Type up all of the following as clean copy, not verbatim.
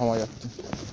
Siamo jöttünk.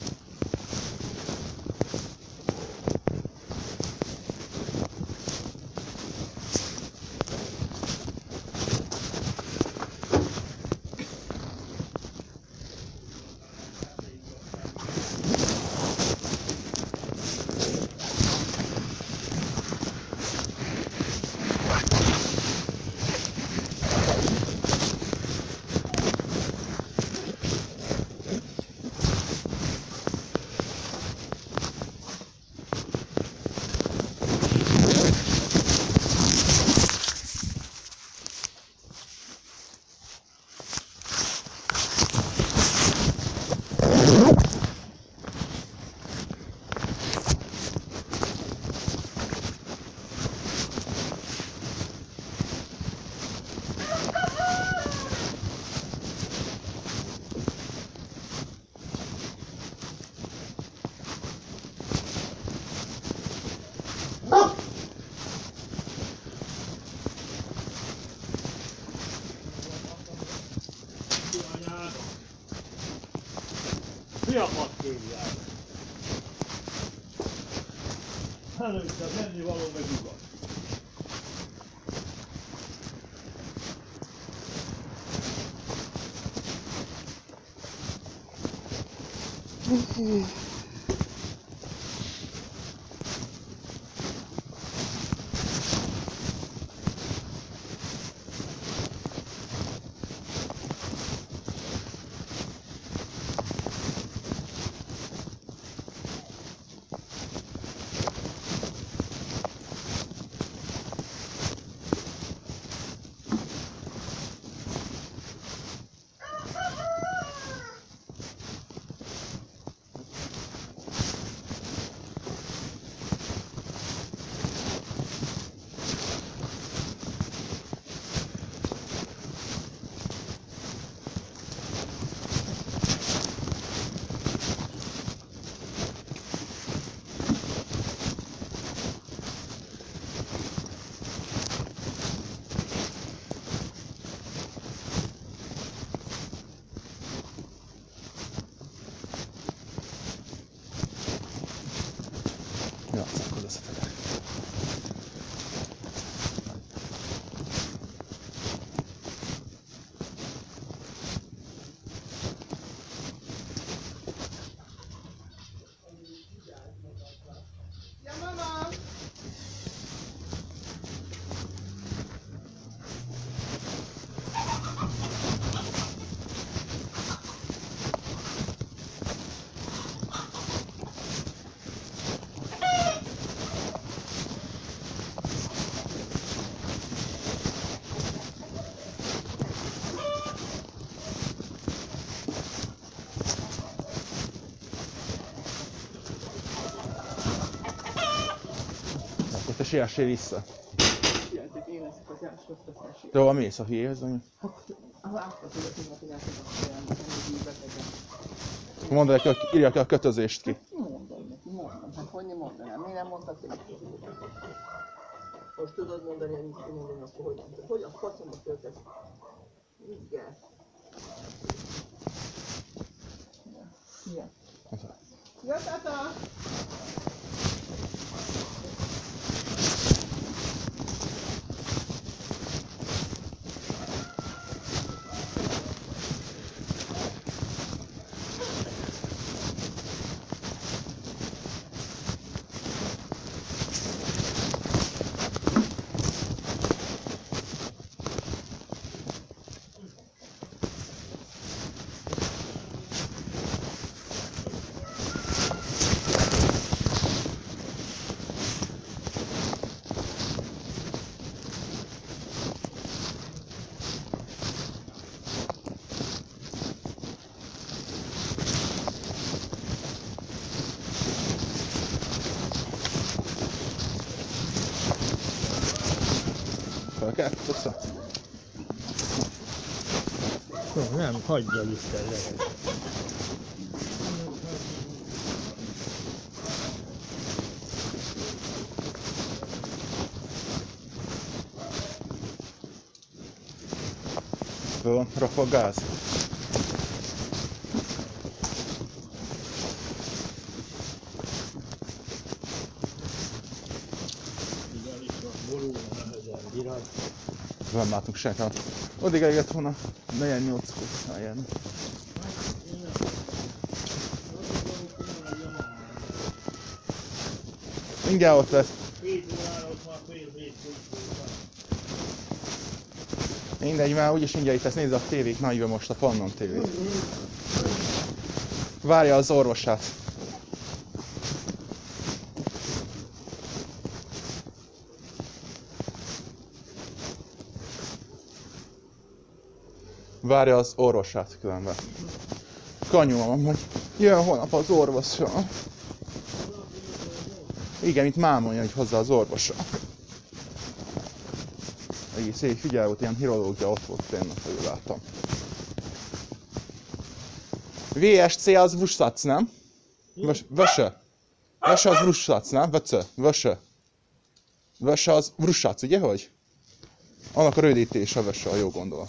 Fiamat kérjál! Előtte menni való meg ugat. Ja, akkor összefele. Ja, Mama! Akkor te siessél vissza. Sieltek, én leszek az első, aztán sieltek. Te hova mész a hülyéhez? Ami? Látod, hogy a tényleg el tudok csinálni, hogy betegen. Mondd neki, hogy írja ki a kötözést ki. Mondom neki, mondom. Hát hogy nem mondanám? Miért nem mondtad, hogy most tudod mondani, hogy mit mondani, akkor hogy mondtad? Hogy a faszomba töltesz? Igen. Szia. Szia, tata! Felkelt össze? Nem, hagyja Isten lehet. Föl van rakva a gáz. borulna nehezen virág. Nem látunk senkit. Addig elégett volna 48-kor eljárni. Mindjárt ott lesz. 7 órára ott már fél 7 van. Mindegy, már úgyis mindjárt itt lesz. Nézd a tévék nagyra most, a Pannon tévét. Várja az orvosát. Várja az orvosát különben. Kanyolom, hogy jön holnap az orvosra. Igen, itt mámon jön hozzá az orvosra. Egész éjjel figyelj, volt ilyen hírológia, ott volt tényleg, hogy láttam. VSC az Vruszac, nem? Vöse. Vöse az Vruszac, nem? Vöse. Vöse az Vruszac, ugye hogy? Annak a rövidítése a Vöse, a jó gondolat.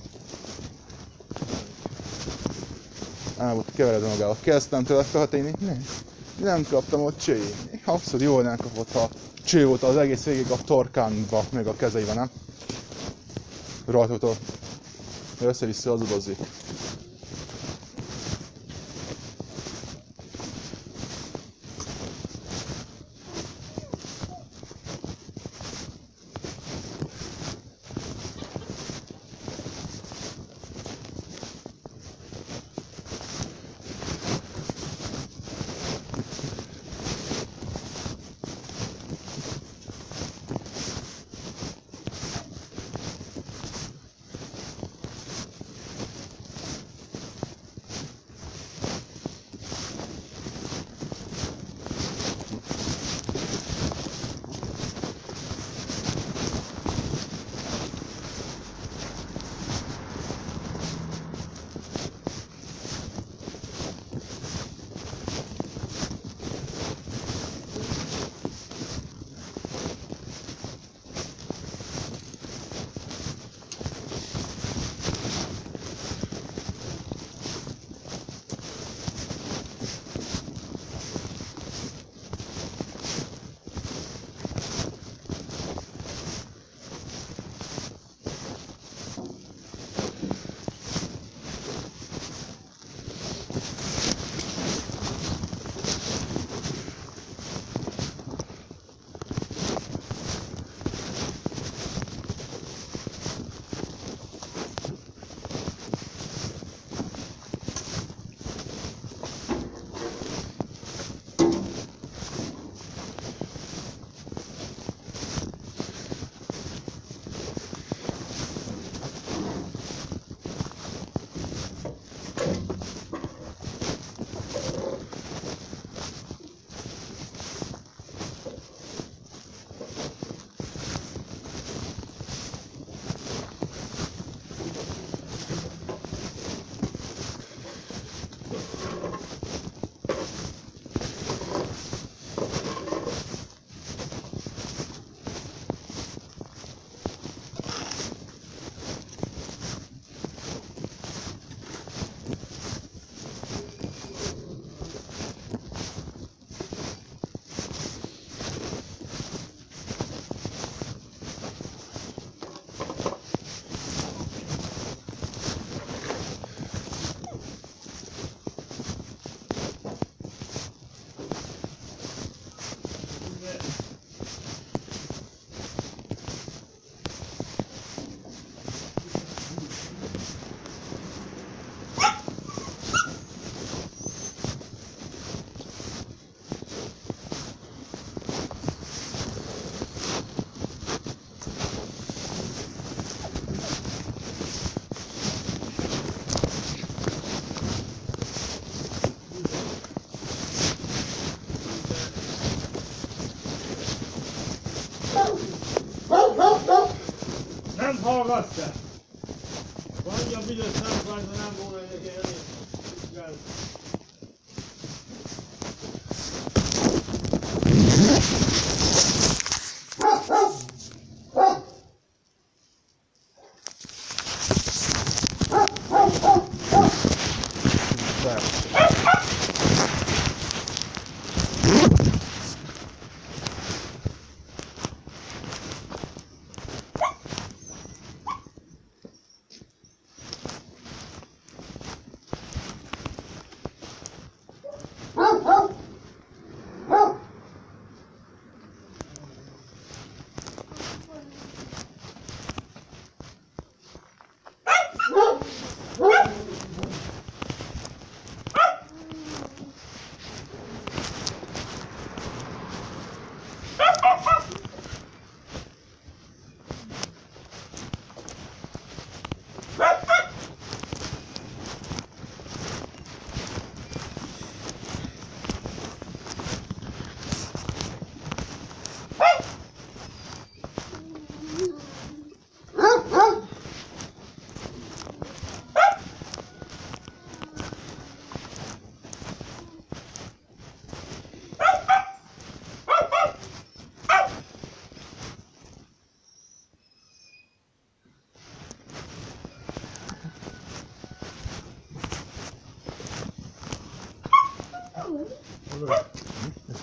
El volt keveredve magával. Kezdtem tőle felténi? Nem kaptam ott csőjét. Abszolút jól nem kapott, ha cső volt az egész végig a torkánba, meg a kezeiben, nem? Rajtól össze-vissza az udozik. Nem hallgatta! Mondja, bizonyos szempontban nem volna neki elég.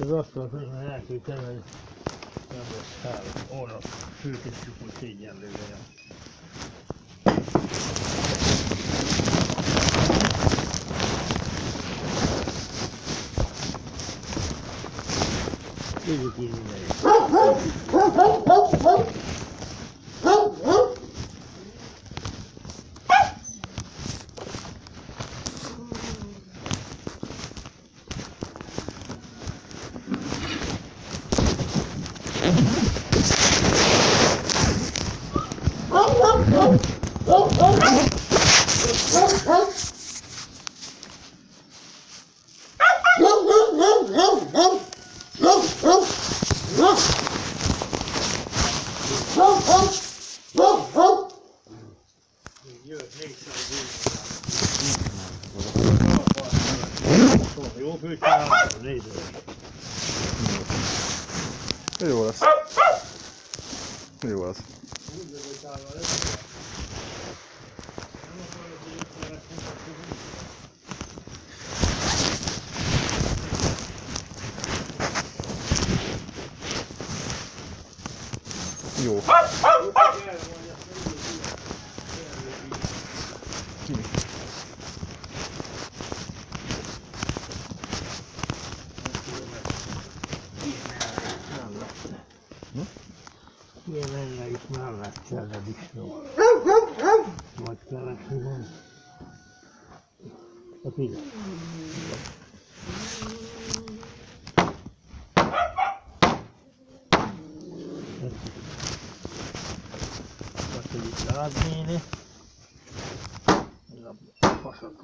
az asztal, hogy már elküldtem, hogy nem lesz hála. Óra főtesszük, hogy szégyenlő legyen. Tudjuk így mindenit. Jó főcsinálom, nézd. Jó lesz. Jó lesz. Jó. Ilyen lenne is mellett kellene disznó. Majd kellett, hogy van. Hát így. Azt, hogy itt látnéni. Ez a faszak.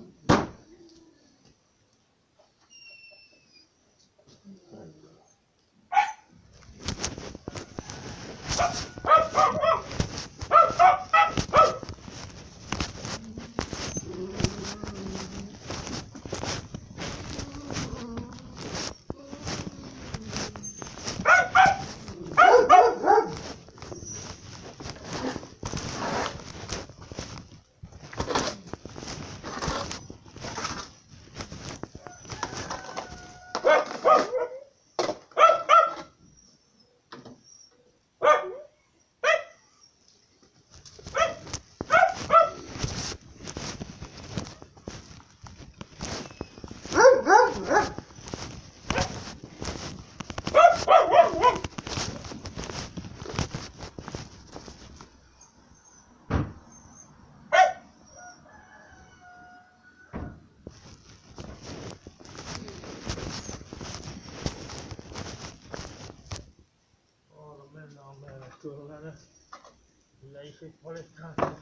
Körülene. Le is egy palettát.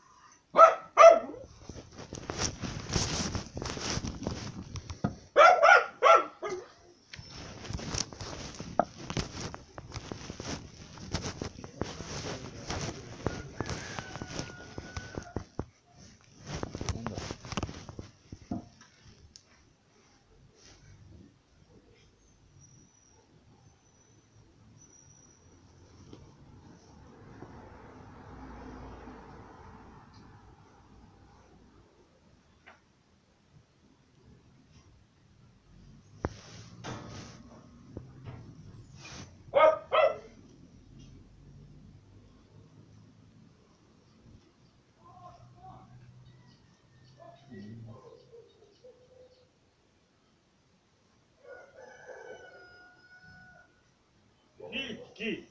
Ki?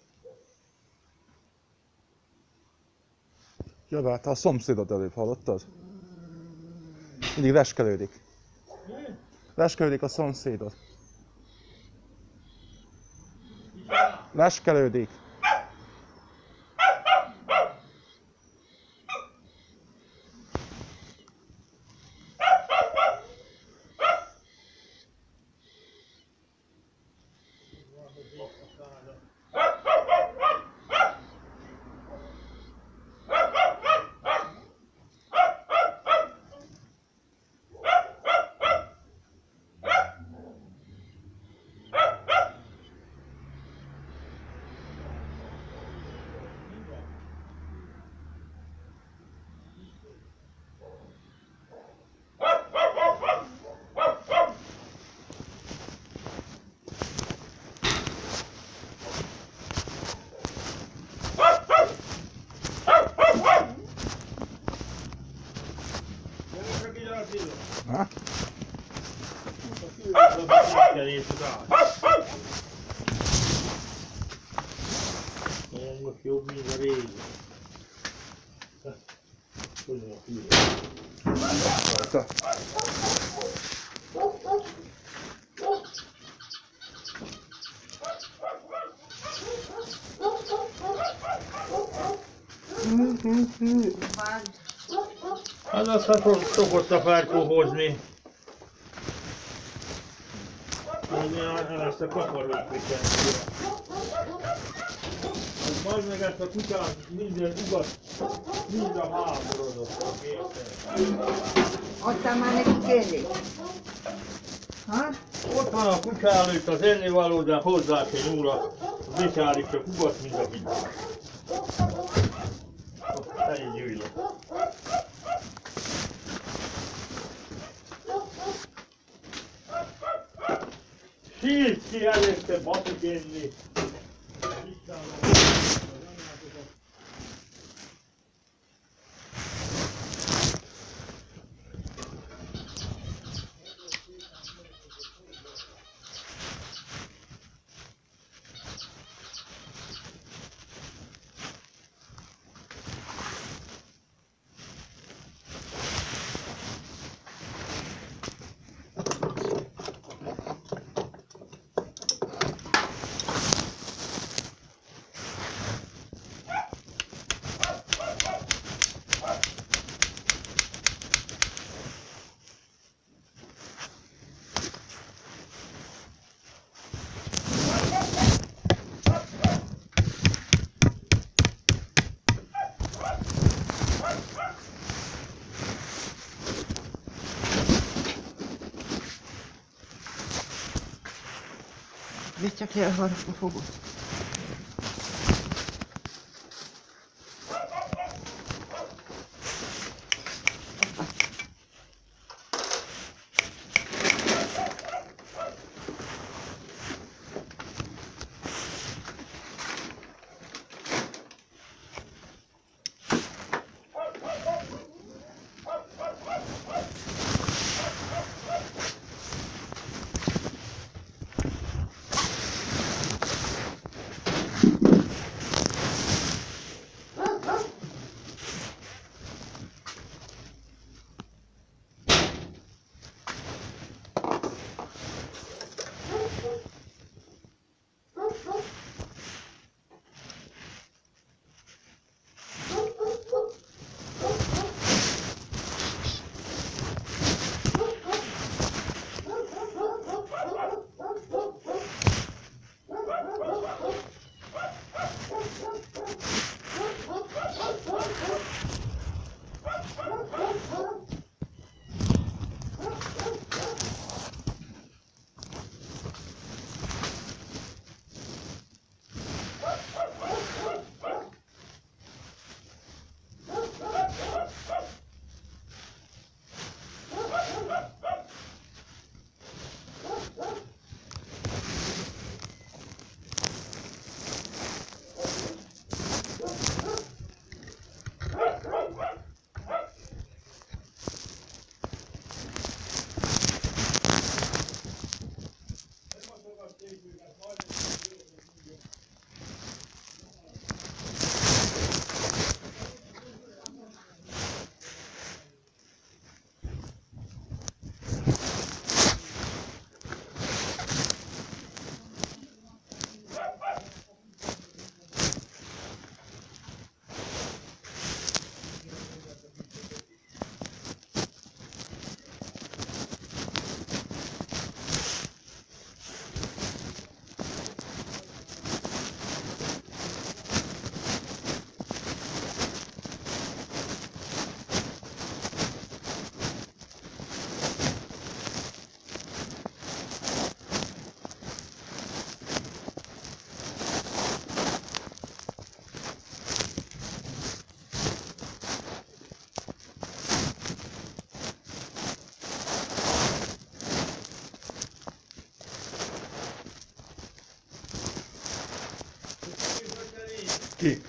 Jövett, a szomszédot előbb hallottad? Mindig leskelődik. Leskelődik a szomszédot. Leskelődik. ellenét rá. Ez most jobb, mint a régi. Hogy van a hűre? Rajta. Hát azt szokott a Ferkó hozni. El ezt a kaparót viselni. Az majd meg ezt a kutyát minden ugat, mind a háborodott a kétszer. Adtál már neki kérni? Ha? Ott van a kutya előtt az ennivaló, de hozzá se nyúl a viszállítja ugat, mint a kicsit. Ennyi gyűjlök. Sírt ki előtte batik enni. Vidd csak le a harapba fogod. Ki?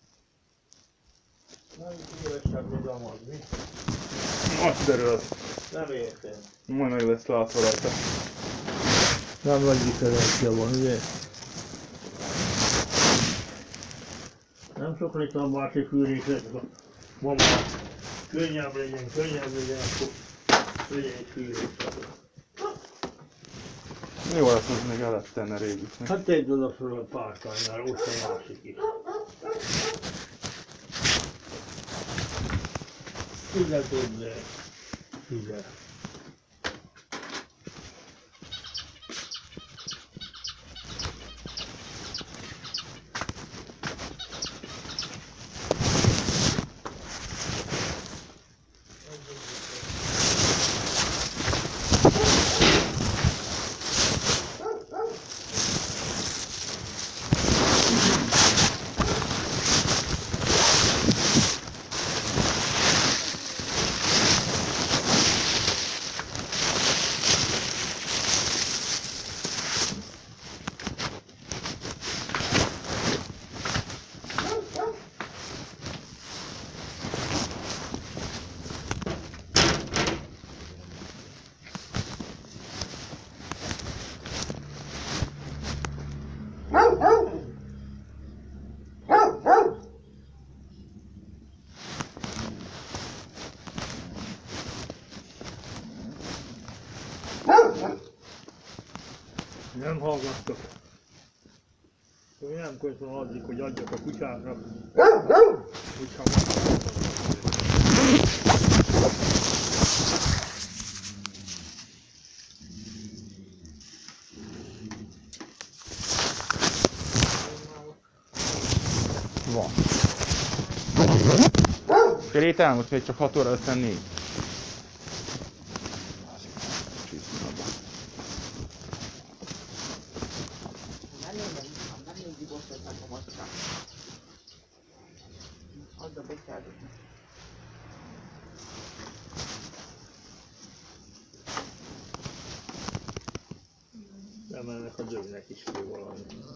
Nem szívesen tudom adni. Most derül az. Nem értem. Majd meg lesz látva rajta. Nem nagy differencia van, ugye? Nem sok lett a másik fűrésre, csak a mama könnyebb legyen, akkor legyen egy fűrés. Jó lesz, az még el lehet tenni régüknek. Hát tedd oda föl a párkánynál, ott a másik is. Ide több le. Ide. Nem hallgattok. Nem közben addig, hogy adjak a kutyáknak. Kutya Van. Kerét elmúlt még csak 6 óra 54. Nem mindig ott lesznek a macskák. Add a betyárdat. nem ennek a dőnek is fő valami.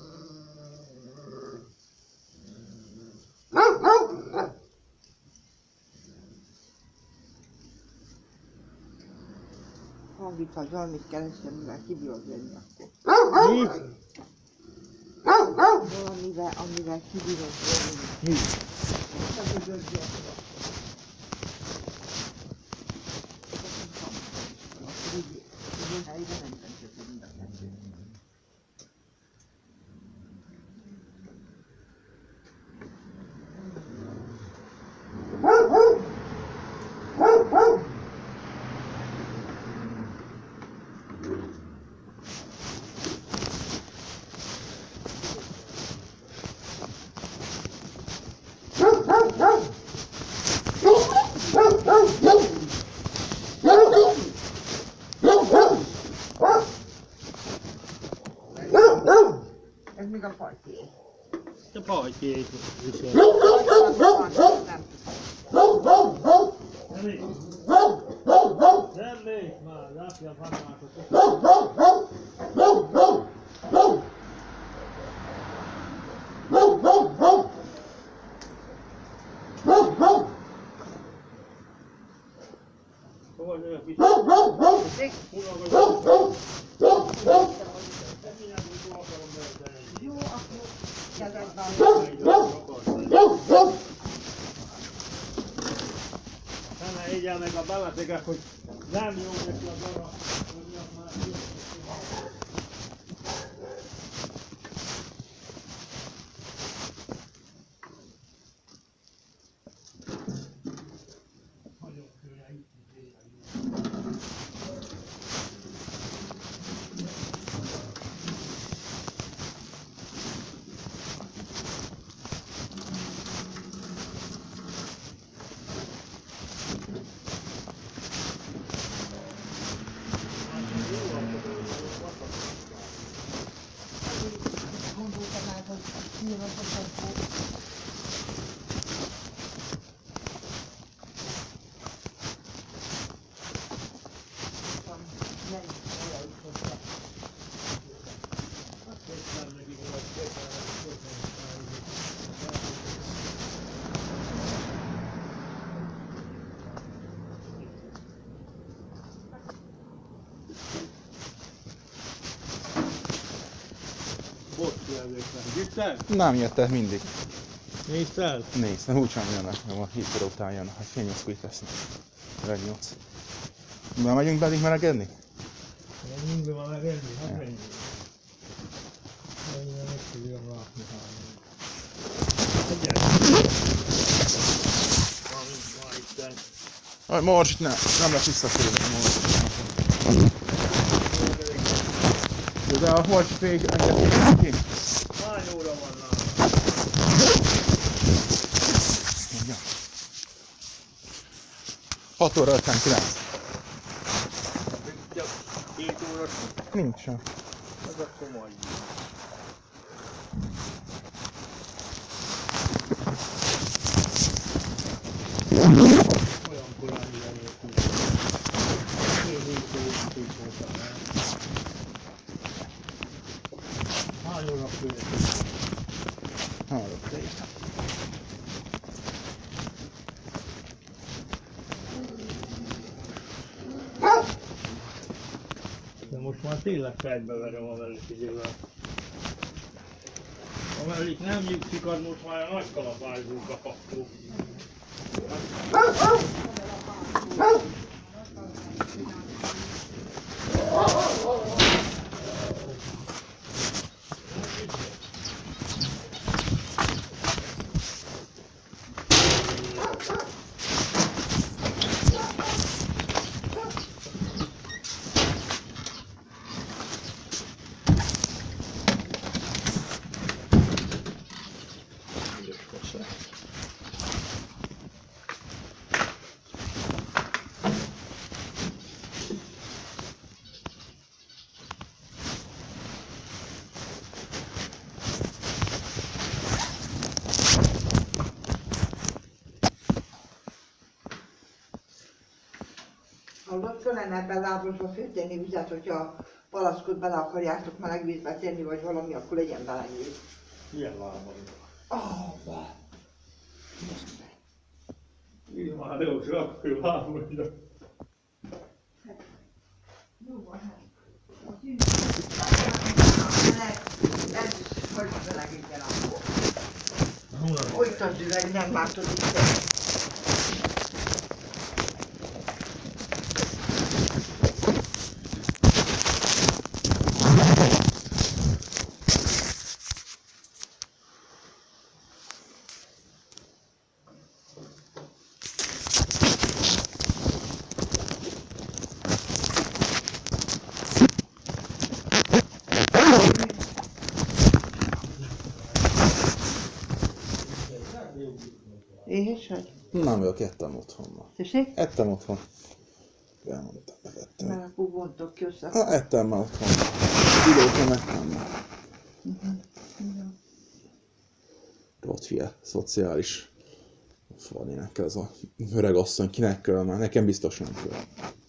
Hangít, ha valamit keresem, mivel kibírod lenni akkor. Mi? Valamivel, amivel kibírod lenni. Mi? Az a döntő akkor. Akkor így helyben nem tetszik mind a kettő. Ez még a pajtié. Te pajtjét visel. Nem mész már, látja a fanátot. Hol nő a kicsit? Jó, akkor kezedben. Nem egyen meg a beletegek, hogy nem jó neki a darab, hogy miatt már jó. Nagyon kőre itt Gondoltam át, hogy kijön az a tempó. Nem olyan is hozzá. Bosszúelvéknek. Jöttel? Nem jöttek mindig. Néztel? Nézd, nem úgy sem jönnek, nem a 7 óra után jönnek, hát fél 8-kor itt lesznek. 8. Na, megyünk be addig melegedni? Menjünk be ma megenni? Hát menjünk. Menjünk, meg tudjam látni hányan. Egyet. Van itten. Aj, Morzsit nem lesz visszatérni a Morzsit. De a Morzsit még engedjük ki. Hány óra van nálam? Ja. 6 óra 59. Csak 2 óra. Nincs sem. Az akkor majd. Olyan korán elértünk. Én voltam el. Hány óra követünk? 3. De most már tényleg fejbeverem a mellékidővel. A mellék nem nyugszik, az most már a nagy kalapályzók a pakkó. Hallod, föl lenne ebben lábosba főtenni vizet, hogyha a palaszkot bele akarjátok meleg vízbe tenni, vagy valami, akkor legyen bele víz. Milyen lábam? Ahba. Így már jó, zsakő lábamra. Jó van, hát. Ez hogy melegítjen akkor. Ott az üveg, nem látod itt. Éhes vagy? Nem vagyok, ettem otthon ma. Tessék? Ettem otthon. Elmondtam, megettem. Mert akkor vontok ki össze. Ettem már otthon. Videót nem ettem már. Rotfia, szociális. Falinek ez a öreg asszony, kinek kell már, nekem biztos nem kell.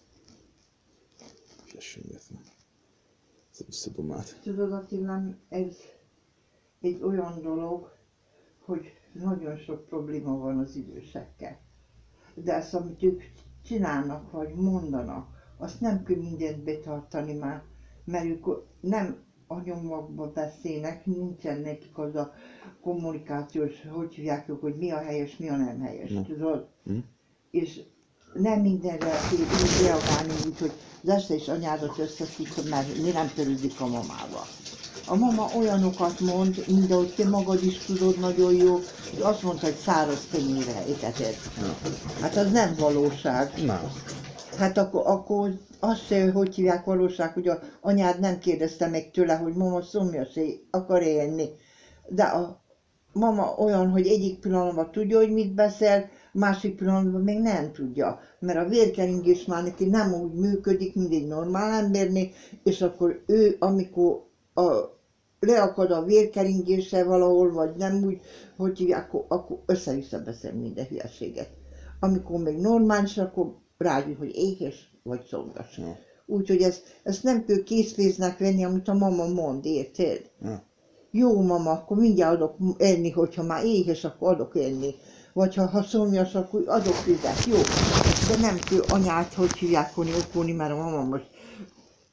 Hülyeséget nem. Ez összedomát. Tudod, Attilám, ez egy olyan dolog, hogy nagyon sok probléma van az idősekkel. De azt, amit ők csinálnak, vagy mondanak, azt nem kell mindent betartani már, mert ők nem a nyomokba beszélnek, nincsen nekik az a kommunikációs, hogy hívják ők, hogy mi a helyes, mi a nem helyes, tudod? És nem mindenre kell úgy reagálni, úgyhogy az este is anyádat összeszítom, mert mi nem törődik a mamával. A mama olyanokat mond, mint ahogy te magad is tudod nagyon jó, hogy azt mondta, hogy száraz kenyérre éteted. Hát az nem valóság. Nem. Hát akkor azt se, hogy hívják valóság, hogy a anyád nem kérdezte meg tőle, hogy mama szomjas, akar élni. De a mama olyan, hogy egyik pillanatban tudja, hogy mit beszél, másik pillanatban még nem tudja. Mert a vérkeringés már neki nem úgy működik, mint egy normál embernél, és akkor ő, amikor leakad a vérkeringése valahol, vagy nem úgy, hogy hívják, akkor össze-vissza beszél minden hülyeséget. Amikor még normális, akkor rájön, hogy éhes vagy szomjas. Úgyhogy ezt nem kell készpénznek venni, amit a mama mond, érted? Jó mama, akkor mindjárt adok enni, hogyha már éhes, akkor adok enni. Vagy ha szomjas, akkor adok vizet, jó? De nem kell anyát, hogy hívják, okolni, mert a mama most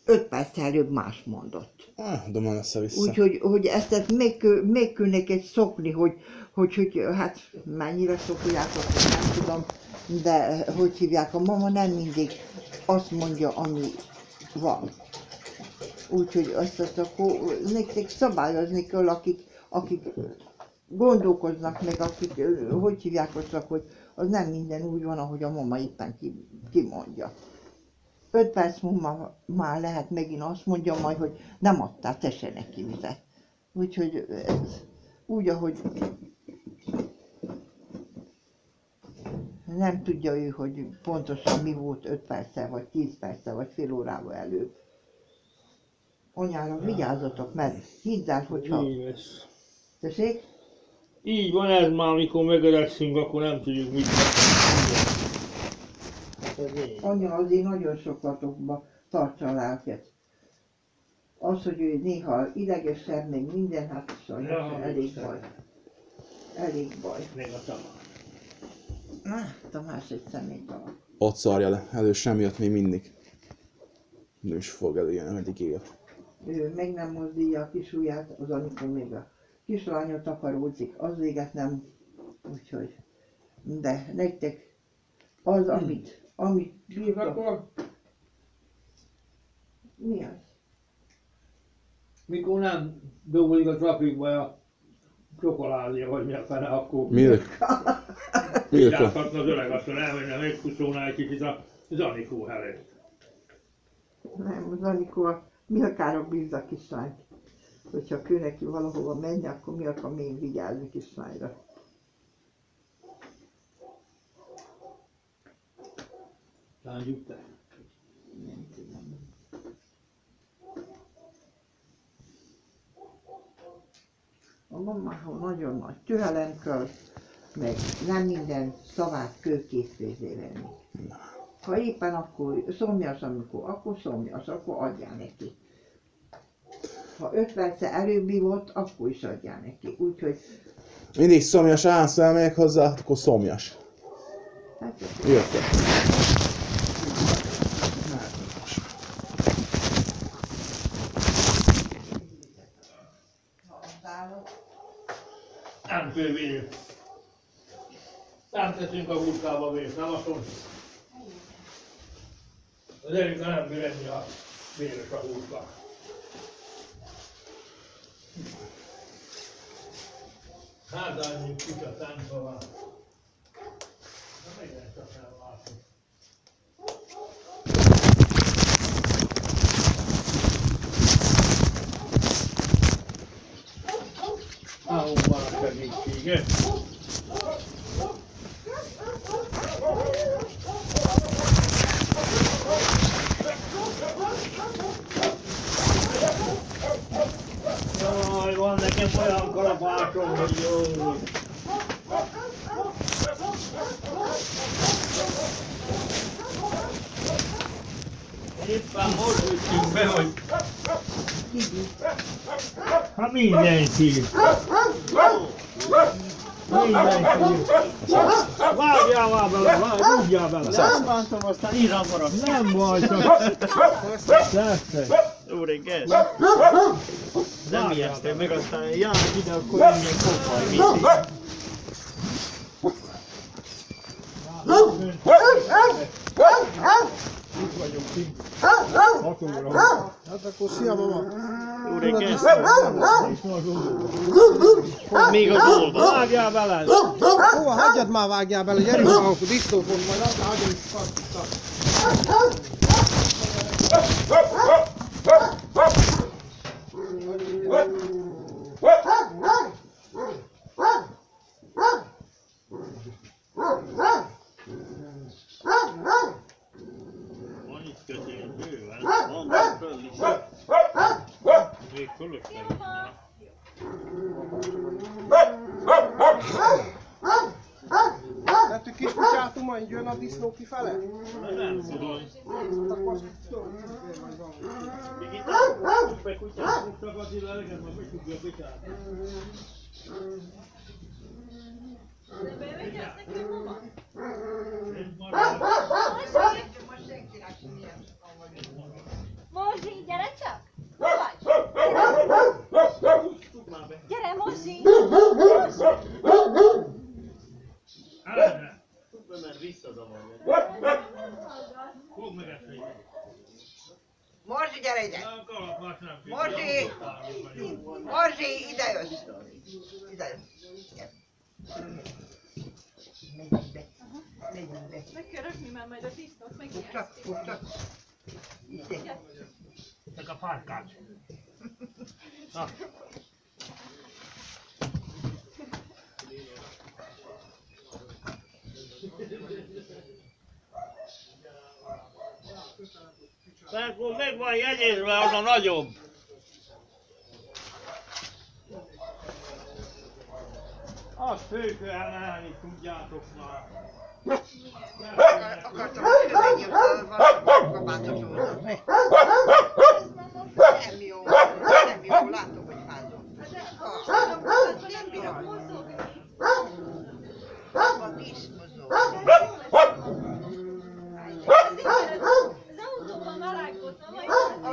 5 perc előbb más mondott. De már össze-vissza. Úgyhogy hogy ezt még kell neked szokni, hogy hát mennyire szokják, azt nem tudom, de hogy hívják, a mama nem mindig azt mondja, ami van. Úgyhogy azt akkor nektek szabályozni kell, akik gondolkoznak meg, akik, hogy hívják azt, hogy az nem minden úgy van, ahogy a mama éppen kimondja. 5 perc múlva már lehet megint azt mondja majd, hogy nem adtál te se neki vizet. Úgyhogy ez úgy, ahogy nem tudja ő, hogy pontosan mi volt 5 perccel, vagy 10 perccel, vagy fél órával előbb. Anyára vigyázzatok, mert hidd el, hogyha... Így lesz. Tessék? Így van ez már, amikor megöregszünk, akkor nem tudjuk mit tenni. Anya azért nagyon sokatokba tartsa a lelket. Az, hogy ő néha idegesebb, meg minden, hát sajnos Ja, elég baj. Elég baj. Még a Tamás. Na, Tamás egy szemét alak. Ott szarja le, elő sem jött még mindig. Nem is fog előjönni, meddig él. Ő meg nem mozdítja a kis ujját, az amikor még a kislánya takaródzik, az véget nem, úgyhogy. De nektek az, amit bírtok. Akkor Mi az? mikor nem duglik a trafikba a csokoládja, vagy mi a fene, akkor Milka. vigyázhatna az öreg, aztán elmenne megpuszolná egy kicsit a Zanikó helyett. Nem, az Anikó a Milkára bízza a kislányt. Hogyha ő neki valahova menj, akkor Milka még vigyázni kislányra. Tánjuk te. Nem tudom. A mamához nagyon nagy türelem kell, meg nem minden szavát kőkészpénzé venni. Ha éppen akkor szomjas, akkor szomjas, akkor adjál neki. Ha 5 perce előbb volt, akkor is adjál neki. Úgyhogy, Mindig szomjas, állsz elmegyek hozzá, akkor szomjas. hát Jöttek. Nem fővér. Nem teszünk a húskába vért, nem azt mondjuk. Az Erika nem bír enni a véres a húska. Hát annyi kutya táncba van. Na meg lehet csak nem látni. Ahol van a segítsége. Jaj, van nekem olyan kalapásom, hogy jó. Éppen most jöttünk be, hogy... Hát mindenki. Mindenki. Vágjál már bele, rúgjál bele. Nem bántam, aztán írám marad. Nem baj, csak... Tessék. Jó reggelt! Nem ijesztem meg, aztán járok ide, akkor ingyen kopaj, mit? Itt vagyunk kint. 6 óra. Hát akkor szia mama! Jó reggelt! És ma az óra. Még az oldal! Vágjál bele! Hova hagyjad már vágjál bele, gyerünk már, akkor disznópont majd aztán hagyom is kartita. Van itt kötél bőven, van már föl is. Még fölötte van már. Hát hogy kis kutyától majd jön a disznó kifele? Nem tudom. Akkor azt tudom, hogy majd van. Még itt a meg kutyát. Csak az illeteket, majd megtudja a kutyát. Most Mozi, gyere csak! Hol vagy? Gyere, Mozi! Állj, mert visszazavarja. Fogd meg ezt még. Morzsi, gyere ide! Na, a kalapács nem figyel. Morzsi! Morzsi, ide jössz! Ide jössz. Gyere. Megyünk be. Megyünk be. Meg kell rakni már majd a disznót, meg Fog csak, fog csak. Ide. Csak a farkács. Na. Akkor meg van jegyezve az a nagyobb. Azt főkő elállni tudjátok már. Akartam, hogy menjünk, valami kabátosoltam. Nem jó, nem jó, látom, hogy fázom. Nem bírom. A disznozó. Az autóban merágódtam, majd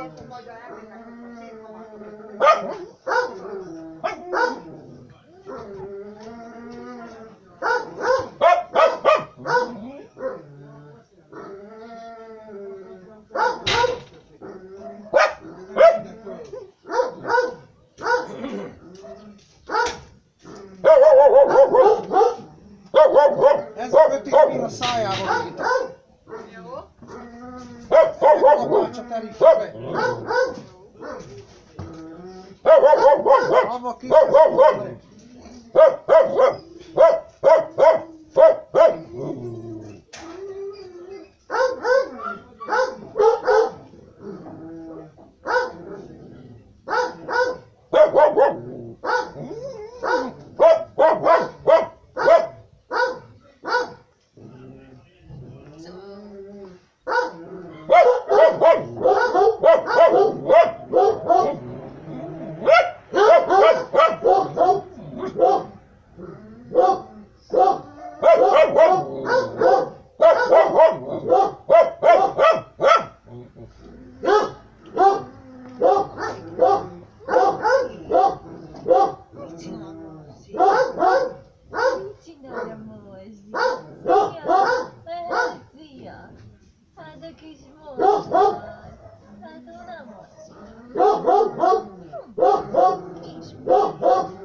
Ez kötik mi a szájával itt. jó. Kapácsa terítse be. Avva ki. Csinálja, Mozi. Szia! Hát a kis Mozi. Hát oda Mozi. Kis Mozi.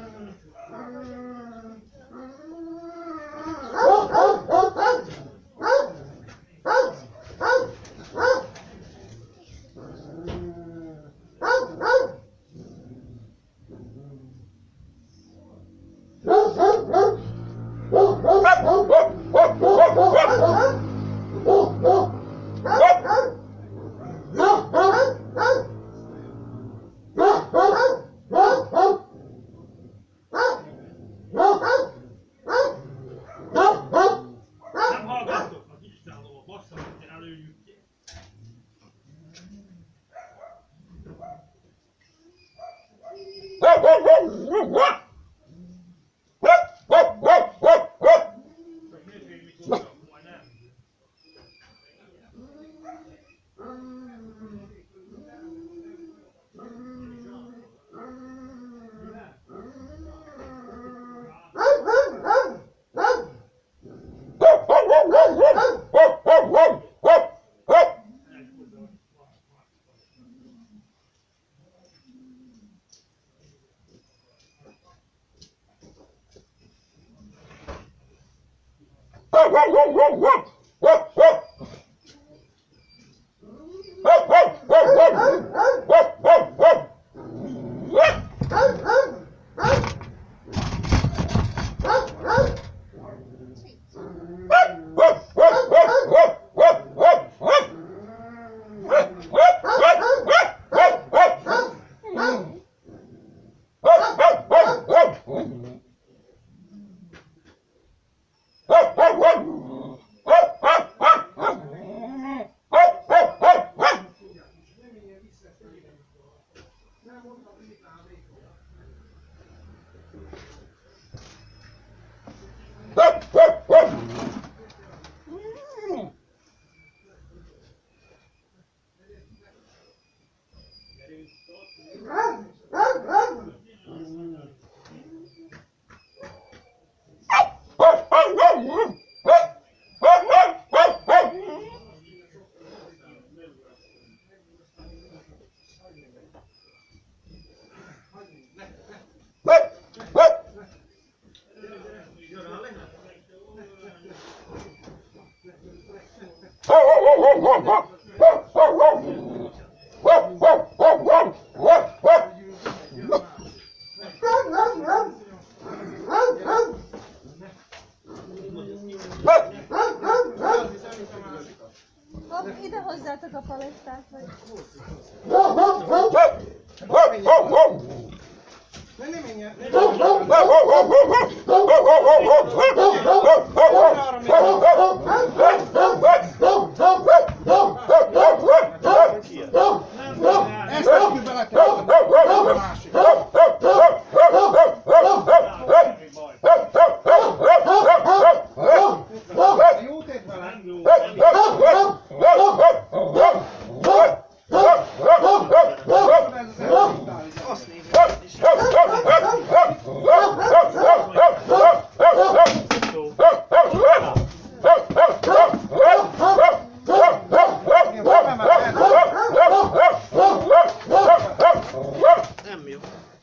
Nem hallgattok, Isten lova, bassza, hogy előjük ki. Csak nézzék, mikor csak, majd nem. Hát, hogy Nem menjen. Ezt neki bele kell a másik. Jó tét vele. Azt Nem jó.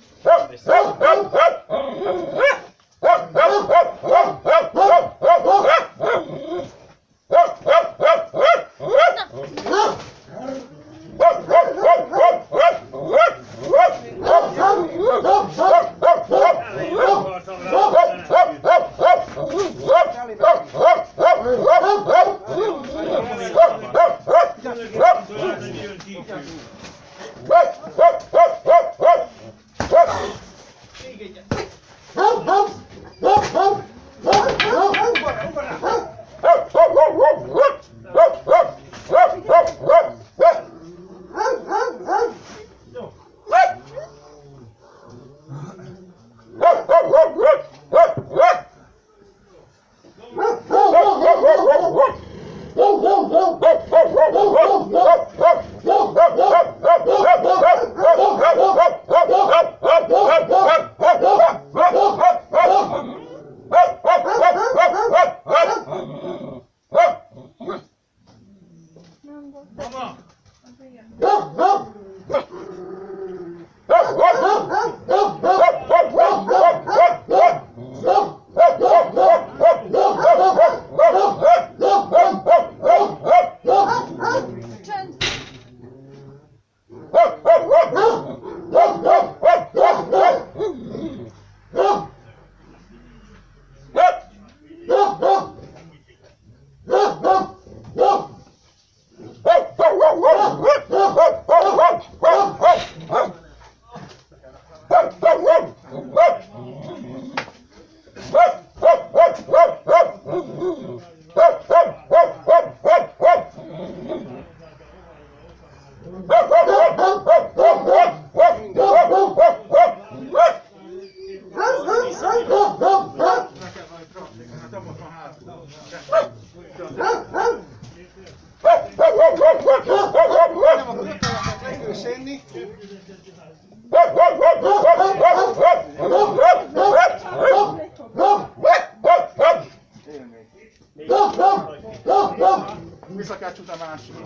Vissza kell csutni a másik.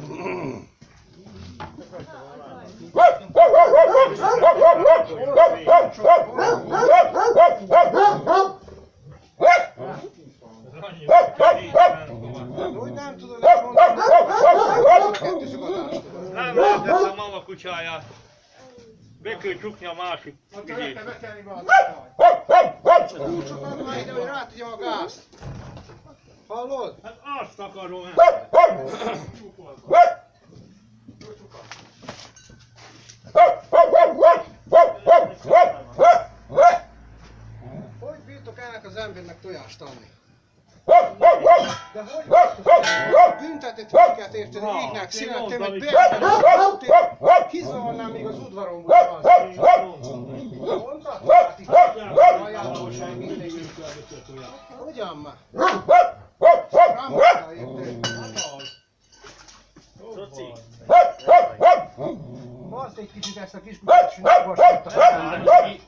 Úgy nem tudod ezt mondani, kettős ugatást. Nem lehetett a mama kutyáját. Be kell csukni a másik ügyét. Kulcsot add már ide, hogy rá tudja a gázt. Hallod? Hát azt akarom el. Hogy bírtok ennek az embernek tojást adni? De hogy büntetett minket érted, égnek születtem egy beállítani, kizavarnám még az udvaromból az. Mondtad? Hát itt ajánló sem mindig. Hogyan már? Nem mondtál érted? Szoci. Baszd egy kicsit ezt a kis kutyát, és ne vasított a szemben.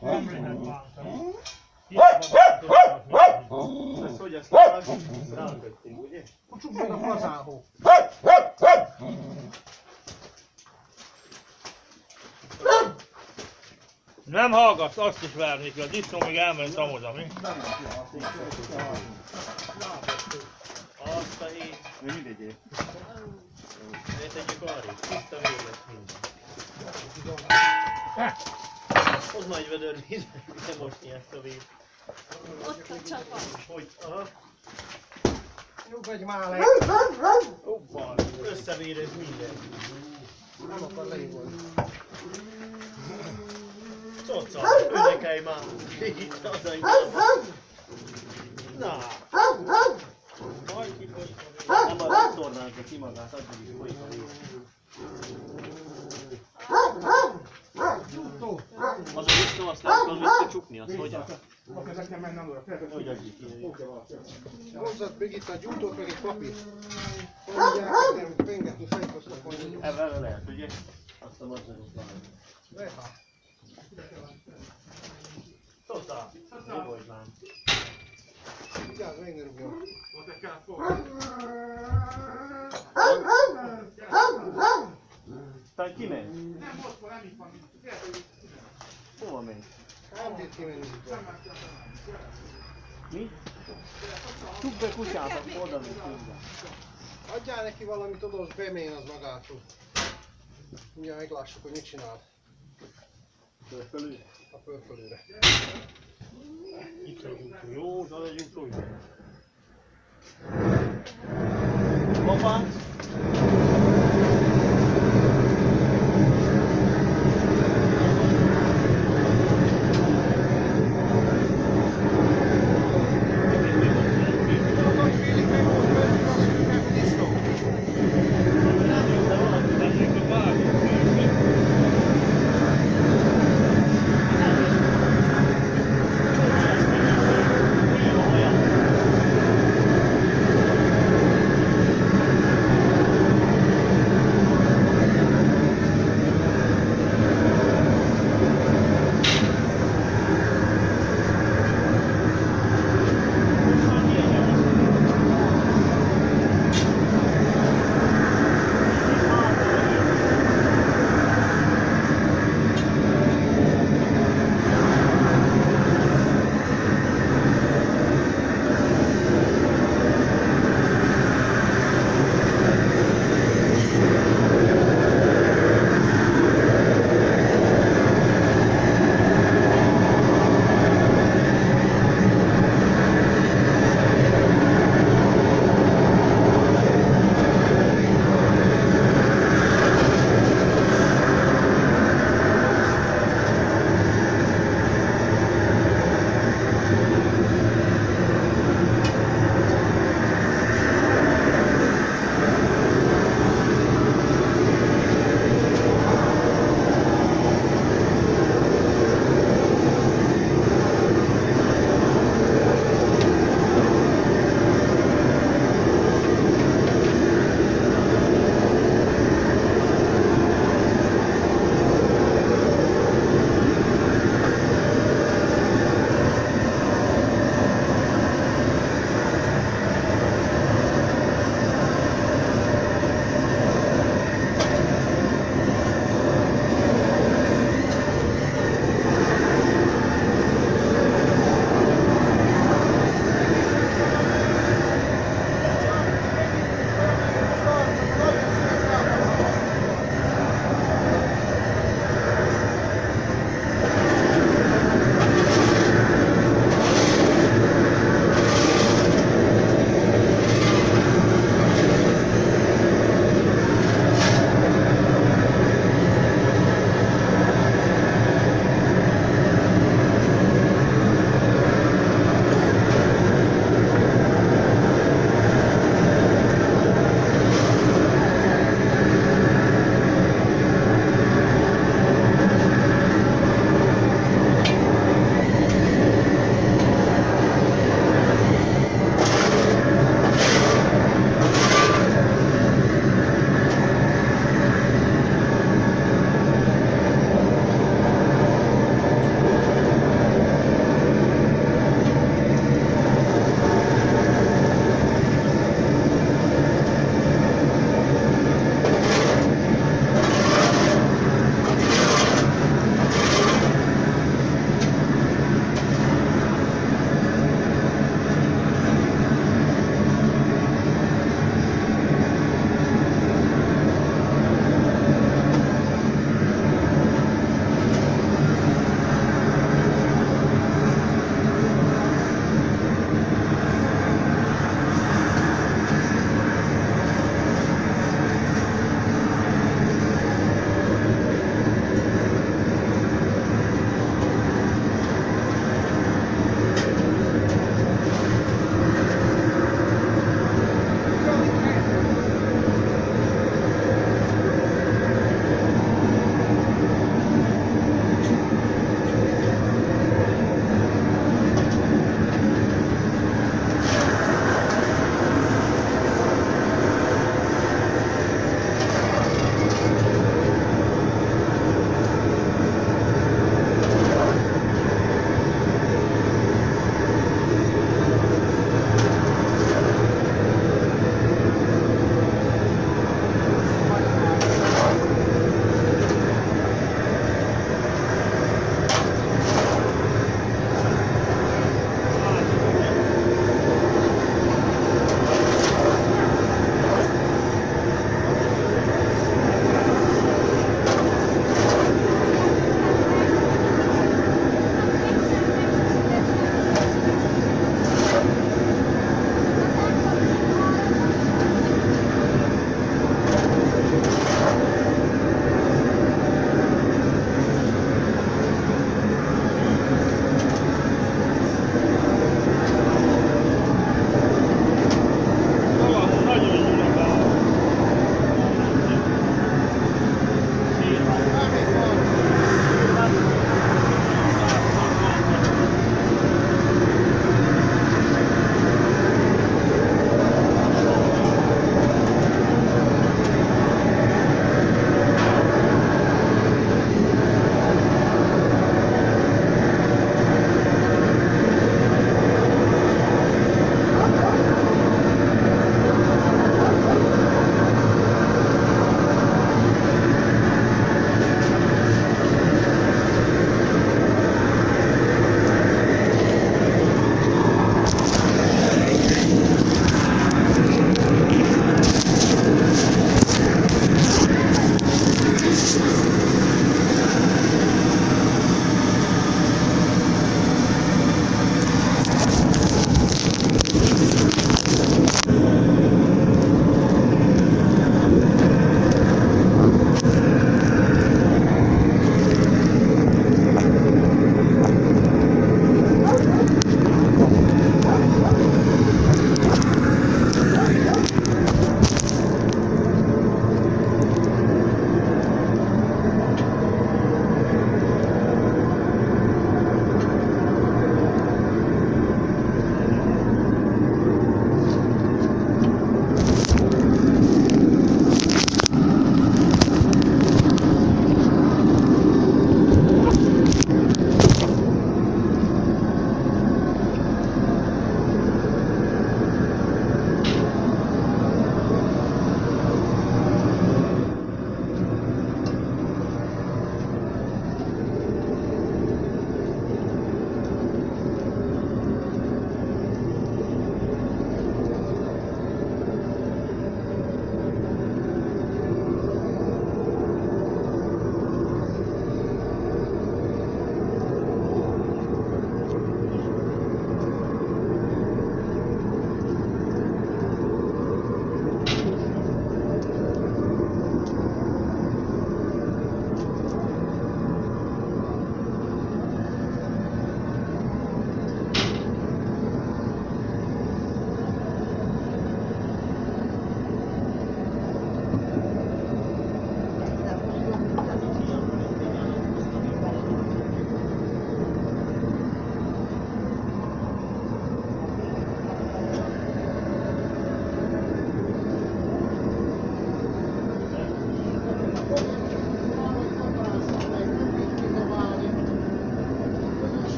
Ezt hogy azt ráköttünk, ugye? Kucsuk meg a fazáhó. Nem hallgatsz, azt is verni kell. A disznó még elment amoda, mi? Azt a hét. Még mindig épp. Tegyük arra, tiszta vér lesz minden. Hozd már egy vödör víz, de mosni ezt a vért. ott a csapa. Hogy? Aha. Nyugodj már le! Hoppá, összevérez minden. Nem akar leingolni. Coca, önnekelj már! Itt az inkább. Na! Majd kifolyik. Nem a tornázza ki magát, addig is folyik a rész. Az a vissza, azt nem tudod visszacsukni, azt hogyan? Akkor ezek nem menne oda, Hogy adjuk ki? Hozzad Brigitta egy gyújtót, meg egy papírt. Mondják, nem pengetni fejkoztak mondani. Ebben lehet, ugye? Azt a mazzagot valami. Leha. Tota! Mi volt már? Vigyázz, még ne rúgjon. Tehát kimegy? Hova megy? Nem bírt kimenni. Mi? Csukd be kutyát, akkor oda megy közben. Adjál neki valamit, oda, az bemén az magától. Mindjárt meglássuk, hogy mit csinál Fölfelül? a pörfölőre. Itt legyünk, jó, oda legyünk úgy. Hoppá!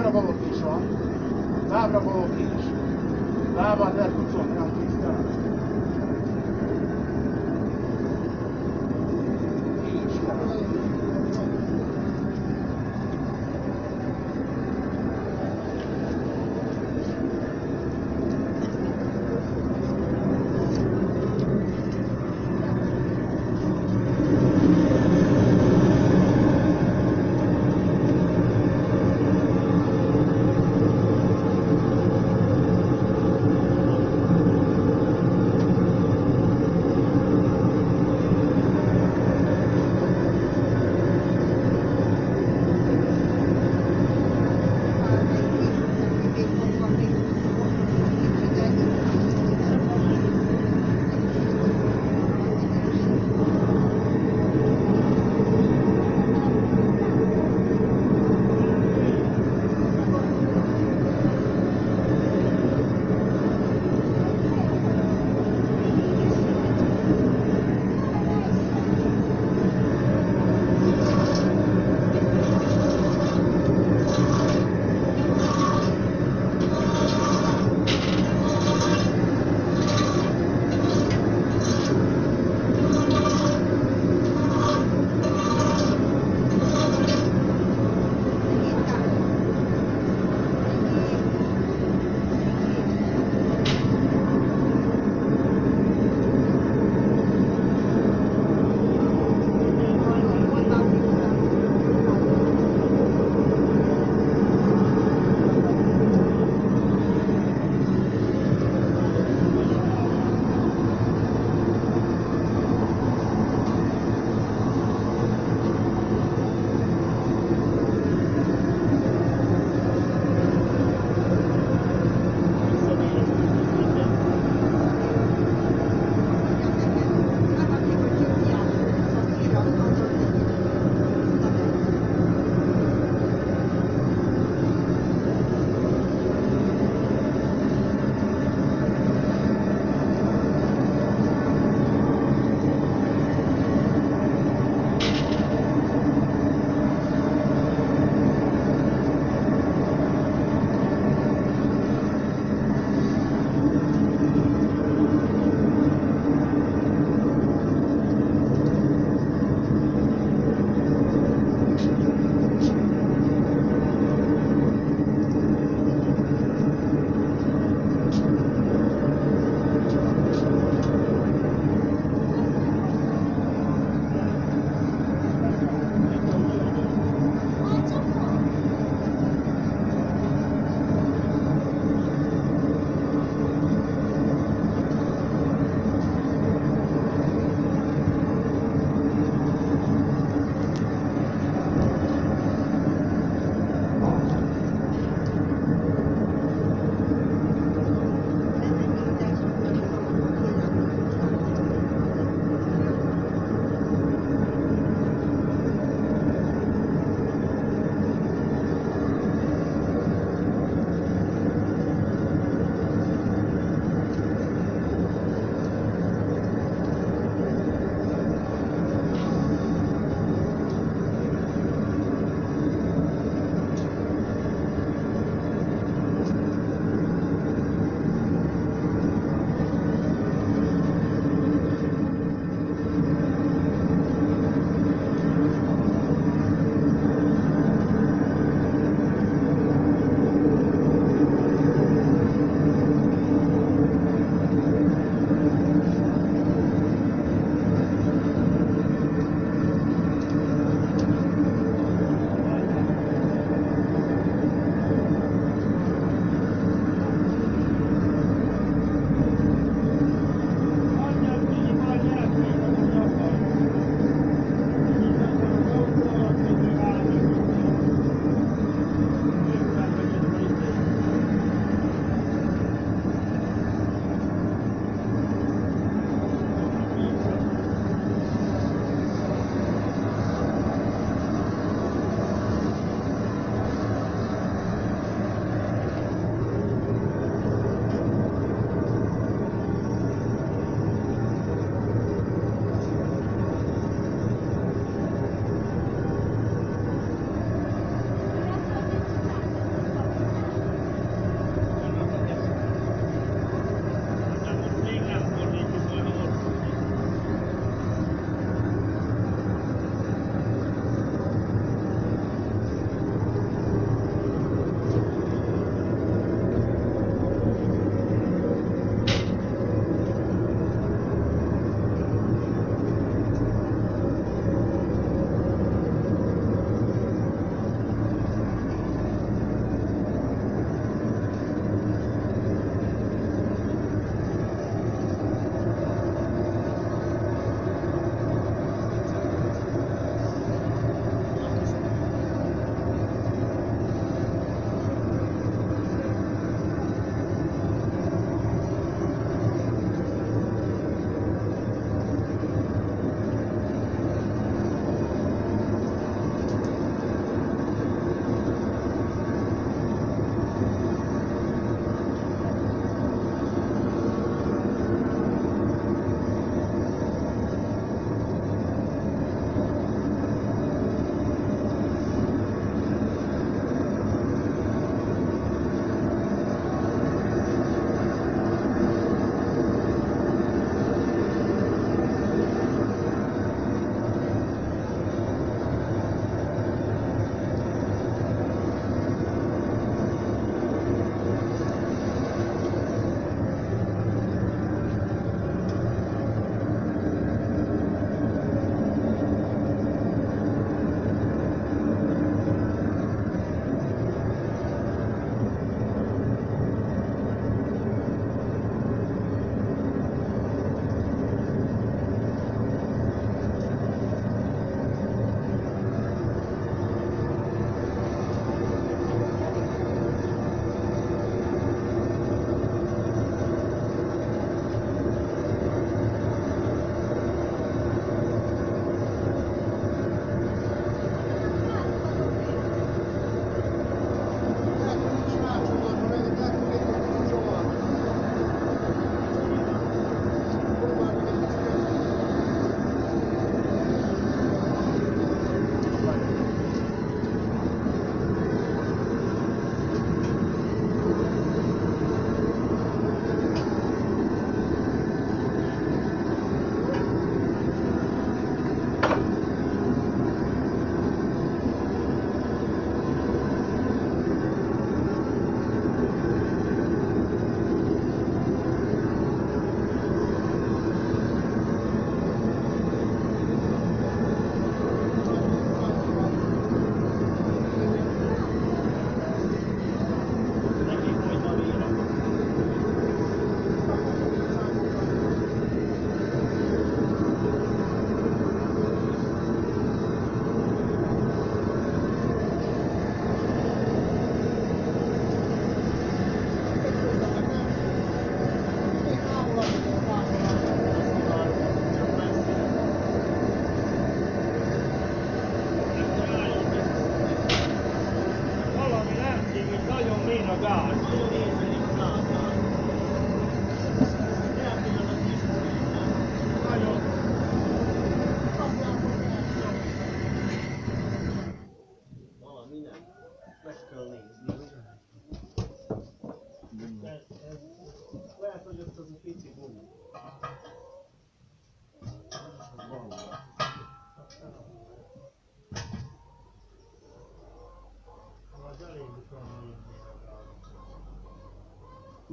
lábra való is van. Lábra való is. Lábát lehet kucolni, nem tisztán. Is,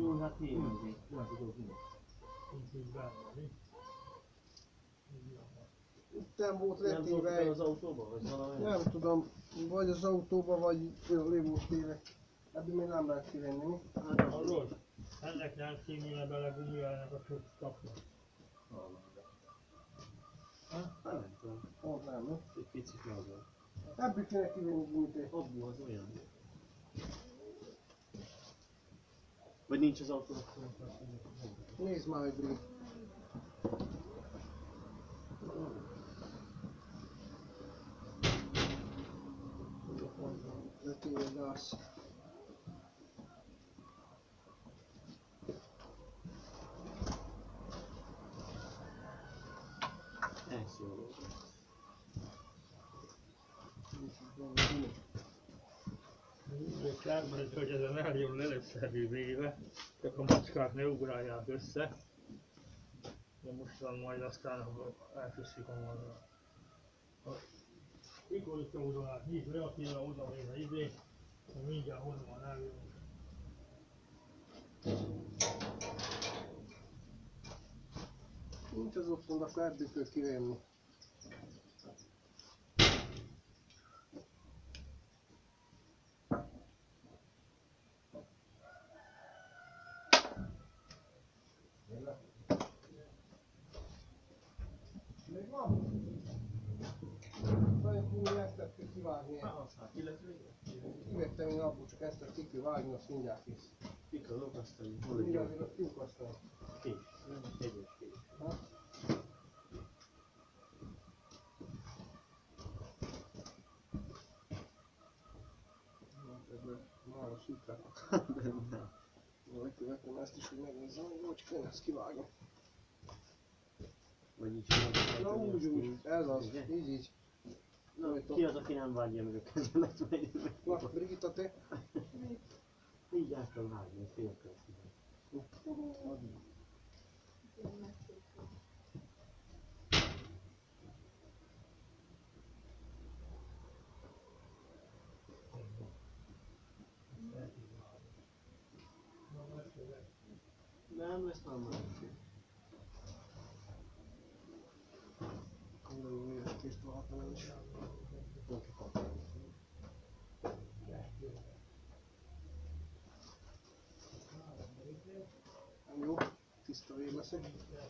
Jó, hát én. Nem tudok mi. Nincs így benne, mi? Itten volt Nem tudok letéve, az autóba, vagy valami? nem tudom, vagy az autóba, vagy le volt téve. Ebből még nem lehet kivenni, mi? Hát az Arról? Ennek nem színűre bele gumiálnak a sok tapnak. Hát nem tudom. Ott nem, mi? Egy picit nagyobb. Ebből kéne kivenni gumit. Abból az olyan. Vagy nincs az autónak. Nézd már, hogy Brit. Letéve gáz. Ez jó. És látszik, hogy ezen nagyon lelőszerű véve, csak a macskák ne ugrálják össze. De mostan majd aztán elköszik a marra. Mikor itt a udalát, nyílt reaktíva oda véve izé, mindjárt oda van eljön. Nincs az otthon, akkor ebből kell kivenni. Még van? Nagyon kúri, ezt kell kivágni. Kivettem én abból, csak ezt ki kell vágni, azt mindjárt kész. Pikadok, aztán hol egy Mindjárt jó azért azt kiukasztom. kés. Egyes kés. Ha? Már a szűkát. Majd követem ezt is, hogy megnézzem, hogy hogy kell ezt kivágni. Vagy így Na úgy, ez az, így. Na, ki az, aki nem vágja meg a kezemet, vagy Na, Brigitta, te? így át kell vágni, fél percben. Nem lesz már másik. Nagyon éles kést váltam el is. Nem jó, tiszta vég leszek.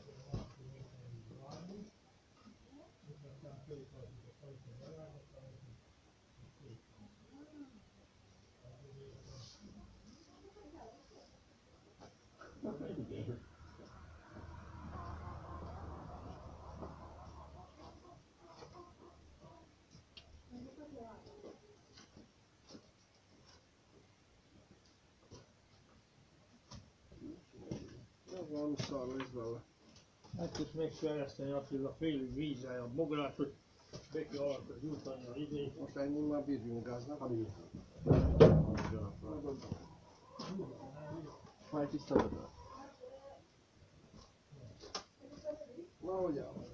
Valami szar lesz vele. Hát is meg kell ereszteni azt, hogy a félig vízzel a boglás, hogy be kell alatt jutani az idejét. Most ennyi már bírjunk gáznak. Majd tiszta oda. Na, hogy áll?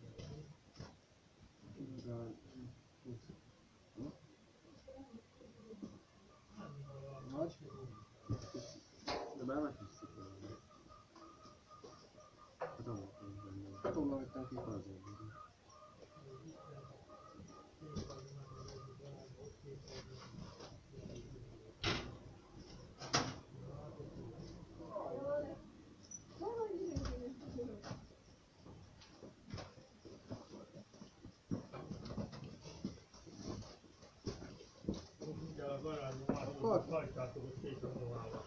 Nagy? De már megtisztik. Hát onnan jöttem ki. Mindjárt a garázsban már hogy hajtátok, hogy szét a tovább.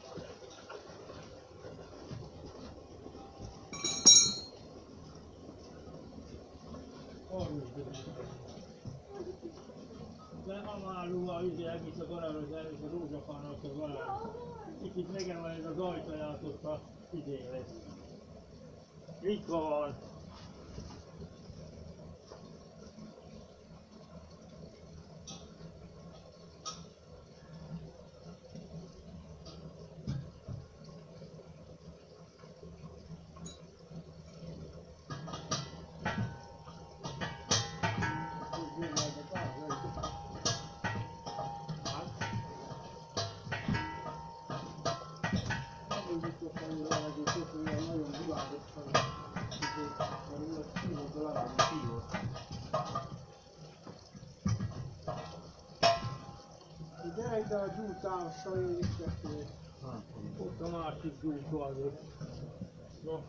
De amálúval izé egész a garázs, egész a rózsafának a garázs. Kicsit megemeled az ajtaját, ott a izé lesz. Itt van. ide a gyújtásra jöjjük. Ott a másik gyújtó azért. No.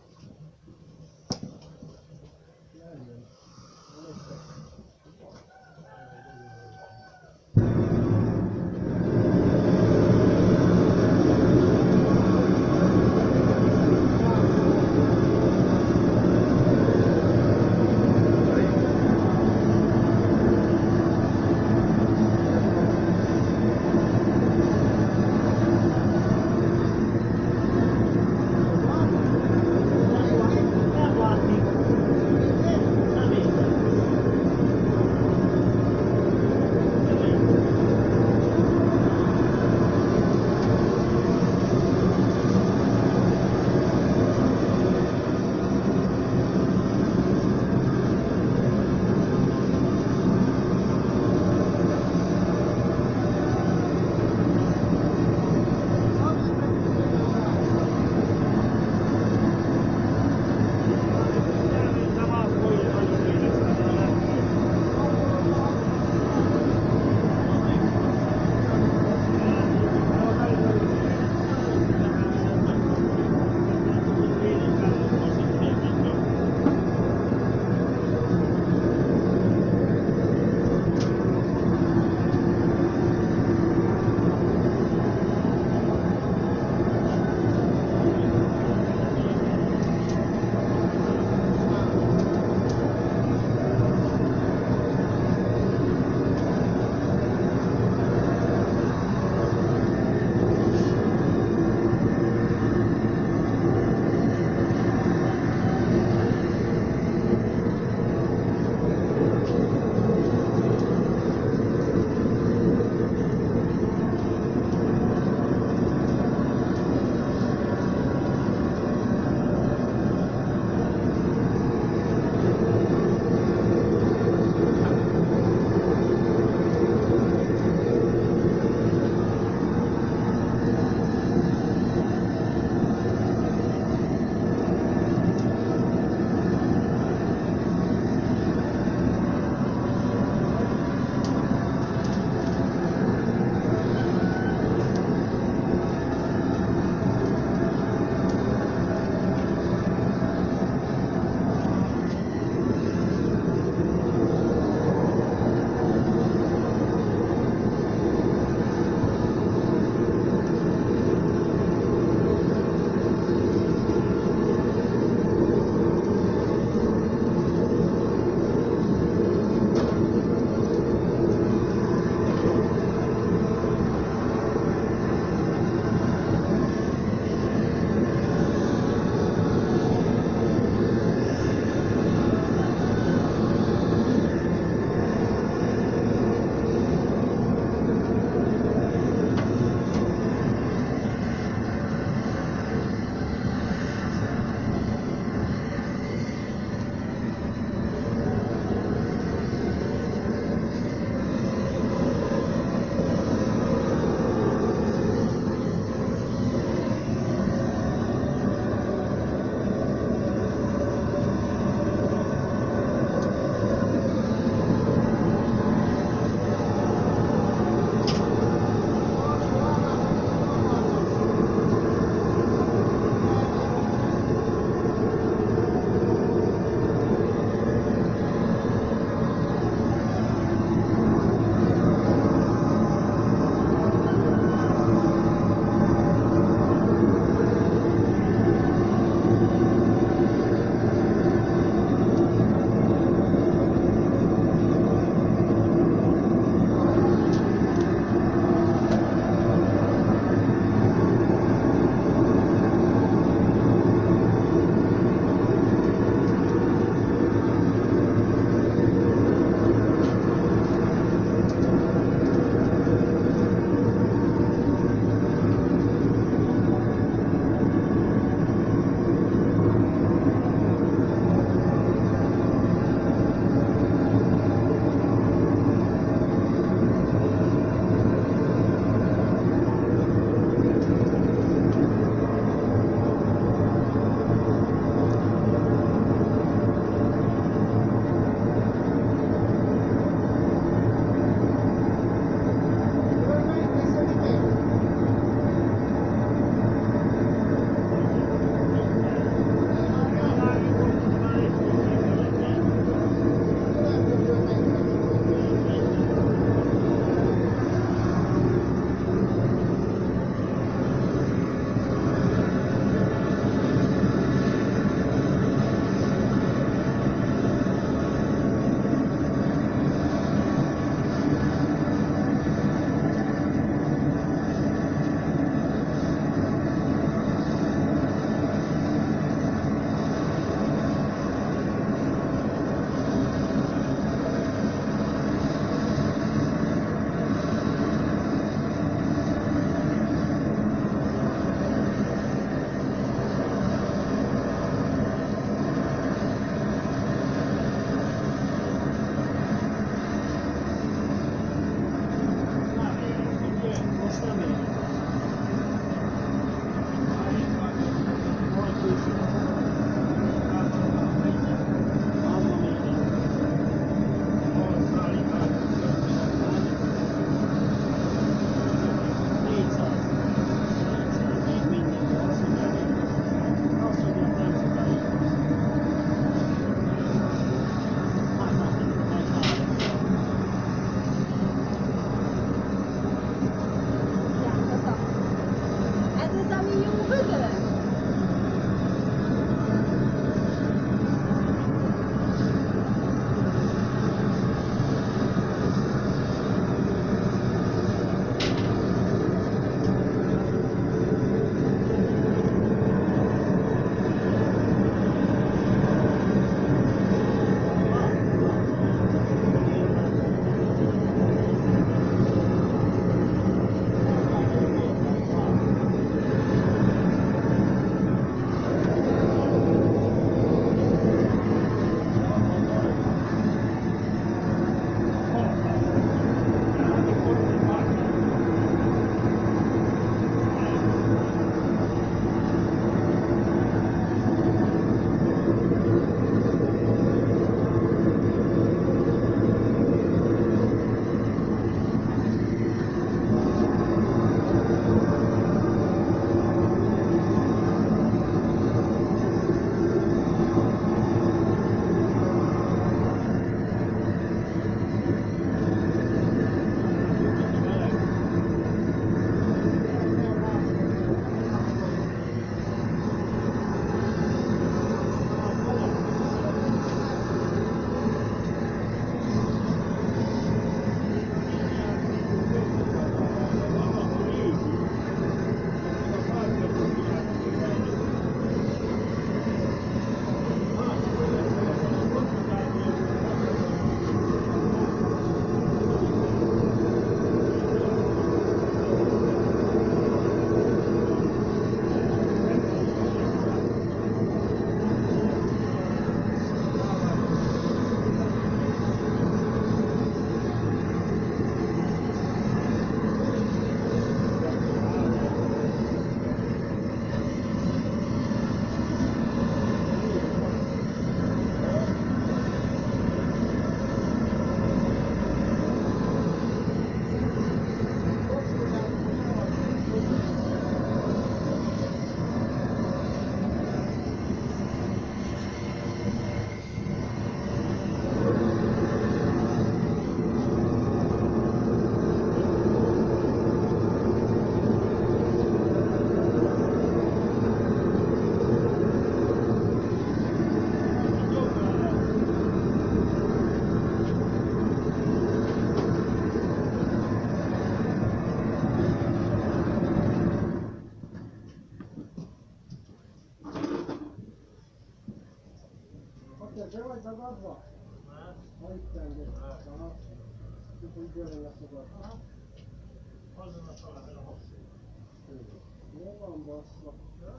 Be vagy dagadva? Ha itt tenged. Aha. Úgy jön leszogad. Azon a talán a hosszú. Jó van, bassza.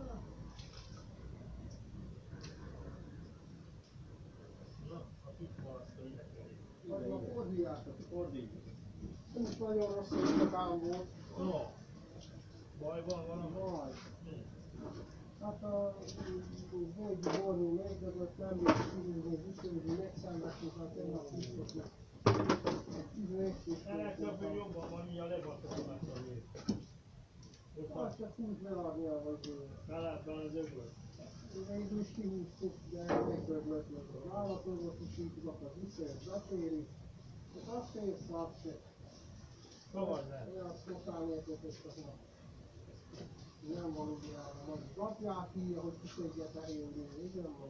Na, a kitmalasztó ide kerül. Vagy ma forduljátok. Fordítjuk. Nem is nagyon rossz, hogy szakám volt. No. Bajban van a Vaj. Mi? Hát a Völgyi Bornó megdögött, nem jött kívülni, viszonylag megszámoltunk, hát tegnap húztok meg. Ennek jobban van, így a legattatom ezt a vét. Azt csak húz leadni a vagy. Felállt az öblöt. Végül is kihúztuk, de megdöglött meg az állatorvos is így tudott, visszajött betéri. Hát azt se jössz, azt se. Szabad le. Olyan szokálnétok ezt a nap. Nem van úgy járva, majd lapják írja, hogy kiszedjet elérni, igen van.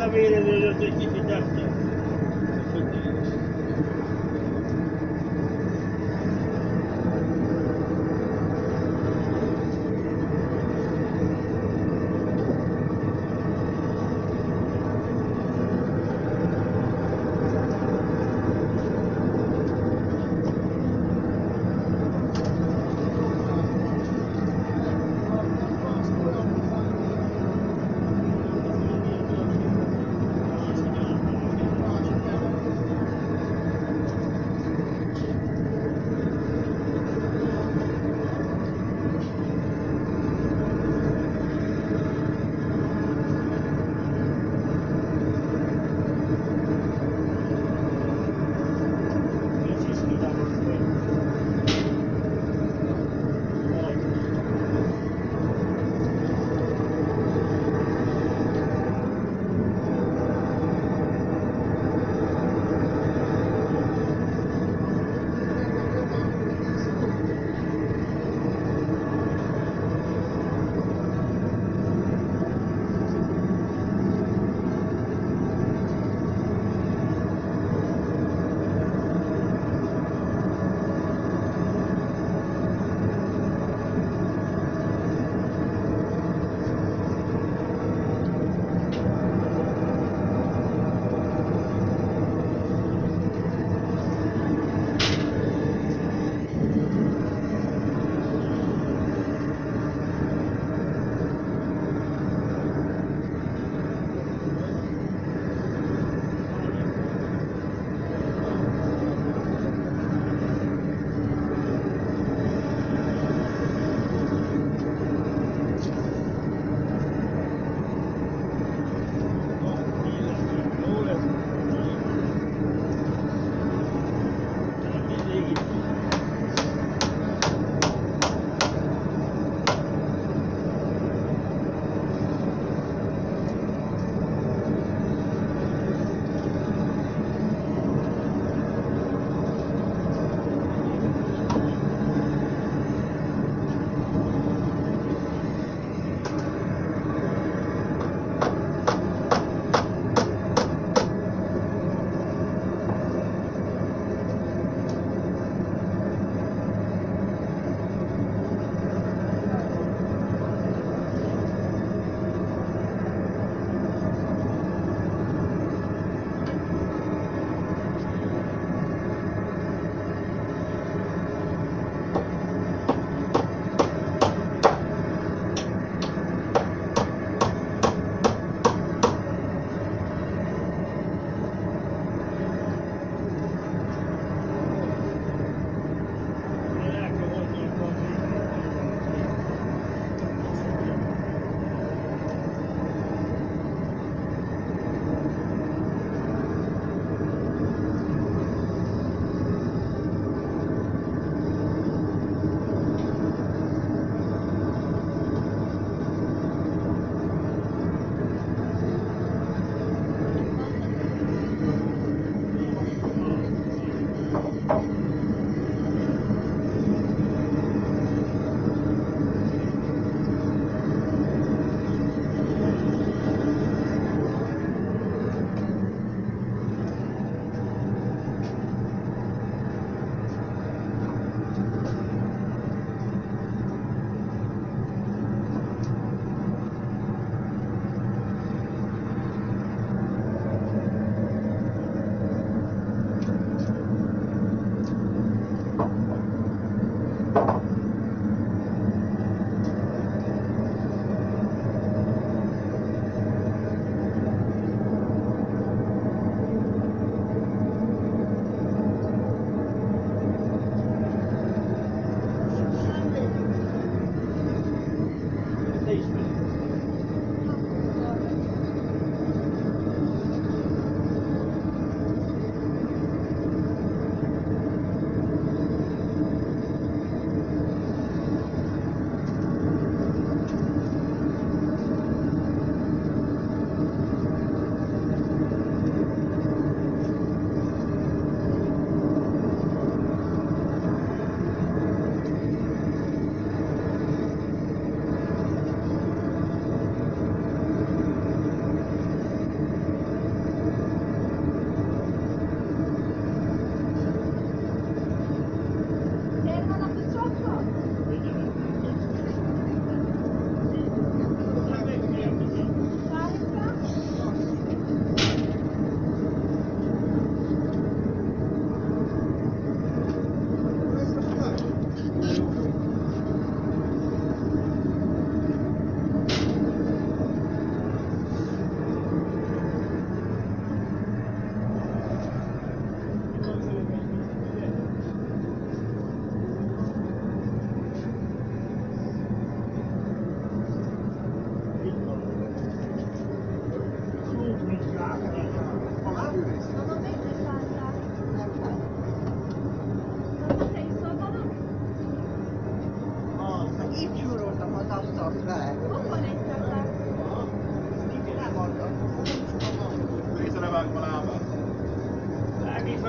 Már véreződött, hogy kicsit tettem.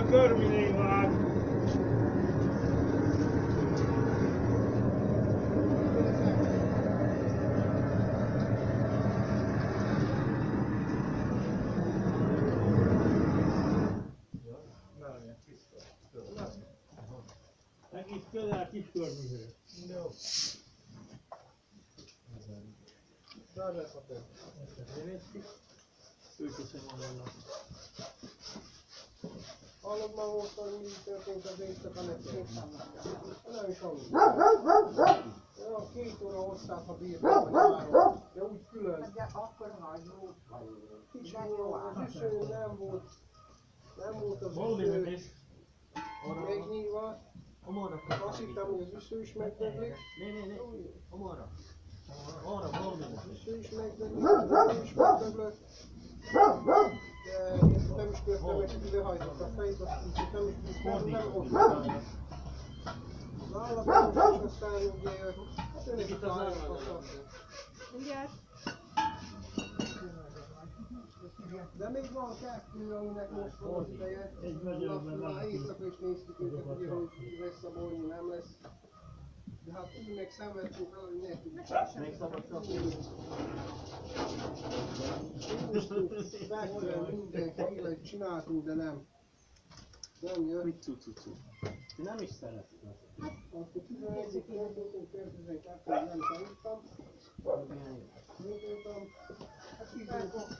körminél vág. Egész közel kis körmihő. Jó. Szervez a több. Őköszön magadnak. Hallod már most, hogy mi történt az éjszaka nekünk? Nem is hallod. Ja, 2 óra hozták a bírták, vagy 3. De úgy külön. De akkor nagy volt. Kicsi volt, az üsző nem volt. Nem volt az Hol üsző léved is? megnyílva. Azt hittem, hogy az üsző is megdöglik. Ne, amarra. Arra, valami. Az üsző is megdöglik, az üsző is megdöglött. De én nem is követtem meg, hogy idehajtott a fejét, azt így nem is tudtam, nem ott. Az állatot, és aztán ugye, hát ő is találkoztak. Mindjárt. De még van 2, aminek most van az ideje. Egy megyőben Már éjszaka is néztük őket, ugye, hogy lesz a bajnyi, nem lesz. De hát úgy meg szenvedtünk vele, hogy ne tudjuk. Még szabadság. Húztuk, megfelelően mindenki élet csináltunk, de nem. Nem jött. Mit cucucu? Ti nem is szeretsz. Akkor 11-ig fordultunk, 12-ig nem tanultam. Fordultam. Hát így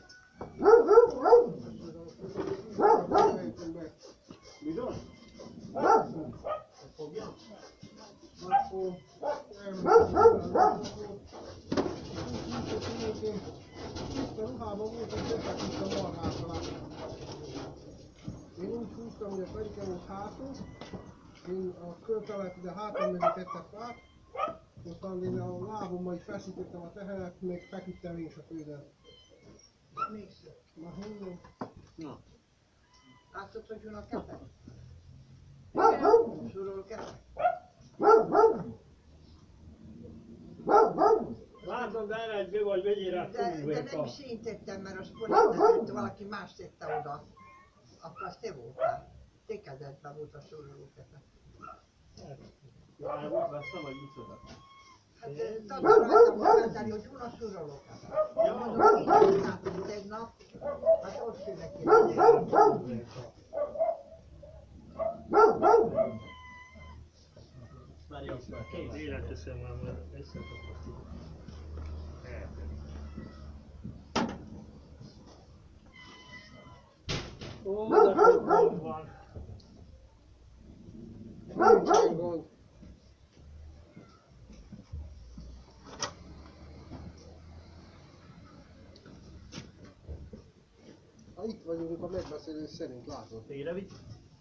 Bizony? Fogja? akkor tiszta ruhában volt, hogy befeküdt a marhát alá. Én úgy húztam, hogy a Ferike volt hátul, én a körpelet ide hátam mögé tettek át, aztán én a lábommal így feszítettem a teheret, még feküdtem én is a földön. Na, mondom. Na. Látszott, hogy jön a kepe? Surul kepe? Látom, de erre egy vagy vegyél rá De nem túlvéka. is én tettem, mert az korített, valaki más tette oda. Akkor az te voltál. Te kezedben volt a suruló kepe. Már volt veszem, vagy micsoda? Hát tudtam rajtam mondani, hogy jön a suruló kepe. Ja, mondom, én is csináltunk tegnap, hát ott félek ki. Várj, azt már Két két. életeszem már, mert összekapasztjuk. Ó, de sok gond van. Nincsen gond. Ha itt vagyunk a megbeszélés szerint, látod. Végre vitt?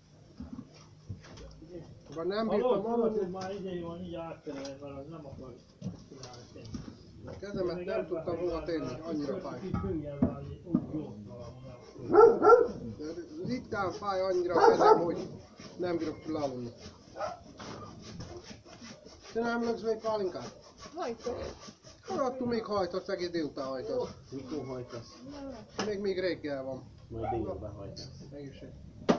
Ha nem Hallod, bírtam hallod, hogy aludni, már idején van, így átterelve, mert az nem akar csinálni semmit. a kezemet nem tudtam hova tenni, annyira fáj. Följel válni, úgy jó valahol. De ritkán fáj annyira a kezem, hogy nem bírok túl aludni. Te nem löksz még pálinkát? Hajtok. Maradtunk még hajtott, egész délután hajtott. Mikor hajtasz? Még reggel van. Majd délben hajtasz. Egészség.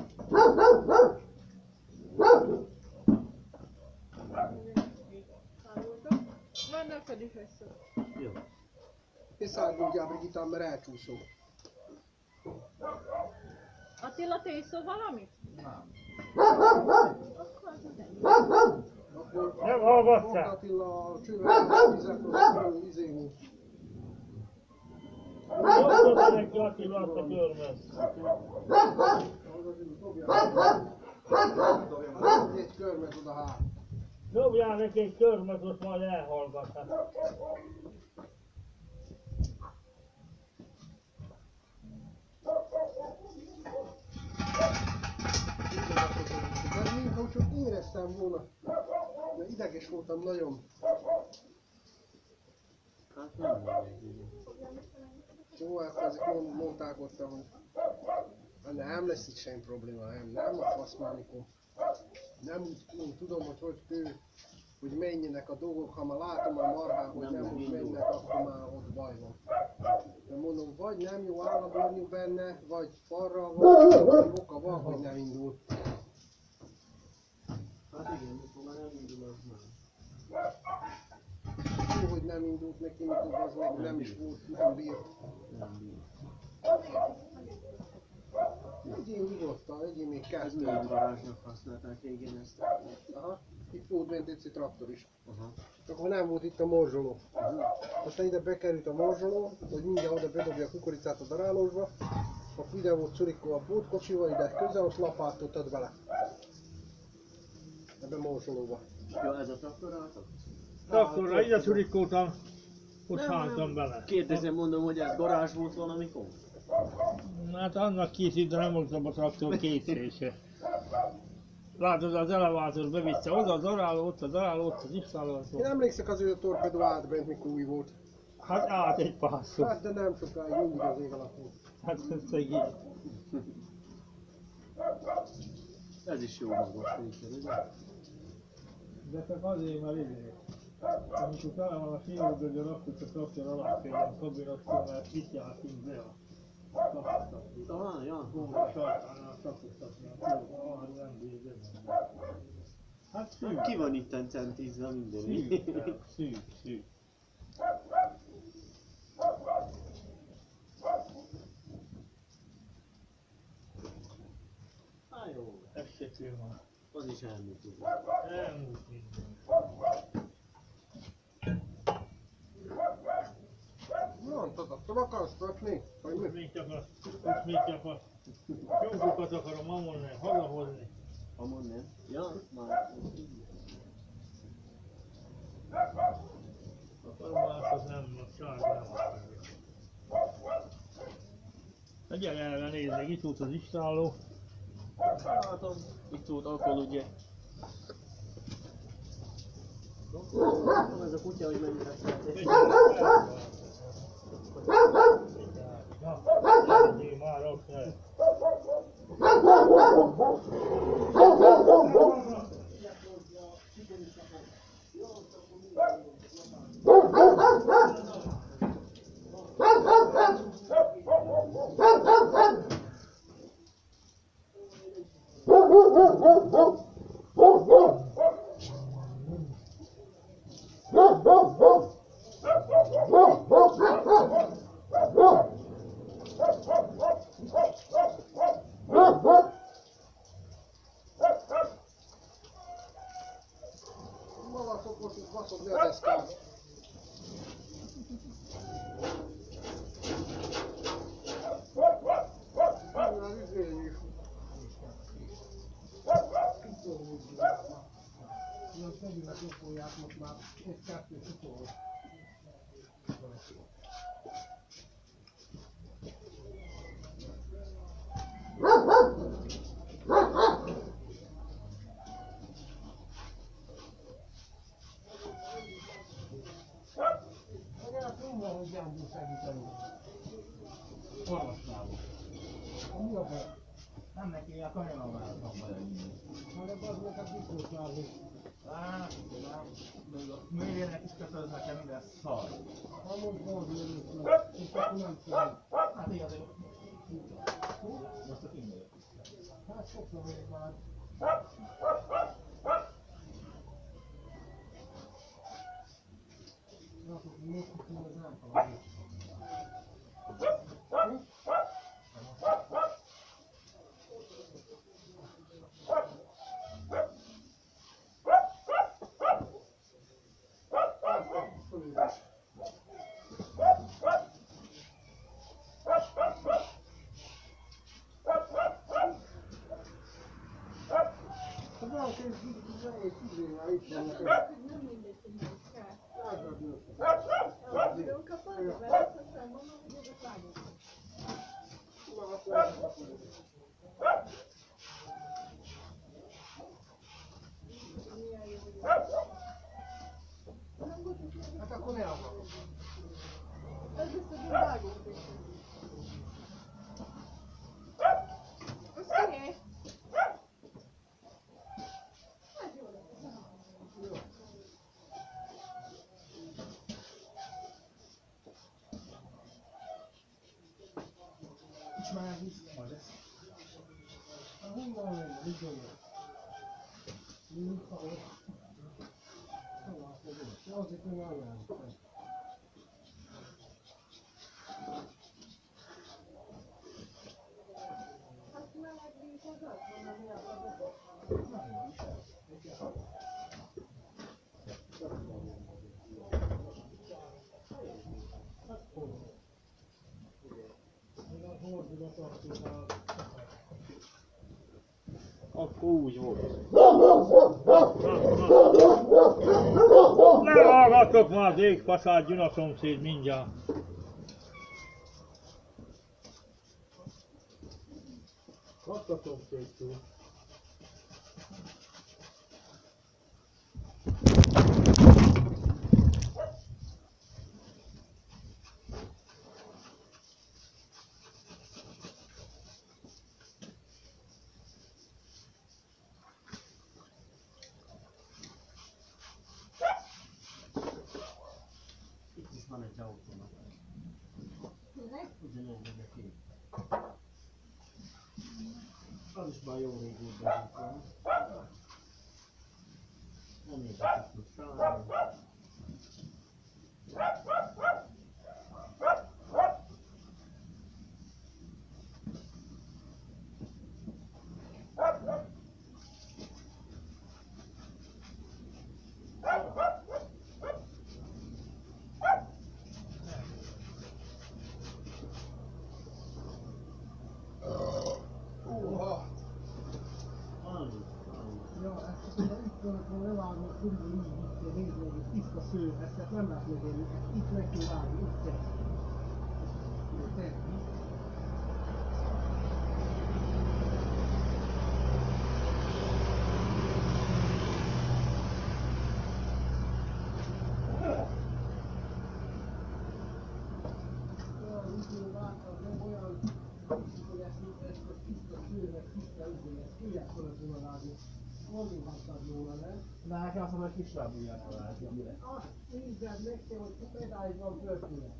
Vannak pedig össze. Jó. És szállduljál Brigitán, mert elcsúszom. Attila, te iszol valamit? Akkor Nem hallgattál? Attila a csővel vizet, az izéni. Dobd neki Attilát a körmet. Egy körmet oda hát. Dobjál neki egy körmet, ott majd elhallgathat. De mintha csak éreztem volna. De ideges voltam nagyon. Hát nem mindegy. Jó, hát ezek mondták ott, hogy hát nem lesz itt semmi probléma, nem a fasz már mikor. Nem úgy tudom, hogy ő, hogy menjenek a dolgok, ha már látom a marhán, hogy nem úgy mennek, akkor már ott baj van. De mondom, vagy nem jó állabornyú benne, vagy falra van, oka van, hogy nem indul. Hát igen, mikor már nem indul, az már. Jó, hogy nem indult neki, mikor az még nem is volt, nem bírt. Nem bír. Egyén nyugodtan, egyén még Ez kezd. milyen garázsnak használták régen ezt? Aha, itt volt bent egy traktor is. Aha. Akkor nem volt itt a morzsoló. Aztán ide bekerült a morzsoló, hogy mindjárt oda bedobja a kukoricát a darálósba. Akkor ide volt Curikó a pótkocsival, ide közel, ott lapátoltad bele. Ebbe a morzsolóba. Ja, ez a traktor álltak? Traktorra ide szurikkoltam, ott szálltam bele. Kérdezem, mondom, hogy ez garázs volt valamikor? Hát annak készít, de nem voltam a traktor készülése. Látod, az elevátor bevitte oda, a daráló, ott az installator. Én emlékszek az ő a torpedó állt bent, mikor új volt. Hát át egy pászor. Hát de nem sokáig, mindig az ég alatt volt. Hát ez szegény. Ez is jó magas féken, ugye? De csak azért, mert idő. Amikor tele van a sírógödön, akkor a traktor alapfélyen kabinokkal, mert itt jártunk be a tapasztatni. Ah, ja. Góra sarkánál tapasztatni a kóra, arra nem bír be. Hát szűk. Ki van itten centízve minden? Szűk. Hát jó, Ez se már. az is elmúlt. Elmúlt minden. Mondtad, attól akarsz rakni? Vagy mi? Mit csak a tyúkokat akarom amonni, hazahozni. Amon nem? Ja, már. A farmások nem, a sárga nem akarja. Na gyere erre nézzek, itt volt az istáló. Látom, itt volt alkohol, ugye? Ez a kutya, hogy mennyire szeretett. Már ott lehet. Magasok most itt baszod le a deszkát. Az üzvény is. Ilyen fegyület okolják most már egy-kettő utol. Legalább nem van, hogy Jambó segíteni. Orvosnáló. Mi a baj? Nem neki a kanyaralmányoknak majd ennyi. Hát ebben az neked biztos várni. Hát, nem. Még a mérjének is kötöz nekem minden szar. Ha most boldog először, és akkor nem tudom. Hát igaz, hogy most a kimegyek. Hát sokszor vagyok már. Rakok, most tudom, hogy nem találjuk. Nem mindegy, hogy nem kell. Tudom kapni, mert aztán mondom, hogy ezek vágok. Milyen jó, hogy nem volt, hogy Hát akkor ne akarok. ez biztos, hogy vágok. Az kiné? Hát jó lesz. nincs már víz. Honnan lenne, mit gondolod? Nincs ahol. Azért nem állám. Hát meleg víz az az, valami az. Akkor úgy volt. Ne hallgatok már az égfaszát, jön a szomszéd mindjárt. Azt a szomszédtől. Itt is van egy autónak. Ugyanez ez a kép. Az is már jó régóta van. Nem érzek itt sajnos. Ja, ezt itt kellett volna levágni, körülbelül így kell nézni, hogy egy tiszta sző, ezt nem lehet megélni, ezt itt meg kell vágni, itt kell. Érted? Olyan úgy vágtam, nem olyan, hogy ezt a tiszta szőnek, tiszta ügyén, ezt kinek kellett volna vágni. Mondjuk hagytad volna, nem? De hát azt mondom, hogy kis lábújját találni, amire. Azt nézzed meg kell, hogy pedáig van pörkülve.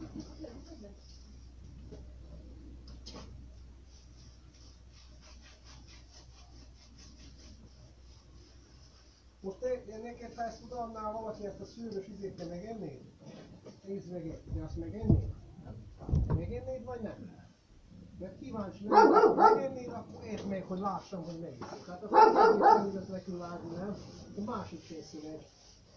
Most te neked, ha ezt tudannál valaki ezt a szőrös izét, te megennéd? Nézd meg, te azt megennéd? Megennéd vagy nem? Mert kíváncsi nem, ha megennéd, akkor érd meg, hogy lássam, hogy megiszod. Tehát azt nem egész neki vágni, nem? A másik részén egy.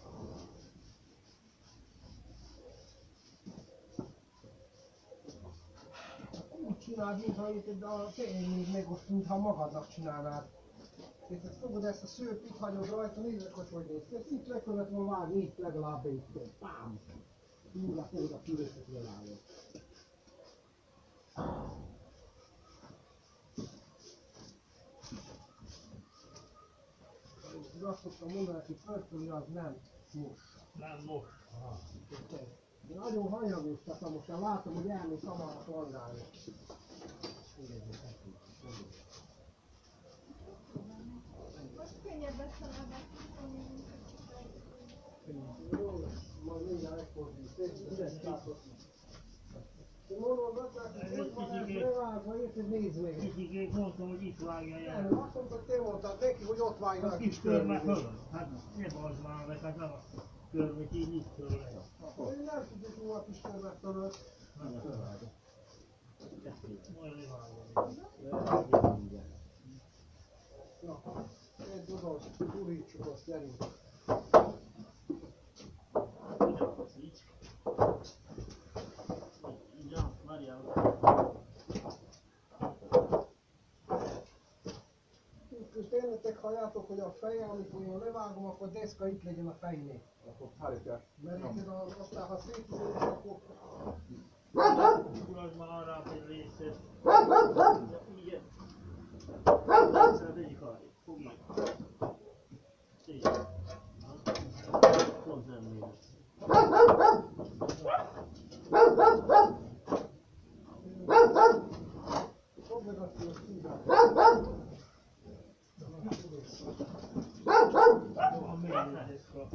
Úgy csináld, mintha itt a tényleg megosztod, mintha magadnak csinálnád. Érted, fogod ezt a szőrt, itt hagyod rajta, nézzük, hogy néz ki. Ezt itt le kellett volna vágni, itt legalább itt. Pám! Úgy a fogod a fülöset levágod. Azt szoktam mondani, hogy pörkölni az nem most. Nem most. Érted? De nagyon hanyagos, tehát most már látom, hogy elmész hamar szolgálni. Most könnyebb találni, Jó, majd mindjárt megfordít. Üres látott. Mondom, hogy van ez levágva, érted, nézd meg. Kicsikét mondtam, hogy itt vágja el. Nem, azt mondta, hogy te mondtad neki, hogy ott vágja A a kis körme fölött. Hát nem az már meg, hát nem a körmét így itt fölött. Én nem tudjuk, hogy a kis körme fölött. Nem fölvágja. Majd levágja. Na, egy oda, turítsuk azt, gyerünk. Ja, várjál. Tényleg halljátok, hogy a feje, amikor én levágom, akkor a deszka itt legyen a fejnél. Akkor hárítják. Mert neked aztán, ha szétizolod, akkor... Akkor az már arra egy részét. Igen. Egyszer az egyik arra. Fogj. Így. Pont nem néz. Fogd meg azt, hogy szívál. Van még egy deszka.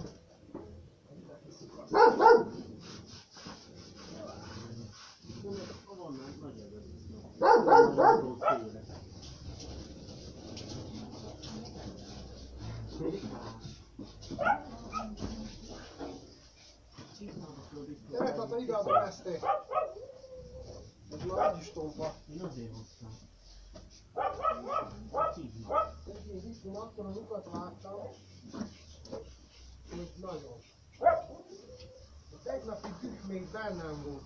Onnan nagy előtt. Gyere, Tata, ide az a veszték. Ez már így is tompa. Én azért hoztam. Én viszont akkor a lukat láttam, hogy nagyon. A tegnapi tükk még bennem volt.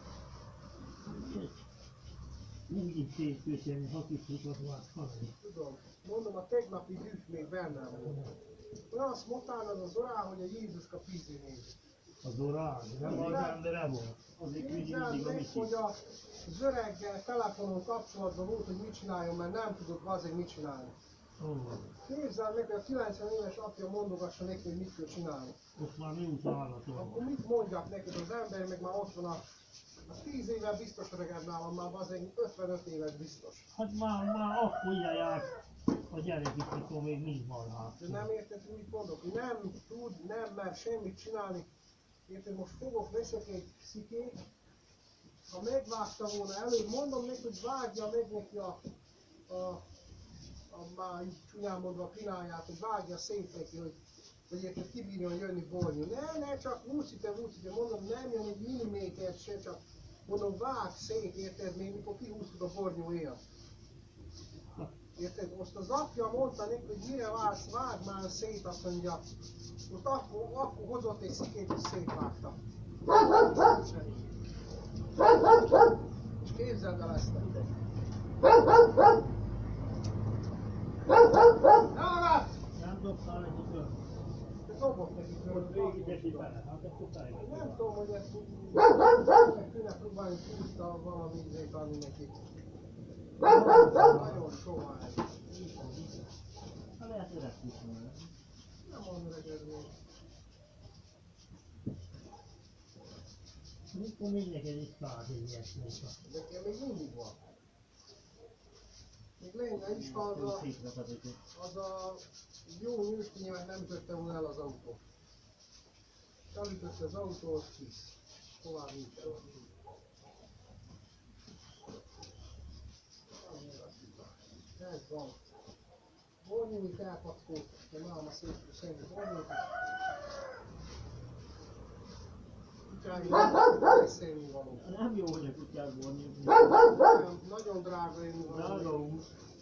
Úgy itt építeni, ha kicsikat már hanem. Tudom, mondom, a tegnapi düh még bennem volt. Olyan azt mondtál az orá, hogy a Jézuska pizénék. Az orán, nem az ember volt. Azért küzdi Képzeld mindig a meg, Miki. hogy az öreggel telefonon kapcsolatban volt, hogy mit csináljon, mert nem tudott azért mit csinálni. Képzeld meg, hogy a 90 éves apja mondogassa neki, hogy mit kell csinálni. Most már mi utálatom. Akkor mit mondjak neked, az ember meg már ott van a 10 éve biztos öregebb nálam, már azért 55 éves biztos. Hát már akkor járt a gyerek is, mikor még mind van hát. De nem érted, hogy mit mondok? Nem tud, nem mer semmit csinálni. Érted, most fogok, veszek egy szikét, ha megvágta volna előbb, mondom neki, hogy vágja meg neki a már így csúnyán mondva a pináját, hogy vágja szét neki, hogy érted, kibírjon jönni bornyú. Ne, csak úszite, mondom, nem jön egy millimétert se, csak mondom, vág szét, érted, még mikor kihúztuk a bornyú él. Érted, most az apja mondta neki, hogy mire vársz, vágd már szét, azt mondja, most akkor hozott egy szikét, és szétvágta. És képzeld el ezt. Nem dobtál neki föl. Dobott neki Ott föl. végig neki bele, hát akkor fejlődni. Nem tudom, hogy ezt meg kéne próbálni húzta valami ízét adni neki. Nagyon soha ez. Hát lehet öreg kismúl. Nem mondom öregedni. Mikor még neked is 100 éves munka. Nekem még mindig van. Még lenne is, ha az a jó nőstényemet nem ütötte volna el az autó. Elütötte az autó, az kész. Tovább nincs. Ez van. Bornyújt elpatkolt, de máma szép, semmi bornyújt. Kutyáim beszélni való. Nem jó, hogy a kutyák bornyúzni. Nagyon drága én Drága való. hús.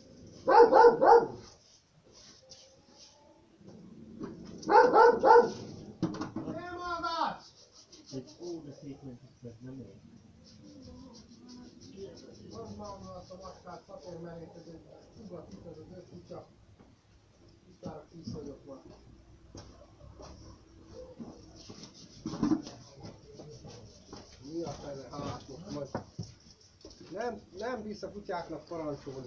Nem hallgatsz! De szép ment, nem ér. Az máma azt a macskát papír mellé, hogy ugat itt az az 5 kutya. Kutyára kiszorjok van. Mi a fele? Hát most majd. Nem bíz a kutyáknak parancsolni.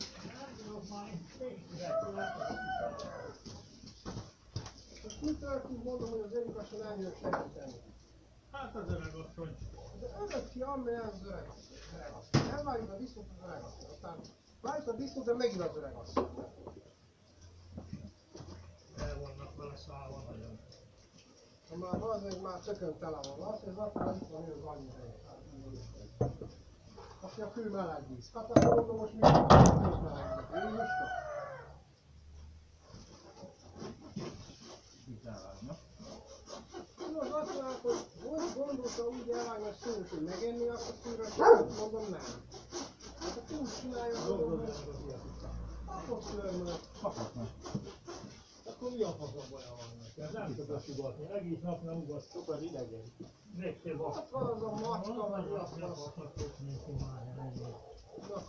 Most mit történt, mondom, hogy az Erika sem nem jön segíteni. Hát az öreg asszony. De öreg ki, amely az öreg asszony. Elvárjuk a disznót az öreg asszony. Aztán várjuk a disznót, de megint az öreg asszony. El vannak vele szállva nagyon. Ha már valószínűleg már tökön tele van. Valószínűleg akkor itt van ő az annyi hely. Aki a fő meleg víz. Hát akkor mondom, most mi van? Most meleg víz. Jézuska. Az azt mondják, hogy gondolta úgy elvágni a szót, hogy megenni azt a szűröt, mondom nem. Hát a túl csinálja a dolgot, akkor szörmölök. Akkor mi a faszom olyan vannak? Ez nem tudod ugatni. Egész nap nem ugatsz. Szokat idegen. Még se bak. Ott van az a macska, vagy mi azt Nem az. akartok nézni már, ennyi. Na,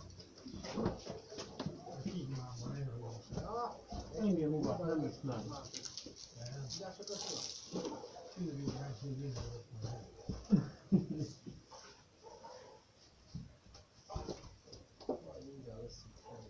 Így már van, nagyon jó. ja. Ennyi mugat, nem is nem. Vigyázz csak össze. Sűrűen, hogy mindenhol van. Majd mindjárt lesz.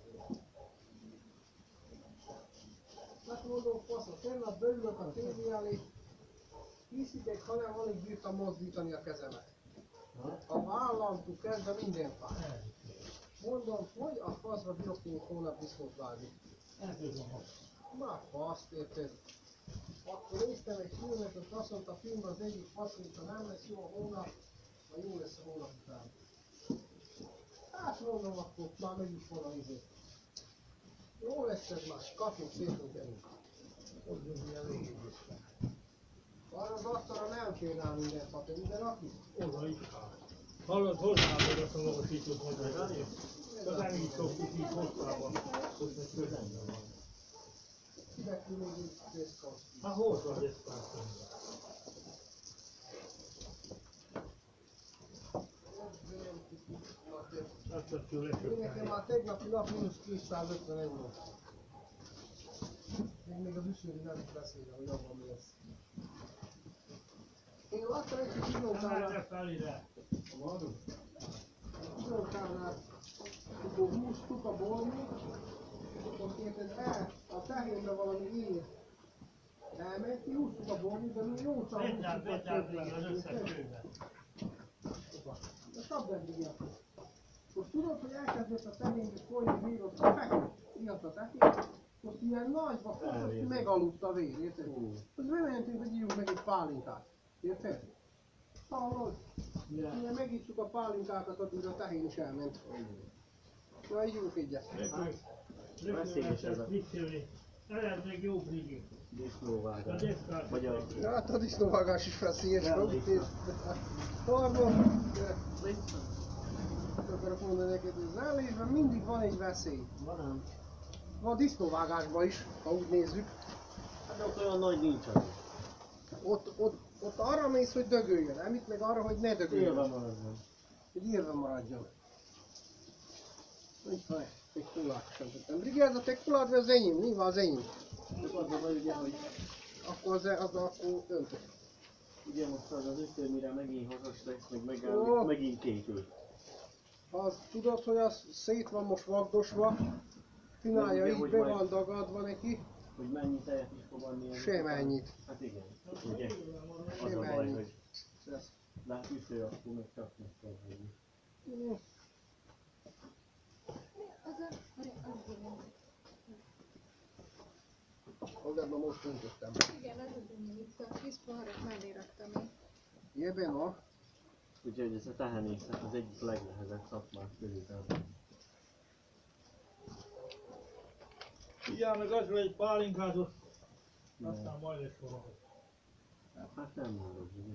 Hát mondom, faszom, tegnap beülök a tévé elé, hiszítek, hanem alig bírtam mozdítani a kezemet. A vállamtól kezdve minden fáj. Mondom, hogy a faszra bírok én holnap diszkót vágni. Már faszt, érted? Akkor néztem egy filmet, ott azt mondta a film az egyik fasz, hogy ha nem lesz jó a hónap, vagy jó lesz a hónap után. Hát mondom, akkor már meg is van a izé. Jó lesz ez már, kapjuk szépen gyerünk. Hogy jön ilyen végigésre. Arra az asztalra nem kéne rá mindent, ha te ide rakjuk. Oda is áll. Hallod, hozzám meg azt a magasítót mondani. De nem így szoktuk így hosszában. Most meg közelben van. Ide ki még így részkast. Hát hol van részkast? Azt a tőle Nekem már tegnapi nap mínusz 250 euró. Még az üsőri nem is beszélve, hogy abban mi lesz. Én láttam egy pilótánál, amikor húztuk a bolmit, ott érted el, a tehérbe valami ír. Elment, ki húztuk a bolmit, de mi jó szám húztuk a csöpre. De szabd eddig ilyen. Most tudod, hogy elkezdett a tehérbe folyni vírot, a feküdt, ilyet a tehérbe. Most ilyen nagyba fogott, megaludt a vér, érted? Most bementünk, hogy ígyunk meg egy pálinkát, érted? Hallod? Ilyen megígyjuk a pálinkákat, addig a tehén is elment. Na, ígyunk egyet. Veszélyes ez a Ez még jó brigi. disznóvágás. Vagy a... Ja, hát a disznóvágás is veszélyes, Harmon, akarok mondani neked, hogy az ellésben mindig van egy veszély. Van. Van a disznóvágásban is, ha úgy nézzük. Hát ott olyan nagy nincs az. Ott arra mész, hogy dögöljön, nem itt meg arra, hogy ne dögöljön. Élve maradjon. Hogy írva maradjon. Úgyhogy, tekkulátosan tettem. Brigád, a tekkulát, vagy az enyém? Nyilván az enyém. Csak az a baj, ugye, hogy Akkor akkor öntök. ugye most az üsző, mire megint hozos lesz, meg Ó. megállít, megint kékül. Az tudod, hogy az szét van most vagdosva, csinálja Ugye, így, hogy be majd- van dagadva neki. Hogy mennyi tejet is fog adni. Sem ennyit. Hát igen. Ugye? Az Sem a baj, ennyit. hogy... De hát üsző, akkor meg csak meg kell hozni. Magadban most öntöttem. Igen, ez az enyém, itt a kis poharat mellé raktam én. Jében a. Úgyhogy ez a tehenészet az egyik legnehezebb szakmák közül. Igen, meg az egy pálinkázot. Aztán majd lesz valami. Hát nem mondod, ugye?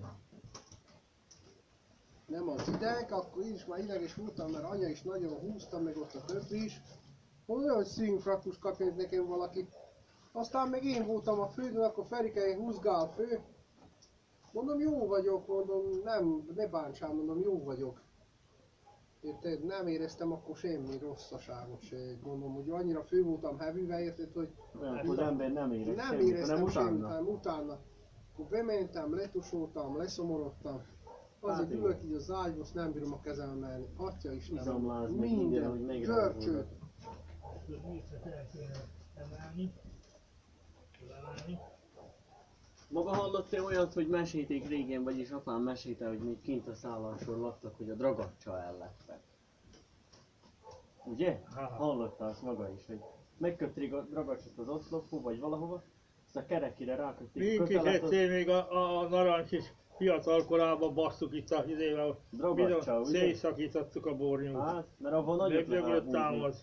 Nem az ideg, akkor én is már ideges voltam, mert anya is nagyon húzta, meg ott a többi is. Mondja, hogy színfrakus kapjon nekem valaki. Aztán meg én voltam a fődön, akkor Ferike húzgál fő. Mondom, jó vagyok, mondom, ne bántsál, mondom, jó vagyok. Érted, nem éreztem akkor semmi rosszaságot se. Mondom, hogy annyira fő voltam heavyvel, érted, hogy Olyan, hogy az ember nem érez nem semmit, hanem éreztem semmit, utána. hanem utána. Akkor bementem, letusoltam, leszomorodtam. Azért Hát ülök így az ágyba, azt nem bírom a kezem emelni. Atya Istenem, Izomláz, meg minden, hogy minden, megrázódott. görcsöt. Vissza kell kéne emelni. Leállni. Maga hallottál olyat, hogy mesélték régen, vagyis apám mesélte, hogy még kint a szálláson laktak, hogy a dragacsa ellettek. Ugye? Hallottál azt maga is, hogy megkötték a dragacsot az oszlopba, vagy valahova, azt a kerekére rákötték a Mink is kötelet, egyszer még a narancs is fiatal korában basszuk itt a izével, dragacsa, ugye? szétszakítottuk a bornyút. Hát, mert abban nagyot lehet Meglögött húzni. támad.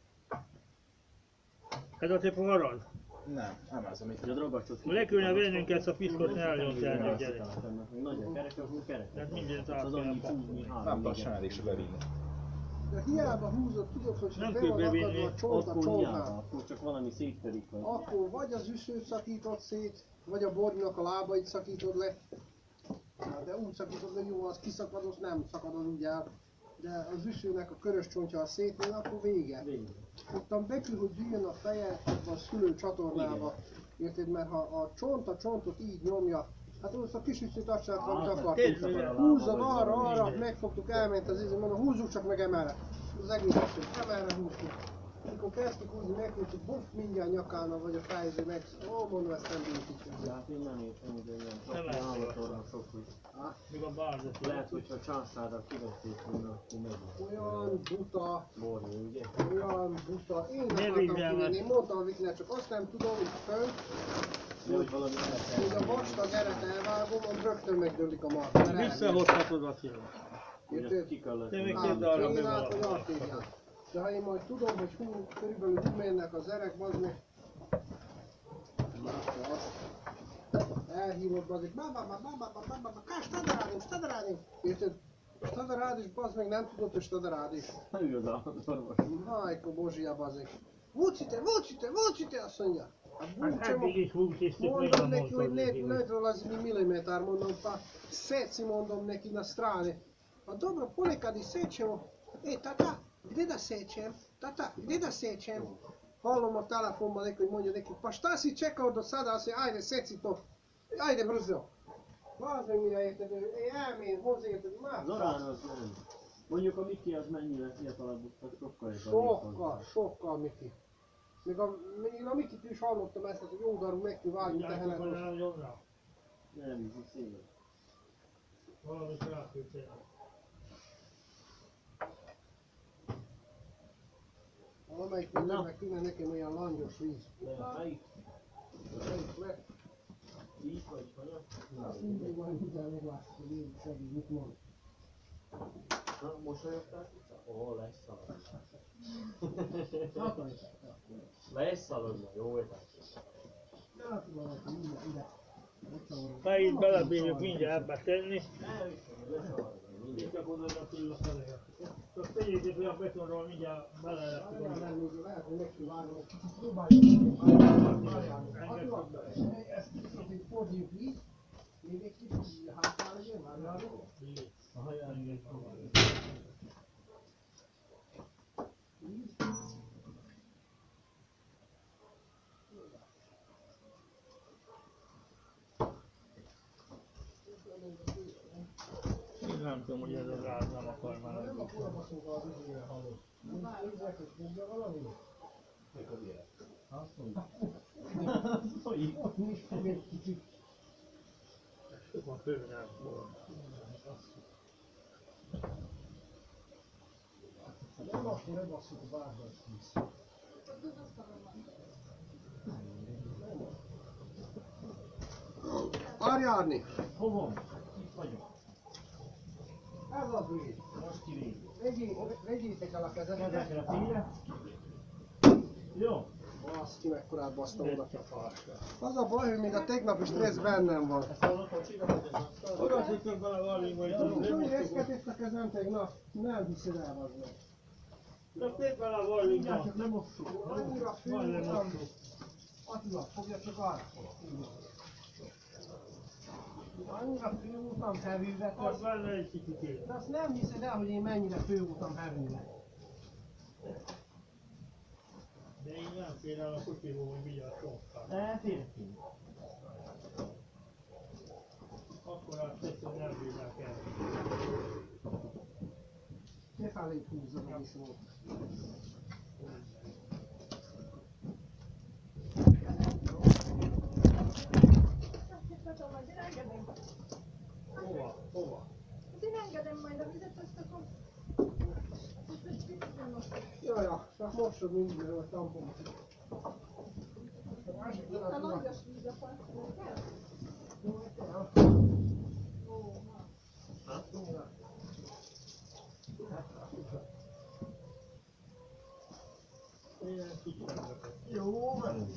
Ez a te poharad? Nem ez a mit. Hogy a dragacsot Le kéne vennünk ezt a piszkos nyelnyont el, elnyom, gyere. hogy nagy a kerek, akkor kerek. Tehát mindent át az kell annyi bakni. húzni, három, Nem igen. lassan elég se bevinni. De hiába húzod, tudod, hogy Nem be kell van bevinni. akadva a csont a Akkor hiába, csontnál. akkor csak valami széttörik, vagy... Akkor vagy az üszőt szakítod szét, vagy a bornynak a lábait szakítod le. Hát, de úgy szakítod le, jó, az kiszakad, az nem szakad az úgy el. De az üszőnek a körös csontja a szétnél, akkor vége. Végül. Ottan be kell, hogy gyűjjön a feje abba a szülő csatornába. Érted? Mert ha a csontot így nyomja, hát azt a kis üszőt azt sem amit akartunk. Húzzad arra, megfogtuk, elment az izé, mondom, húzzuk csak meg emelre. Az egész üszőt, emelre húztuk. Amikor kezdtük húzni, megfogtuk, buff, mindjárt nyakálna, vagy a fejző meg, mondom, ezt nem bírt így. Hát én nem értem, hogy ilyen Nem sok lehet állatorra sok, hogy Még a bárzat. lehet, hogyha császárral kivették volna, akkor megy. Olyan buta, Borjú, ugye? olyan buta. Én Ne akartam vigyel kivenni, meg. én mondtam a Vikinek, csak azt nem tudom, hogy fönt, Jó, hogy valami hogy a vastag eret elvágom, ott rögtön megdőlik a marha. Visszahozhatod a filmet. hogy ezt ki kellett. Te még volna. képzeld arra, mi Én van át, hogy a artériát. De ha én majd tudom, hogy hú, körülbelül úgy mennek az erek, bazd meg. Elhívod, bazd meg, stadarádim. Érted? Stadarádim, bazd meg, nem tudod, hogy stadarádim. Ő az orvos. Hajko, Bozsia, bazd meg. Vucite, azt mondja. Hát eddig is húztisztik, Mondom még neki, hogy mondtad ne prolazi mi milimetar, mondom, pa seci, mondom neki na strane. Pa dobro, ponekad i sećemo. Tata, gdje da sečem? Tata, gdje da sečem? Hallom a telefonban neki, hogy mondja neki, pa šta si čekao do sada, azt mondja, ajde, seci to. Ajde, brzo. Bazd meg, mire érted, elmész, hozzáérted, már. Zorán az nem. Mondjuk a Miki az mennyire fiatalabb, tehát sokkal Sokkal Miki. Még a Mikit is hallottam ezt, hogy jó darú neki vágni tehenet. Nem, ez szépen. Valamit ráküldtél. Valamelyik mindennek kéne nekem olyan langyos víz. Melyik? Melyik le? Így vagy hanyag? Azt mindig van, minden meglátsz, hogy én segít, mit mond. Na, mosolyogtál? Ó, lesz szalonna. Lesz szalonna, jó étel. Ha itt belebírjuk mindjárt ebbe tenni, Mindegy. itt csak oda küll a felé. Csak tegyétek le a betonról, mindjárt belerakom. Lehet, hogy megkívánok, hogy kicsit próbáljuk. Ezt kicsit itt forduljuk így. Még egy kicsit hátrá legyen, várjálok. Én nem tudom, hogy ez az áll nem akar már. Nem akkor a baszóval a vizére hallott. Nézzek, hogy mondja valami? Azt mondja. Ott is fog egy kicsit. Sokan főn nem volt. Nem akkor ne basszuk a bárban víz. Arjárni! Hova? Itt vagyok. Ez az víz. Most kirég. Vegyétek el a kezeket. Kezekre tényre. Jó. Baszki, mekkorát basztam oda. Az a baj, hogy még a tegnapi stressz bennem van. Ezt a kocsiba vagy az asztal? Oda szükség bele valamit, vagy nem Úgy mostuk. reszketett a kezem tegnap, nem hiszed el az meg. Csak tedd bele valamit. Csak nem mosszuk. Annyira fő Majdnem voltam. mostuk. Attila, fogja csak arra. Annyira fő voltam heavy-be, Az benne egy kicsit él. de azt nem hiszed el, hogy én mennyire fő voltam heavy-be. De én nem félem a kocsiból, hogy mindjárt sokkal. Tényleg. Akkor azt tesz, hogy nem bírják el. Ne felé húzzam a viszont. Majd én engedem. Hova? Én engedem majd a vizet, azt akkor... Azt egy picit nem most. Jaja, csak mossad mindig a tampont. Itt a langyos víz a parkon, kell? Ó, na. Ilyen kicsit Jó, van.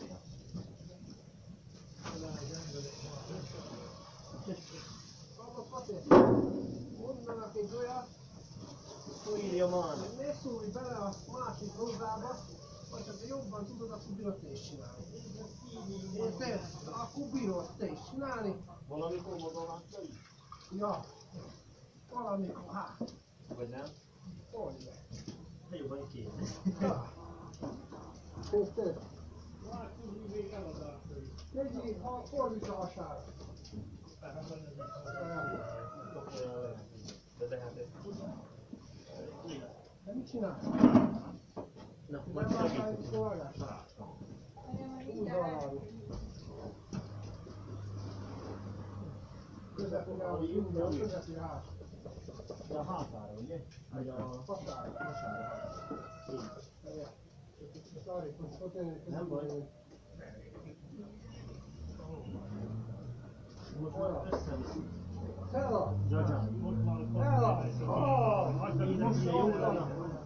Mondd meg egy olyat, Írja már. hogy ne szólj bele a másik hozzába, vagy ha te jobban tudod, akkor bírod te is csinálni. Érted? Akkor bírod te is csinálni. Valamikor maga látja is? Ja. Valamikor, hát. Vagy nem? Hogy meg. De jobban kéne. Ja. Érted? Látjuk, még eladás. Tegyél, ha fordítsa a hasára. De hát ez... De mit csinálsz? Na, Nem majd láttál segítek. egy szolgást? Én majd Húzd mindjárt alá. elküldjük. Közepére a közepi ház. De a hátára, ugye? Vagy a... Hasára. Sorry, hogy Nem baj. Most Olyan. már összeviszünk. Szela! Zsadzsán. Ott van, Szela! azt a Most se jó lenne.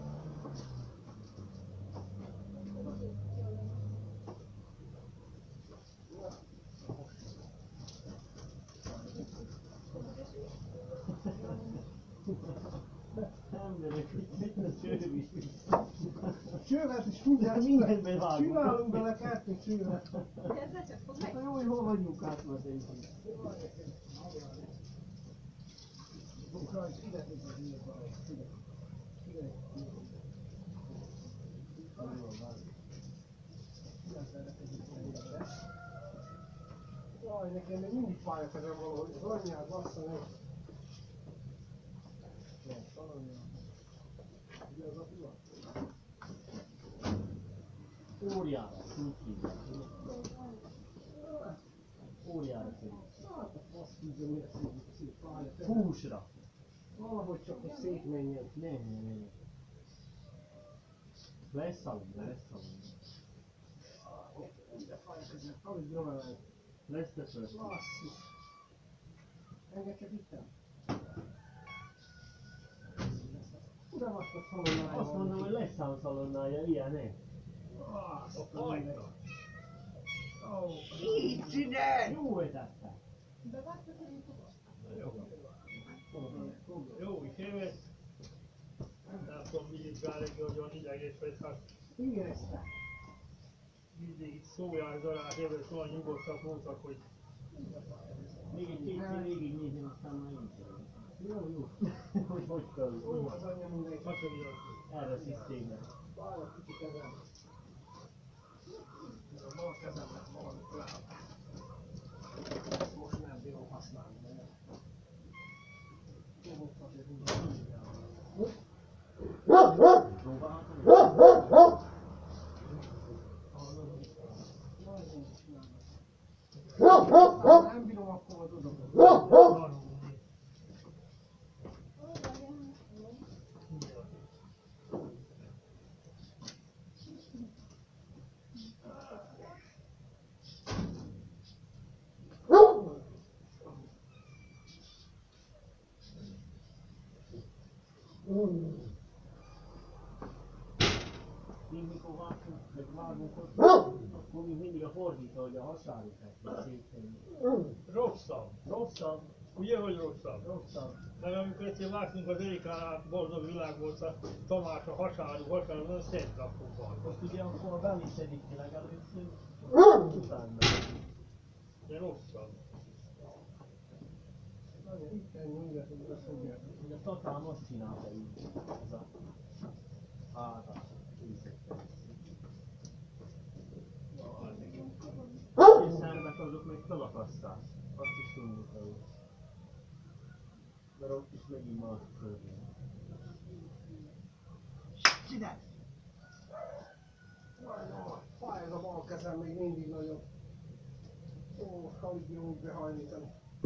Emberek, mit a csőr is. Csővet is mindjárt Mindent bevágunk. csinálunk bele kettő csővet. Ezzel csak fog meg. Hát jó, hogy hol vagyunk át ma szerintem. Jaj, nekem még mindig fáj a kezem valahogy, az anyját bassza meg. Óriára, szintén. Óriára szerintem. Azt húzom, hogy szép fáj a kezem. Húsra. Valahogy csak, hogy szétmenjen. Nem. Lesz aludni. Ide fáj a kezem, alig rohanál. Lesz te föl. Basszus. Engedd csak itten. Ura vastat szalonnája. Azt mondom, hogy lesz számszalonnája, ilyen, ne? Így csinál! Jó ötette. Bevágtad, hogy én fogom. Jó, és éves. Nem tudom, vizsgálni, hogy olyan idegés vagy, hát Igen, ezt. mindig szójár darát, éves olyan nyugodtak voltak, hogy Még egy kétszer végignézem, aztán már nincs. Jó. Hogy kell. Jó, az anyja mindegy. Erre a szisztémre. Fáj a kicsi kezem. A bal kezemnek valami rá. Ezt most nem bírom használni, mert fogok azért úgy. Nem bírom, akkor majd oda. Még mikor vágunk ott, akkor még mindig a fordítva, hogy a hasárit szépen. rosszabb. Ugye, hogy rosszabb? Mert amikor egyszer vágtunk az Erikánál, boldog világ volt a Tamás a hasárú, az szent napunk van. Most ugye akkor beliszedik ki legalábbis, utána. De rosszabb. Itten nyújjat, hogy beszogják. Ugye a Tatám azt csinálta így, ez a hátát, és szervek azok meg felakasztás, azt is tudjuk el. Mert ott is megint más körül. Csinálj! Fáj ez a bal kezem még mindig nagyon. Ó, most alig bírom úgy behajlítani.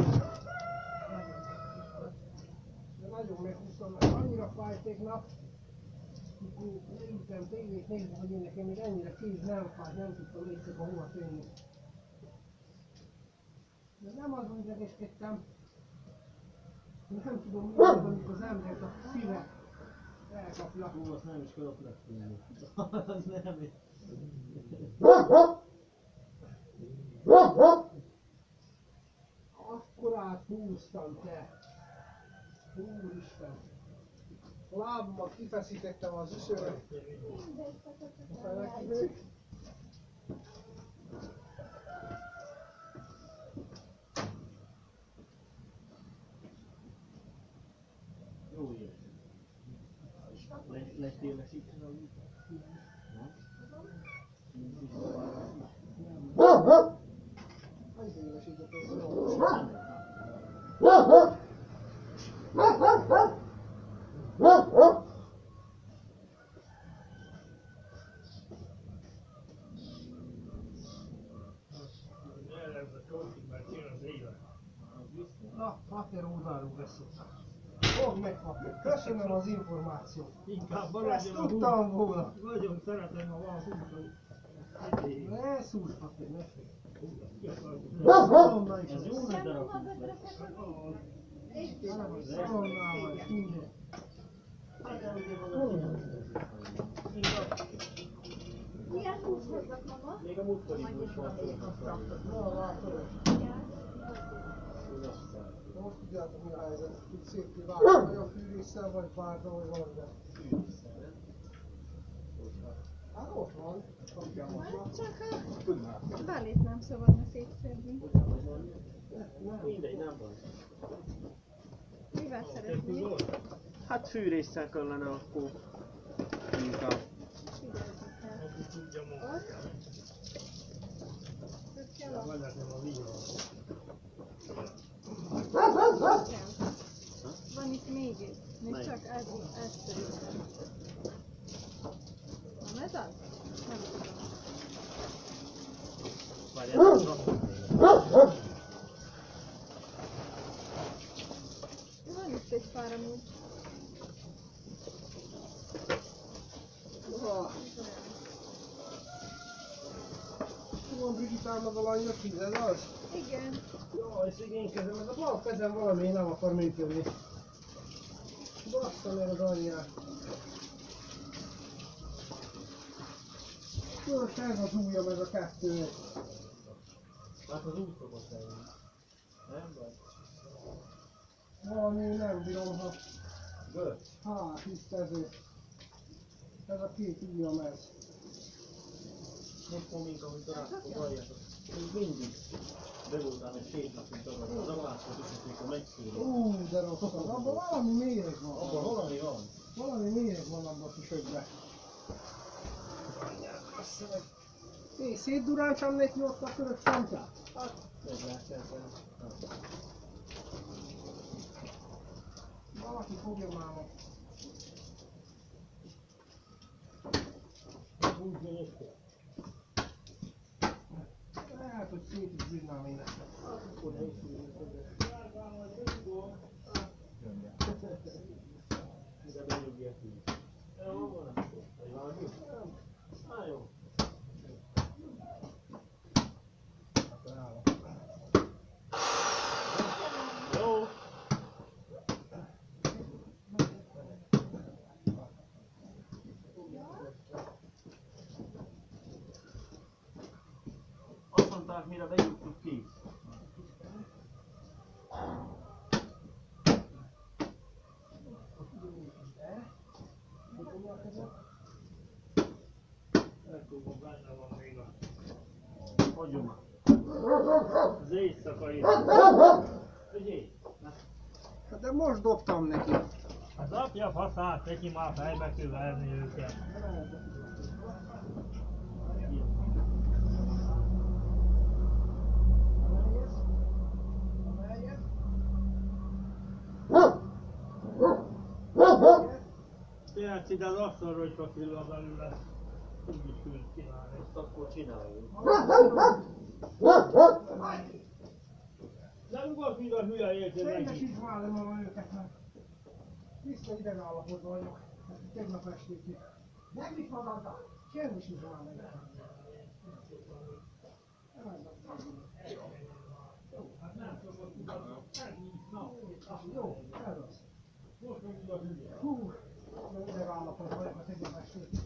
De nagyon meghúztam, mert annyira fáj tegnap, mikor leültem tévét nézni, hogy én nekem még ennyire kéz nem fáj, nem tudtam éjszaka hova tenni. De nem azon idegeskedtem, nem tudom mi az, amikor az embert a szíve elkapja. Hú, azt nem is kellett megtudni. Az nem. Akkorát húztam te! Úristen! A lábamat kifeszítettem az üszőre. Aztán nekibők. Jó érzem. Lettél lesíteni a vízet? Annyi évesített ez Na, Pater óvárunk lesz ott. Fogd meg, Pater. Köszönöm az információt. Inkább Ezt tudtam volna. Nagyon szeretem, ha van hús, hogy Ne szúrj, Pater, ne félj. Ez jó nagy darab hús lesz. Milyen húst hozzak, mama? Még a múltkori búcs van. Most tudjátok mi a helyzet, hogy szép vágni, vagy a fűrésszel, vagy bárda, vagy valami. Hát ott van, kapjál most már. Csak a bálét nem szabadna szétszedni. Mindegy, nem van. Mivel szeretnéd? Hát fűrésszel kellene akkor inkább. Figyeljük el. Aki tudja mondani. Hogy kell a... Vezetem a vízon. kell. Van itt még egy. Még csak ez szerintem. Nem ez az? Nem tudom. Várjál, Van itt egy pár amúgy. Van Brigitámnak a lányja, ez az? Igen. Jaj, szegény kezem, ez a bal kezem valami nem akar működni. Bassza meg az anyját. Most ez az ujjam, ez a kettő. hát az úgy szokott lenni. Nem vagy? Valami nem bírom, ha... Bőr? Hát, hisz ez a két ujjam ez. Most mondjuk, amit rászolgaljatok. Mindig be voltál egy 2 napig tartani. Az apászot is, amikor megszűrő. De rossz. Abban valami méreg van. Abban valami van. Valami méreg van abban a kis ögben. Én szétduráncsam neki ott a körök szantját. Ez látjátok. Valaki fogja már ma. Úgy néztél. Lehet, hogy szét is bírnám én. Akkor ne is ide bejövj értünk. Jó, van akkor. Vagy valami? Á, jó. Akkor állok. Jó. Azt mondták, mire bejuttuk ki. Benne van még a... Hagyjon már. Az éjszakai... Figyelj! Hát de most dobtam neki. Az apja faszát, neki már fejbe kell verni őket. Tényleg ide az asztalra, hogy Attila belőle. Úgy is kell csinálni. Ezt akkor csináljuk. Nem volt mind a hülye érted neki. Rendesítsd már őket, mert tiszta ideg állapotban vagyok. Tegnap estékig. Meg mit magadnak? Rendesítsd már meg. Jó, ez az. Hú, ideg állapotban vagyok a tegnap estékig.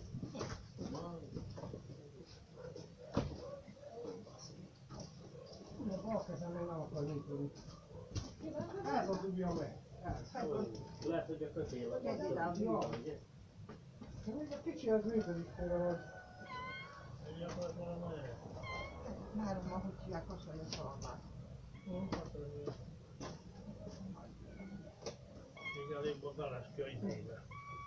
A bal kezem még nem akar működni. Ez az ujjam meg. Ez. Lehet, hogy a kötél vagy. Ja. Még a kicsi az működik például. Már ma, hogy hívják azt, hogy a szalmát. Még elég volt beleskő a izébe.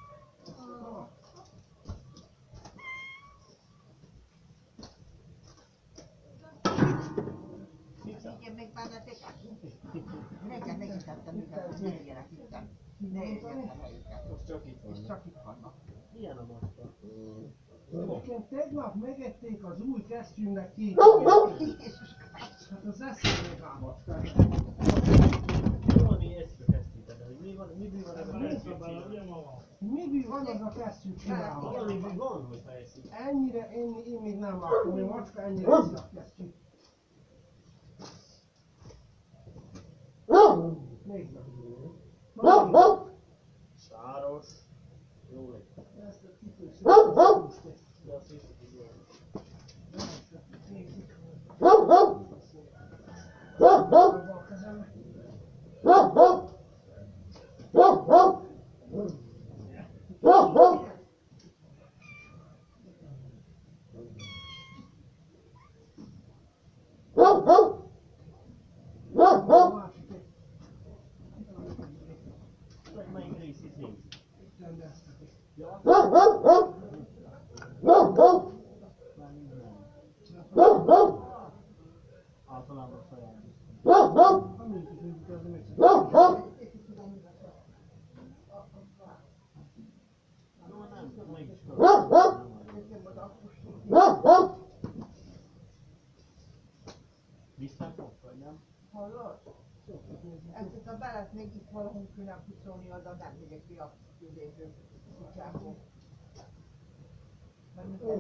Igen, még már reggel megitettem őket, hogy ne legyenek itt. Ne érjenek helyüket. Most csak itt És van. csak itt vannak. Milyen a macska? Egyébként tegnap megették az új kesztyűmnek két Jézus! Hát az eszembe rábacskák. Valami ezt kezdted, hogy mi van ez a kesztyű? Mi van az a kesztyű csinálva? Valami van, hogy eszik. Ennyire, én még nem láttam, hogy a macska ennyire eszi a kesztyűt. Nézd meg. Száros. Jó lett. De azt is tudja. Melyik rész is nincs? Általában saját. Visszafog, vagy nem? Hallod? Ezt a belet még itt valahol külön pucolni, oda nem megyek ki a középő kutyából. Mert mit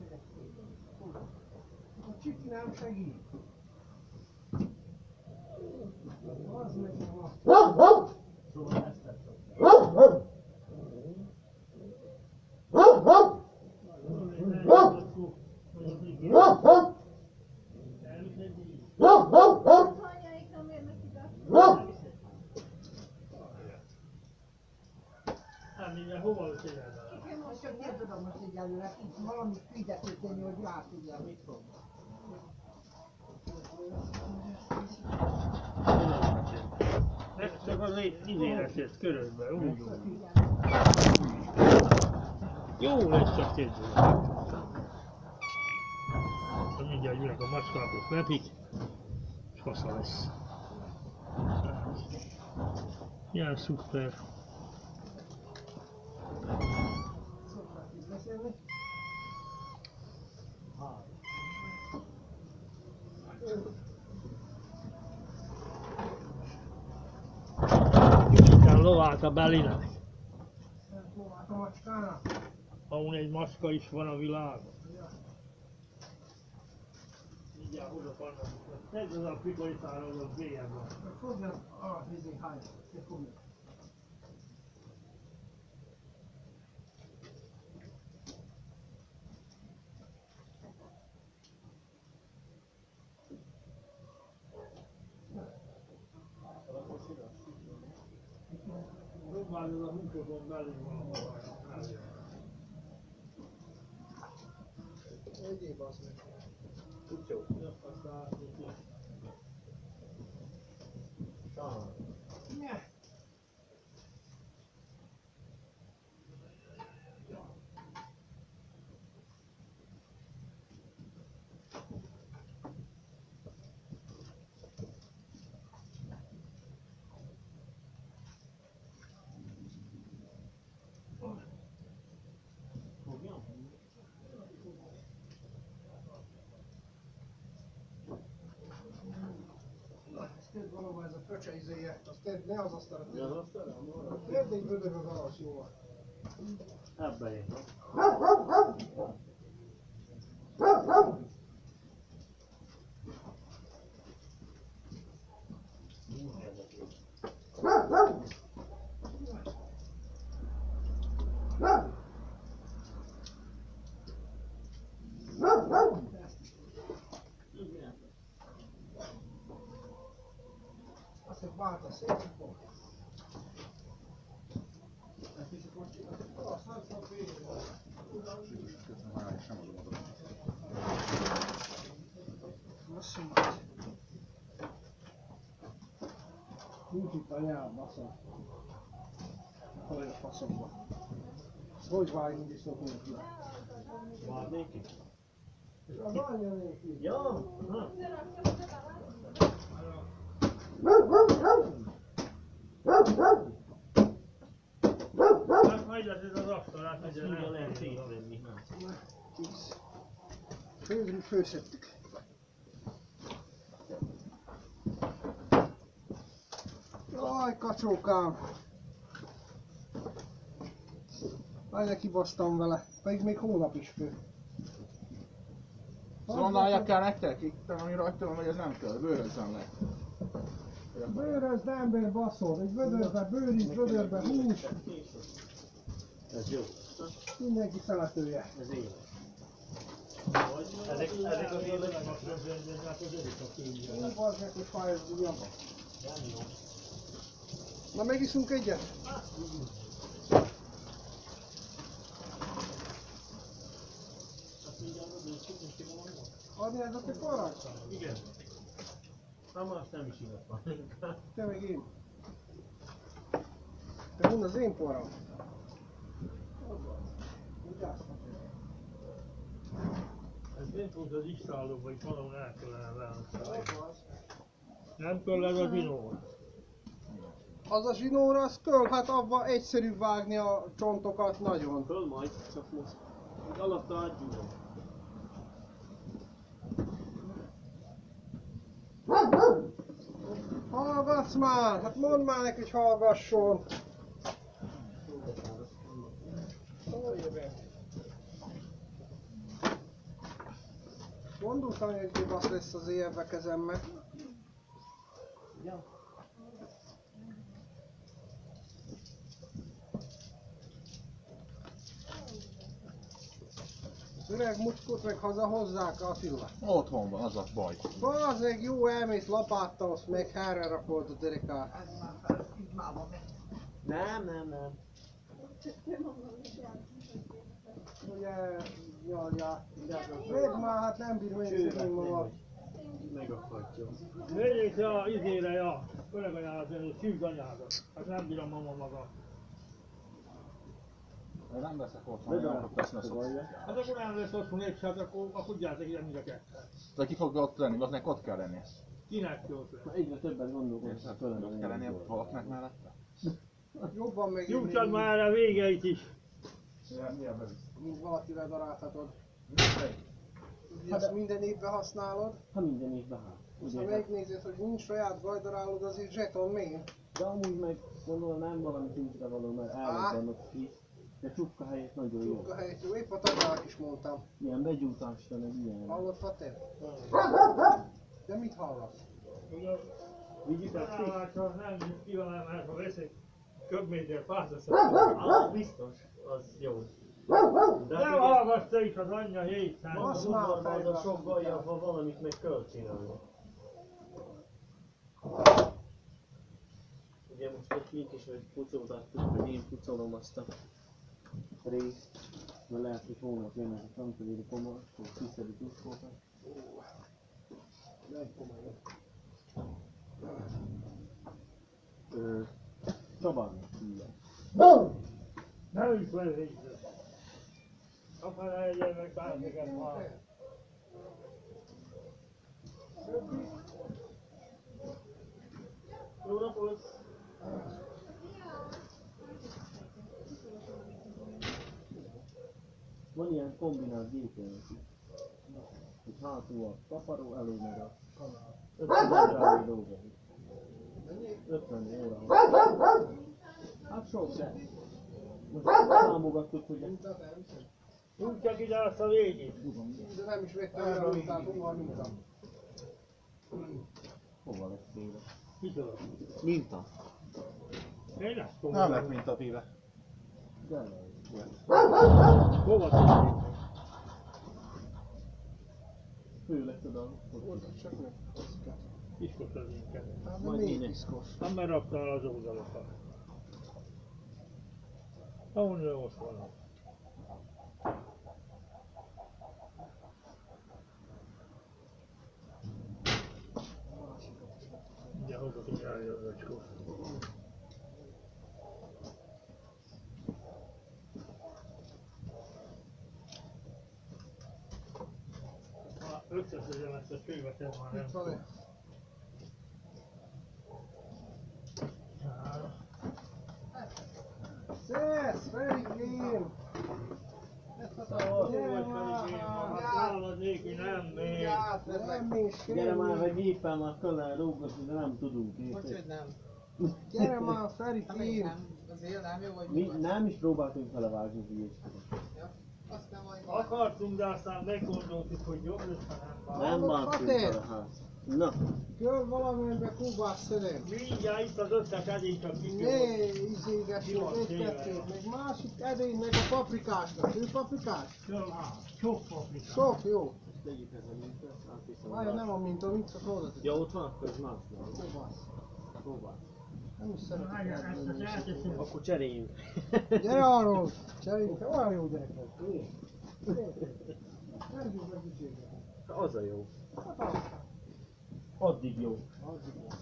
A csiki nem segít. Az meg van. Szóval ezt tettem. Anyáikra miért neki be? Hát mindjárt hova csinálnál? Most csak nem tudom most egyelőre, itt valami fizető tenni, hogy rá tudja. Mit fog? Csak az izéres jött körözbe, úgy. Jó lesz csak képzelni. Mindjárt jönnek a macskákot, lepik, és fasza lesz. Ilyen szuper. Kicsit lovált a Belinek. A macskának. Ahol egy macska is van a világon. Mindjárt hozok annak. Ez az a pikoritára, az a bélyebb van. Fogja a hány. Fogja. Próbálod a húsokon belül valahol. Egyéb az meg. Kutyó. Aztán Sajnos. Ne. Fogjam? Ez tedd valóban ez a pöcse izéje. Azt tedd, ne az asztalra Mi az tedd. asztalra? Tedd egy vödörbe valahogy jóval. Ebbe én. Azt egy báta szép. Azt mondja. Nincs itt a nyelv, baszom. Hogy a faszomba. Hogy vágjunk is szokunk le? Várnék ki? Az anyja nélkül. Ja, na. hát majd lesz ez az asztalát, hogy Mindjárt lehet szétvenni, nem? Tíz. Főszedtük. Jaj, kacsókám! Várj, kibasztam vele, pedig még hónap is fő. Szondálják kell nektek? Itt, ami rajta van, vagy ez nem kell, bőrözzem le. Bőrözd ember baszol, egy vödörbe bőríz, vödörbe hús, Ez jó. mindenki szeretője. Ez éles. Ezek az élesek. Úgy bazd meg, hogy fáj az ujjamba. Na megiszunk egyet? Adni ez a te parag? Igen. Na most nem is igaz van inkább. Te meg én. Te hol az én parag? Ez mint volt az istálóban, itt valahol el kellene választani. Nem kell ez a zsinór. Az a zsinór az köl, hát abba egyszerű vágni a csontokat nagyon. Föl majd, csak most. Így alatta adjuk. Hallgatsz már! Hát mondd már neki, hogy hallgasson! Gondoltam, hogy egy basz lesz az élve kezemmel. Ja. Az öreg muckot meg hazahozzák, Attila. Otthon van, az a baj. Bazeg, jó elmész lapáttal, azt meg helyre rakod a derekát. Nem. Ugye, ja. Vedd már, hát nem bír megszedni magad. Megakadjon. Vegyék a izére, ja, öreg anyádat, a szűk anyádat. Hát nem bírom mama maga. Nem veszek otthon, nem akarok veszni a szoksz. Hát akkor nem lesz otthon egy, hát akkor gyertek ide mind a ketten. De ki fog ott lenni, aznek ott kell lennie. Kinek jót lesz? Na egyre többen gondolkodsz, Érted? Ott kell lennie valakinek mellette? Jobban meg Nyugtad már a végeit is. Mi a bevisz? mint valakivel daráltatod. Ugye ezt minden évben használod, Ha minden évben hát. ha megnézed, hogy nincs saját gajdarálod, az egy zseton mély. De amúgy meg gondolom nem valami tízre való, mert elrobbanok ki. De csukka helyett nagyon jó. Csukka helyett jó, épp a tagállat is mondtam. Ilyen begyújtásra meg ilyen. Hallottad te? De mit hallasz? Vigyük el ki? Hát, ha nem kívánom, mert ha veszek köbméter fát, azt Biztos, az jó. De nem hallgass te is az anyja hétszám. Basz az már a udvarban az a fejbe. sok gajja, ha valamit meg kell csinálni. Ugye most ott mink is meg pucoltattuk, hogy én pucolom azt a részt. Mert lehet, hogy holnap jönnek a frankfurti komor, akkor kiszedik uszkókat. Nem komolyan. Csabarnak hívják. Nem is vezék. Akkor legyen meg bármiket már. Jó napot! Van ilyen kombinált gépjelenet is. Hogy hátul a taparó, elő meg a 50 óra dolga. 50 óra. Hát sok, de most számogattuk, hogy Úgy csak ide azt a végét. De nem is vettem el a mintát, hova a minta. hova lesz téve. Kicsoda? Minta. Én ezt tudom. Nem lett mint a téve. De nem. Hova tudjuk? Fő lesz oda. Ott csak meg. Piszkos az inkább. Hát Majd még én piszkos. Nem mert raktál az oldalakat. Ahol most van. Ugye hallgatom járja az acskó. Ha összeszedjem ezt a csővet, ez már nem Itt van egy. Szesz, Ferikém! Gyere már! Nem is Gyere már, semmi. vagy géppel már kellene rúgatni, de nem tudunk. Hogy nem? Gyere már, Hát még Ferikém! nem. Azért nem jó, hogy Mi nem is próbáltunk felevágni hülyéskedni. Aztán majd Akartunk, de aztán meggondoltuk, hogy jobb lesz, ha nem. Nem Hallod, vágtunk Fater? fele, hát. Na, Kör valamiben kubás szerint. Mindjárt itt az összes edény, csak Ne kityomod. izégessünk egy-kettőt, meg másik edény, meg a paprikásnak. Ő paprikás? Sok paprika. Sok, jó. tegyük ez a mintet, átviszem. Várja, nem a minta, mit csak oda. Ja, ott van, akkor ez más. Kubász. Próbál. Nem is Várja, ezt szeretem. elteszem. Akkor cseréljünk. Gyere arról! Cseréljünk, olyan jó gyerek vagy. Nem bíz meg ügyéget. Az a jó. Hát az. Addig jó. Addig jó.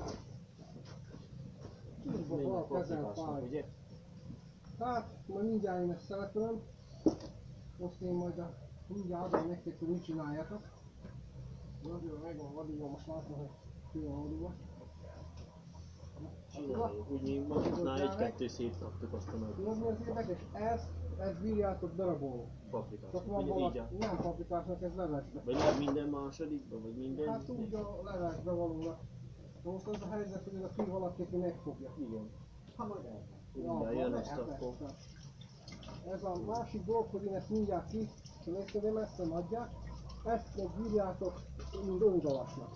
Kívba Még van a a kezem paprikásnak, fáj. ugye? Hát, majd mindjárt én ezt szeretem. Most én majd mindjárt adom nektek, hogy mit csináljátok. Nagyon megvan vadulva, most látom, hogy ki van vadulva. Csináljuk. Úgy mi maguknál egy-kettő szétraktuk azt a nagy Tudod mi az érdekes? Ezt bírjátok darabolni. paprikát. Csak van Ugye így valaki, a... nem paprikásnak, ez levesbe. Vagy lehet minden másodikban, vagy minden... Hát úgy a levesbe valóra. Na most az a helyzet, hogy ez a ki valaki, aki megfogja. Igen. Ha majd el. Mindjárt jön azt akkor. Ez a másik dolog, hogy én ezt mindjárt kiszedem, ezt a nagyját. Ezt meg bírjátok, mint oldalasnak.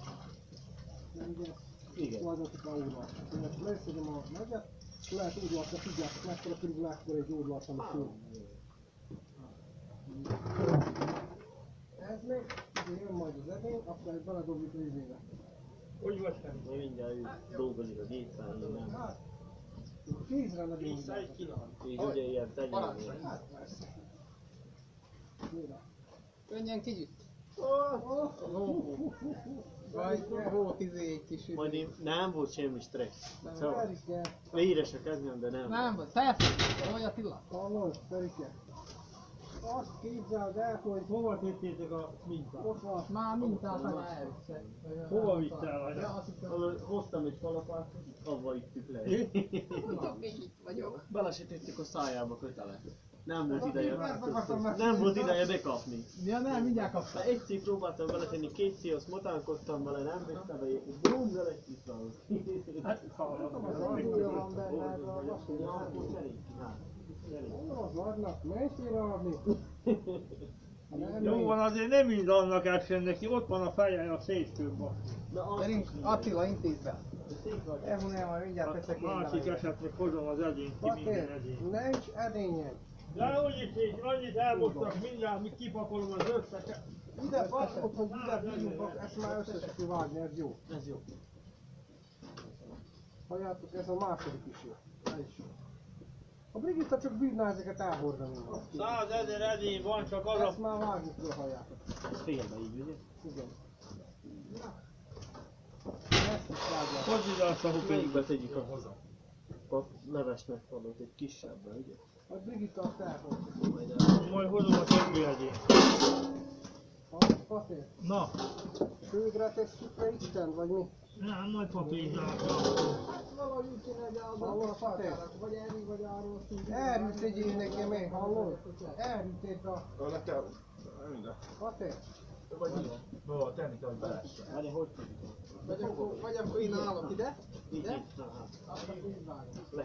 Igen. Vagyotok a oldalt. Én ezt leszedem a nagyját, lehet oldalatra, tudjátok, mekkora körülbelül ekkora egy oldalt, amit fő. Ez még, ugye jön majd az edény, akkor ezt beledobjuk a izébe. Hogy vagy fel? Én mindjárt ő dolgozik a gépen, én nem. Hát, 10-re ne Vissza egy kiló. És ugye ilyen tenyérnél. Hát persze. Mira. Menjen kicsit. Vagy Volt egy kis Majd én nem volt semmi stressz. Szóval Ferike, véres a kezem, de nem. Nem, felfogtam, vagy Attila? hallod, Ferike. Azt képzeld el, hogy Hova tettétek a mintát? ott van. Már mintát már elviszek. Hova vittel Ja, anya? azt hittem, Ahol hoztam egy kalapát, avval ittük le. még itt vagyok. Belesítettük a szájába kötelet. Nem volt ideje, Ezt akartam nem volt ideje bekapni. Ja nem, mindjárt kaptam. Hát egyszer próbáltam beletenni kétszer, azt motánkodtam vele, nem vette be, és bum, vele kiszállt. Hát, Újra van benne ez a vasúly. Ja, akkor cseréljük ki, hát. Az vannak, mennyire adni? Nem, Jó van, azért nem mind annak át neki, ott van a feje a szétkőben. Na, azt Gyerünk, is Attila, intézd be. szép vagy. Elvonulja, majd mindjárt teszek én Másik bele. esetleg hozom az edényt ki, minden Patér, edényt. nincs edényen. De úgyis így annyit elmondtak, mindjárt mi kipakolom az összeset. Ide passzok, hogy ide bírjuk, ezt már össze se kivágni, ez jó. Ez jó. Halljátok, ez a második is jó. Ez is jó. A Brigitta csak bírná ezeket elhordani. 100 000 edény van, csak az Ezt a... már vágni kell, halljátok. Ez félbe így, ugye? Igen. Ezt is vágják. Hozd ide azt a hupényt. Melyikbe tegyük a levesnek valót egy kisebbre, ugye? A Brigitta azt elhordja. Majd el. Majd hozom a többi edényt. Patér, Na, főgre tesszük le Isten, vagy mi? nem, majd papírzsák. Valahogy úgy kéne, hogy Hallod, Patér? vagy erről, vagy arról szintén. Erről tegyél nekem meg, hallod? Erről tedd a... Patér? Várj, hogy tudjuk? Vagy akkor én állok ide. Így, Ide? így. Aha. Azt így vágom. Le.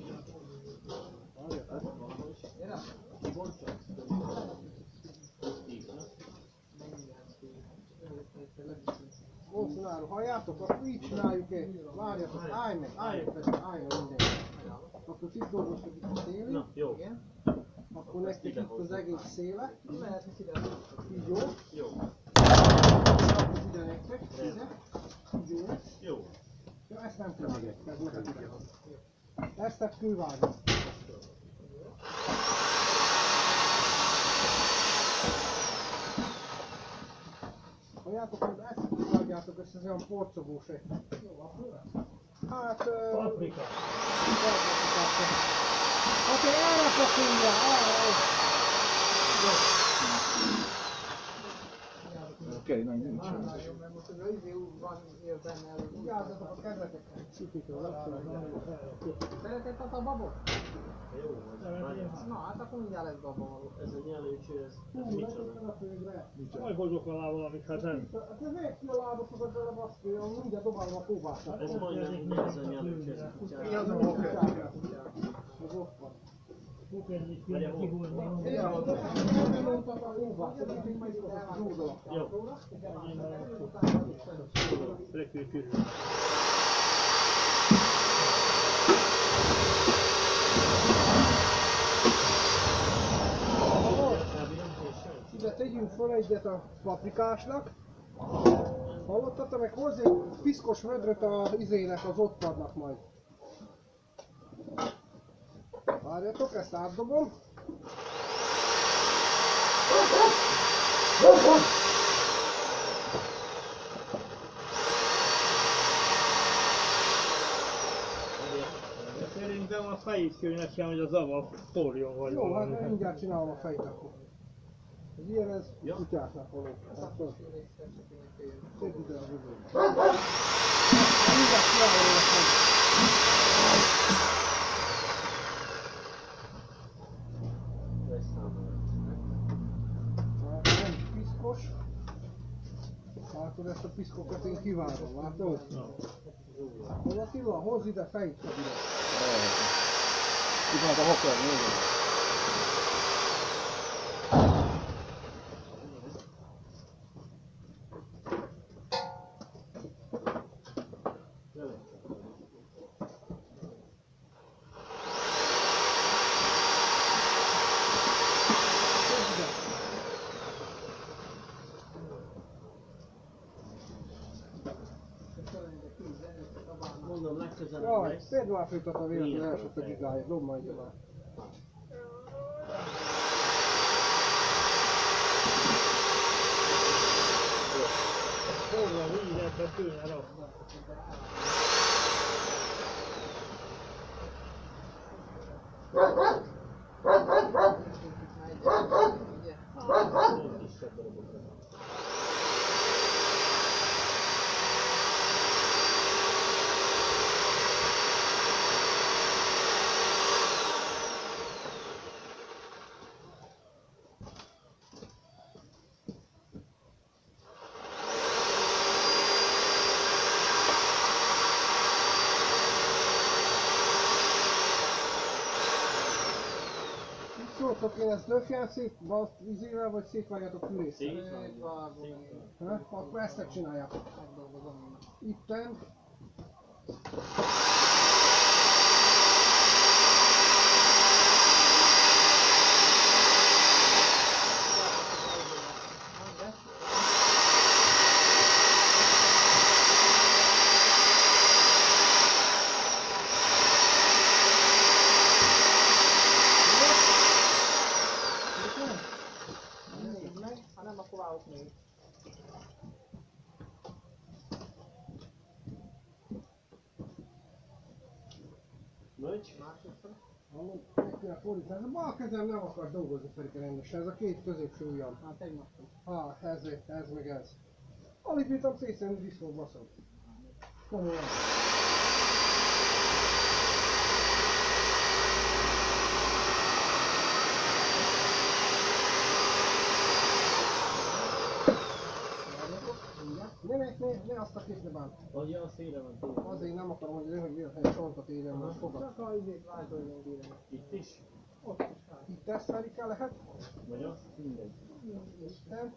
Gyere. Így, na. Most csinálunk, halljátok? Akkor így csináljuk egy. Várjatok, állj meg minden. Akkor itt dolgoztok itt a szélén. Na, jó. Igen. Akkor nektek itt az egész széle. Lehet, hogy ide. Így jó. Jó. Akkor ide nektek. Ide. Így jó lesz. Jó. Ja, ezt nem kell meg. Ez nektek ide. Ezt tehát kővágni. Halljátok, hogy ezt kivágjátok, ezt az olyan porcogós egy. Hát... Paprika. Hát én erre pakolja, erre. Oké, na nincs. Jó, mert most az izé úgy van, él benne elég. Vigyázzatok a kezetekre. Szükítől, Szeretett a babot? Jó, vagy. Na, hát akkor mindjárt lesz baba való. Ez a nyelőcső, ez Hú, micsoda? letettem a főgre. Majd hozok alá valamit, hát nem. Hát ez még ki a lábasokat bele baszki, mindjárt dobálom a kóbását. Ez majdnem minden ez a nyelőcső, ez a kutyára. Mi az a kutyára? Ez ott van. Kukennyit kéne kihúzni. Ja, Hova? Segítsünk majd ide az oldalak. Jó. Fekvő körül. Ide tegyünk fel egyet a paprikásnak. Hallottatok, meg hozzá egy piszkos vödröt a izének, az ottpadnak majd. Várjatok, ezt átdobom. Szerintem a fejét kell nekem, hogy az ava forjon vagy Jó, valami. hát mindjárt csinálom a fejt akkor. Az ilyen, ez kutyáknak való. Akkor tedd ide a vödröt. Mindjárt csinálom a fejt. Hát nem piszkos. Látod, ezt a piszkokat én kivárom, látod? Hol Attila? Hozz ide fejt, hogy ide. Itt van a hokker, nézd. Mondom, legközelebb Jaj, lesz. tedd már főt a véletlen elsőtt a gigáját, dob már ide már. Hol van, úgy lehet kéne rakni. Kisebb darabokra. Mit szóltok, én ezt löfján izével, vagy szétvágjátok fűrészre? Ha? Akkor ezt csináljátok. Itten. Nézd meg, ha nem, akkor válok még. Nagy? Másodszor. Meg kell fordítani. A bal kezem nem akar dolgozni Ferike rendesen, ez a két középső ujjam. Hát tegnap. Ez meg ez. Alig bírtam szétszedni disznót, baszom. Komolyan. Ne azt a két ne bánt. Adja, a szélre van túl. Azért nem akarom, hogy nehogy véletlenül csontot érjen, most fogad. Csak a izét változunk ide. Itt is? Ott is hát. Itt ezt Ferike lehet? Vagy azt? Mindegy. Isten.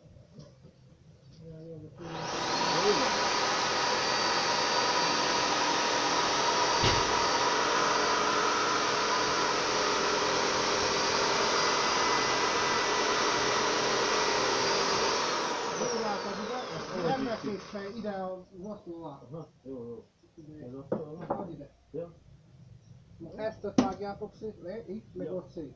Nem lesz fej, ide a vasszulá. Aha, jó. Ez ott van. Add ide. Jó. Ezt vágjátok szét, le, itt, meg ott szét.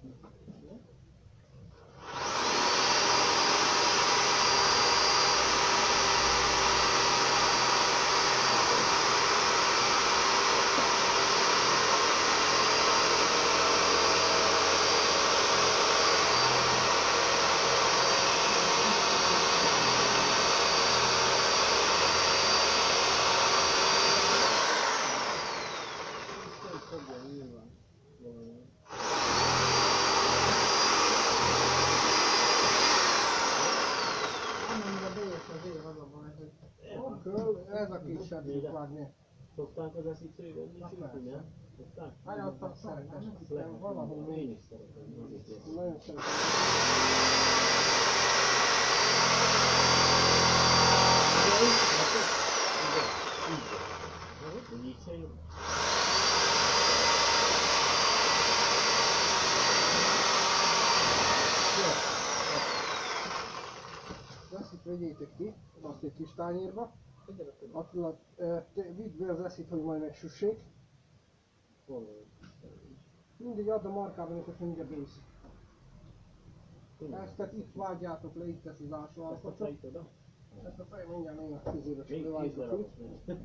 Ez a kisebb itt vágni. Szokták az eszítőben is ütni, nem? Szokták? Várjál, ott Szeretem, valahol Én is szeretem. Azért nagyon szeretem. vegyétek ki, azt egy kis tányérba. Attila, vidd be az eszit, hogy majd megsüssék. Mindegy, add a markában, és mindjárt bőszik. Ezt itt vágjátok le, itt lesz az alsó alkotot. Ezt a fej mindjárt még a közébe leváltok ki.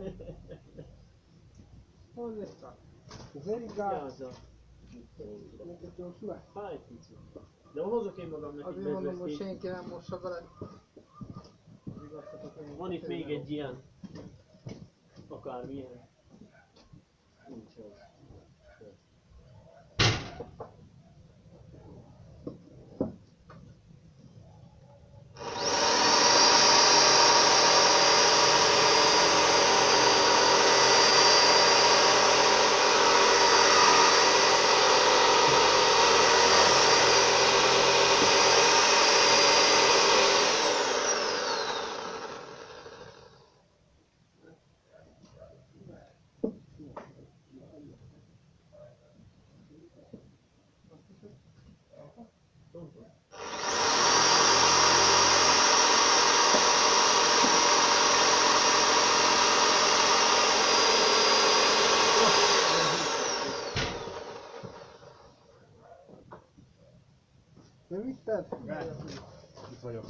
Hozzá. Zerigál. Neked jó süle? Fáj pici. De hozok én magam neki Azért mondom, hogy bezveszti. senki nem mossa veled. Van itt még egy ilyen. Akármilyen. Nincs az. Nem vitted? Itt vagyok.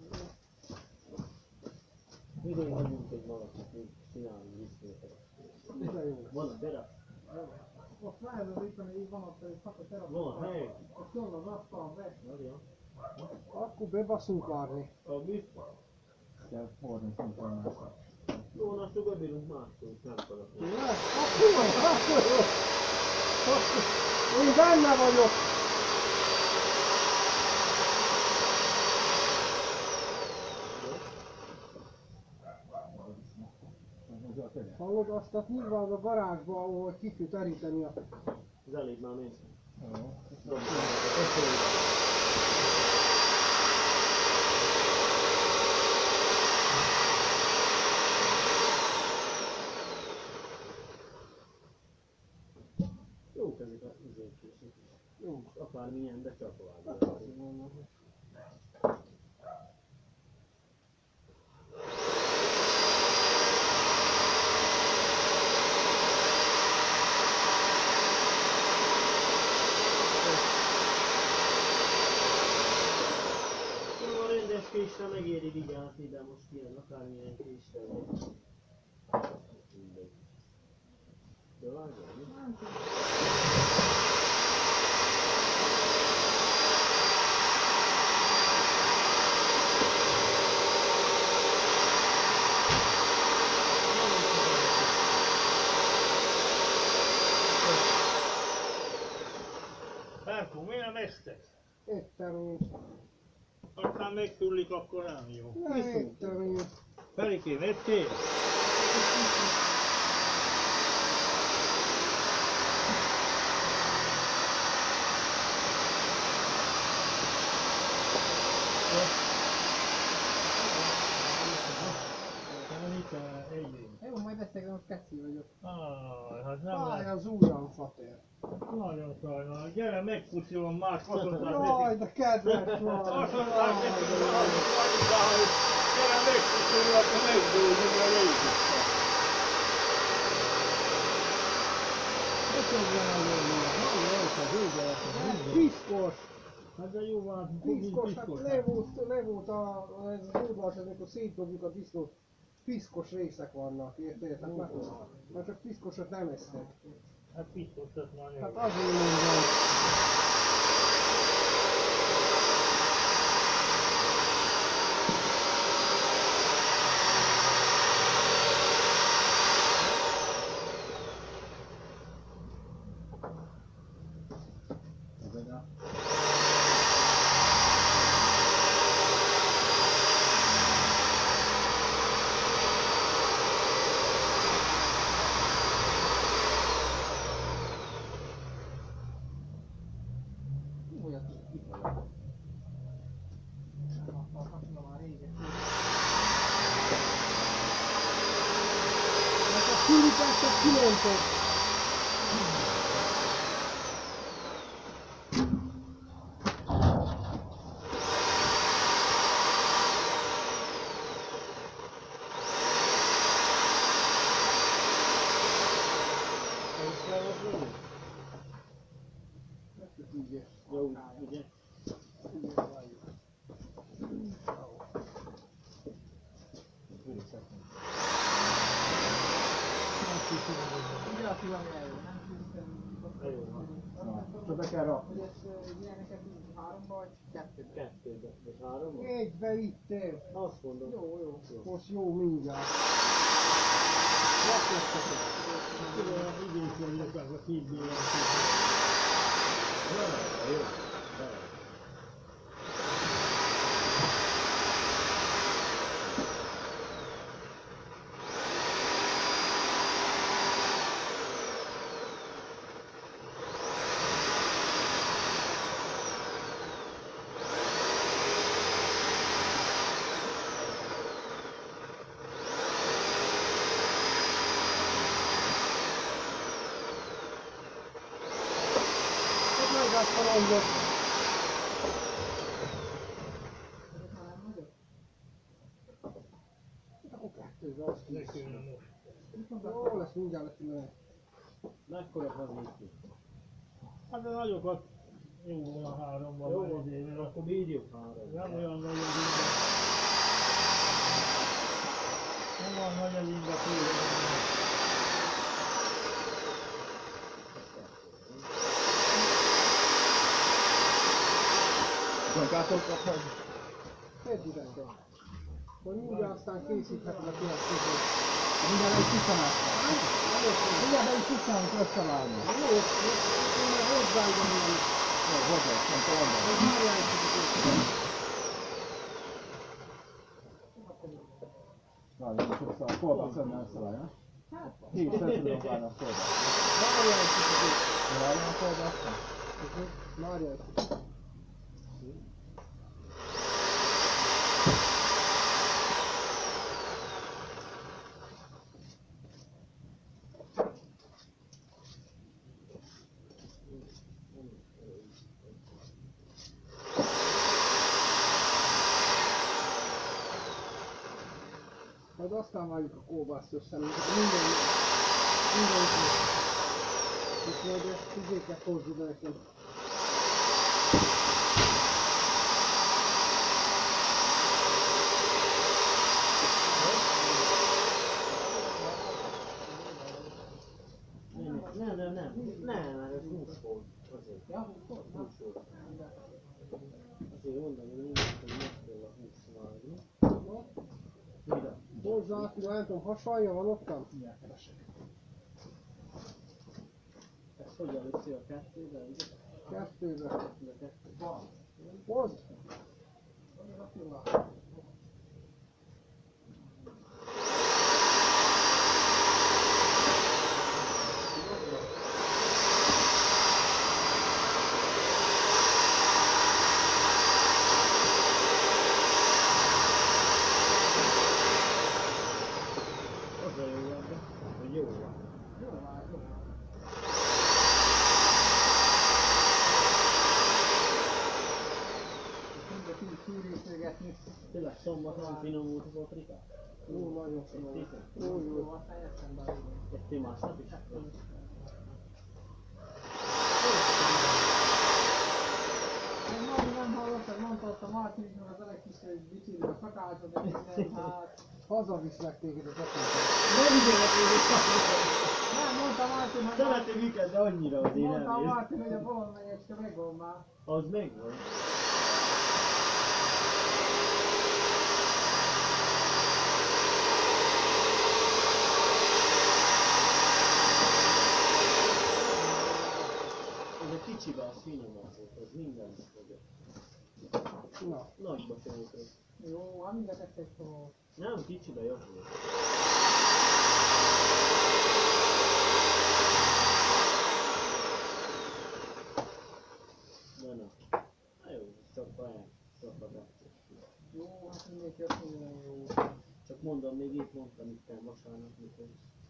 Idén hagyunk egy valakit, még csinálni visszajöttek. De jó. Van a dera? Ott lehet az itt, hogy van ott egy szak a terap. Van, hely. Ott jön az asztal, be. Nagyon. Akkor bebaszunk arni. A mi? Kell fordni szintén. Jó, akkor bebírunk máskor, nem tudok. Akkor jó. Én benne vagyok. Hallod, azt nyilván az a garázsba, ahol ki tud teríteni a... Az elég már néz. Jók ezek a üzétkészek. Jó, akármilyen, de csak vágják. Jó, a rendes késre megéri vigyázni, de most ilyen akármilyen késre vagy. Mindegy. De vágják, mi? Márkó, mi nem esztek? Ettem én. Aztán megtullik, akkor nem jó. Nem ettem én. Felikém, ettél? Jó, majd eszek, de most keci vagyok. Hát nem Fáj lehet. az ujjam, fater. Nagyon sajnálom. Gyere, megpuszilom más azonnal Jaj, neki. de kedves vagy. Azonnal neki, hogy gyere, megpuszilom, akkor meggyógyulj a légy. Piszkos. Hát de jó van, Piszkos, hát levult az udvars, amikor szétdobjuk a disznót. Piszkos részek vannak, érted? Hát már csak piszkosat nem esznek. Hát piszkosat már Hát jó. azért mondom. Külített, kilöntött. ami eljön, nem tudom. Csak be kell rakni. Hogy ez ilyeneket úgy 3-ba vagy 2-be? Kettőbe, vagy háromba? Egybe vittél. Azt mondom. Jó. Most jó mindjárt. Tudom, idézőjelek az a kívül. Jó. Akkor 2-be azt Ne kész. kéne most. Jó lesz, mindjárt lesz minden. Mekkora hazudni? Hát a nagyokat jó volna 3-ban Jó, már idén, mert akkor bírjuk három. nem olyan nagy az inga. Nem olyan nagy az inga tőle. Zonkátok kaphatni? Tedd ide kell. Hogy mindjárt aztán készítheted a következőt. Mindjárt egy kicsanát. Mindjárt egy kicsanát összevágni. Jó, én már hozzáadom ilyen. Jó, hozzá, nem tudom. Hogy várjál egy kicsit. Várj, most össze a kolbász önne összevágja. Ki is össze tudom vágni a kolbászt. Várjál egy kicsit. Vágni a kolbászt? Várjál egy kicsit. Majd aztán vágjuk a kolbászt össze, minden és majd ezt figyéket hozzuk be nekünk. Nem, mert ez 20 volt. Azért. Ja, 20 volt. Azért mondom, hogy mindenki meg kell a 20 vágni. Mire? Hozzá, nem tudom, hasalja van ottan? Mindjárt keresek. Ez hogyan viszi a kettőbe? 2-be. Van. Hozd! Az a jó ebben, hogy jó van. Fűrészegetni. Tényleg szombaton finomult a paprika? Jó, nagyon finom. Jó, Jó. Aztán jöttem belőle. Ettél másnap is? Én majd nem hallottam, mondta ott a Martiniknak az elektrikus, hogy biciklibe a szakácsot, de minden, hát... Hazaviszlek téged az apád. Nem ügyelek még egy Nem, mondta Martin, hogy... Szeretem őket, de annyira azért Mondta nem ér. Martin, hogy a bolondmegyecske megvan már. Az megvan. Ez a kicsibe az finomabb volt, az mindent fogja. Na, Nagyba se volt ez. Jó, hát mind a kettő szó. Nem, kicsibe jobb volt. De nem. Na jó, csak baján, szakadás. Jó, hát mindenki azt mondja, hogy jó. Csak mondom, még itt mondtam itt el vasárnap, mikor.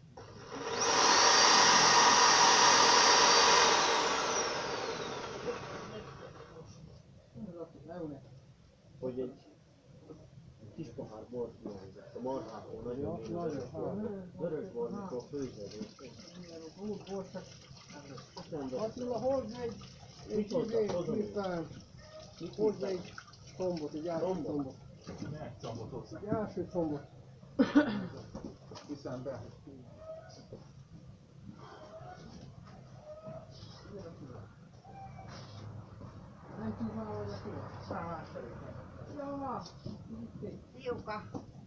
Ez az, jó ne. Hogy egy kis pohár bort hiányzott, a marhából nagyon Ja, vörös nagyon, bor. Vörös bor, mikor főzed, és Minden úgy volt, csak azt nem vett. Attila, hozd egy... Mit hoztak? Hozom én. Hirtelen, Mit hozd hoztak? egy combot, egy első Combot? combot. Ne, combot hozzá. Egy első combot. Viszem be. Nem kíván, hogy a külön. Számás felé. Jó, Jóka,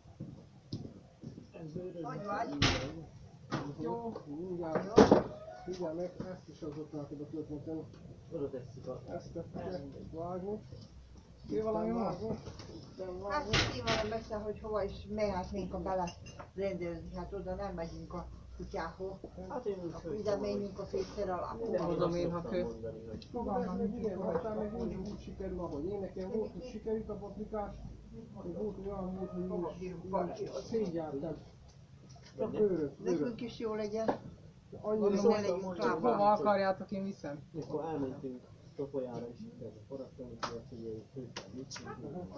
hogy vagy? jó, mindjárt. Mindjárt meg ezt is az ott látod a töltmeten. Oda tesszük a... Ezt tettek vágni. Ki valami vágni? Nem Hát vágni. kívánom össze, hogy hova is mehetnénk a bele rendezni, hát oda nem megyünk a kutyához. Hát én úgy Akkor ide menjünk a fékszer alá. Mondom én, ha kő. Fogalmam nincs, Igen, hogy aztán még úgy sikerül, ahogy én nekem volt, hogy sikerült a paprikás. Még volt olyan volt, hogy én szégyeltem. Csak őrök. nekünk is jó legyen. Annyira ne legyünk lába. Hova akarjátok, én viszem? Mikor elmentünk Topolyára is, ez a forrasztónak hogy egy főszer, mit csinálunk,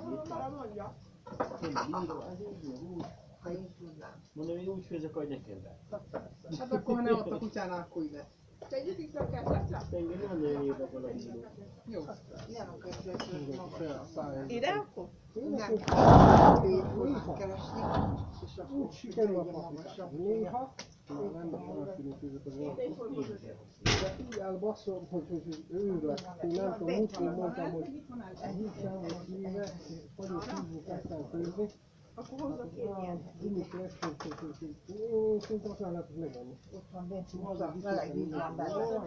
bíró, ez így, meg úgy. Ha én tudnám. Mondom, én úgy főzök, hogy nekem be. Hát akkor, ha ne ott a kutyánál, akkor ide. Engem nem nagyon érdekel a bíró. Jó. Nem akarsz Szállj. Ide akkor? nem keresni. És akkor Úgy sikerül a paprikás. Néha, már nem akarok különbözőt az ország. De így elbaszom, hogy őrlek. Én nem tudom, múltkor mondtam, hogy húzzám, hogy híve, vagyok húzzuk eztán főzni. Akkor hozzak két ilyen. Mindig lesz, hogy én szerintem azt nem lehet megenni. ott van bent, haza, meleg víz van benne.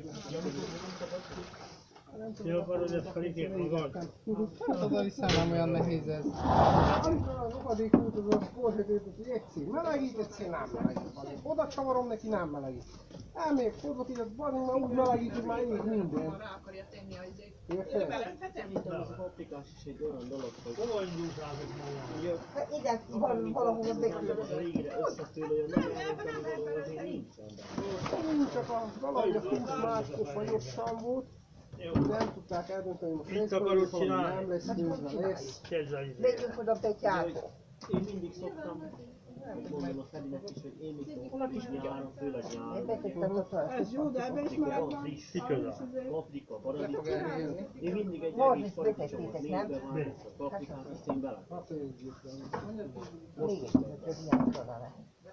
Jó, akarod ezt felígérni magad? Hát oda vissza nem olyan nehéz ez. Amikor az okadék út az a sporthetőt, hogy egyszer melegít, egyszer nem melegít. Oda csavarom neki, nem melegít. Elmegyek fordulok ide, bazd már úgy melegít, hogy már ég minden. Rá akarja tenni a izét. Érted? Szerintem az a paprikás is egy olyan dolog, hogy Hova indulsz rá, hogy mondjam? ugye Hát ide valahol beküldök. a végre összetől olyan nem jelenteni való, azért nincsen. Úgy csak valahogy a 20 másodperc fagyosan volt. Nem tudták eldönteni, hogy most Mit lesz akarod valami, csinálni? nem lesz, nézve lesz. Kezd el izé. Megyünk oda Betyába. Én mindig szoktam, mondom a Ferinek is, hogy én mikor nyáron, főleg Én nyáron, betettem a Ez jó, de ebben is már van. Kicsoda? paprika, paradicsom, én mindig egy Most egész is paradicsomot betettétek, nem? négybe vágok a paprikát, azt én bele. Hát ez Még egy között ilyen sorra.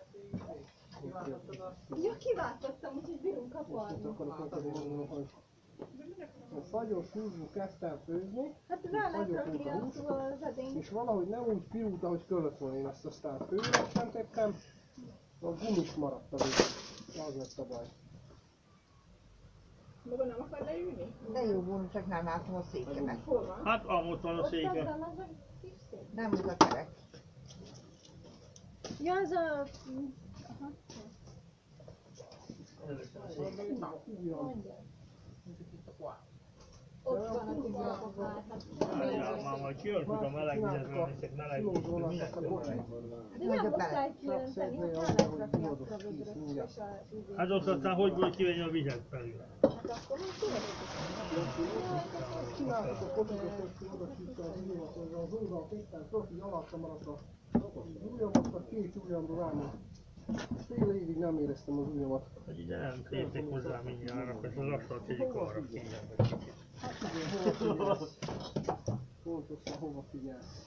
Ja, kiváltottam, úgyhogy bírunk kaparni. akarok neked mondani, hogy a fagyos húsból kezdtem főzni, Hát rá lehet rakni az edényt. és valahogy nem úgy pirult, ahogy kellett volna, én ezt aztán főre sem tettem, a gumis maradt a végén. Az lett a baj. Maga nem akar leülni? De jó volna, csak nem látom a székemet. Hol van? Hát ott van a Ott széke. van az a kis szék. Nem az a kerek. Ja, az a... Aha. Mondja. Ott van a kis alapoknál. Várjál, már majd kiöltjük a meleg vizet, mert nektek meleg víz, de minek kell meleg? De nem muszáj kiönteni, hát rá lehet rakni azt a vödröt és a izét. Hát ott aztán hogy volt kivenni a vizet belül? Hát akkor most kivezetik. Csináltak a kocsikokat, ki oda csípte az ujjamat, az oldal tettem, profi alatta maradt a ujjamat, a két ujjamra ráment. Fél évig nem éreztem az ujjamat. Hogy ide nem tértek hozzá mindjárt, akkor lassan tegyük arra figyelmet kicsit. Pontosan hova figyelsz.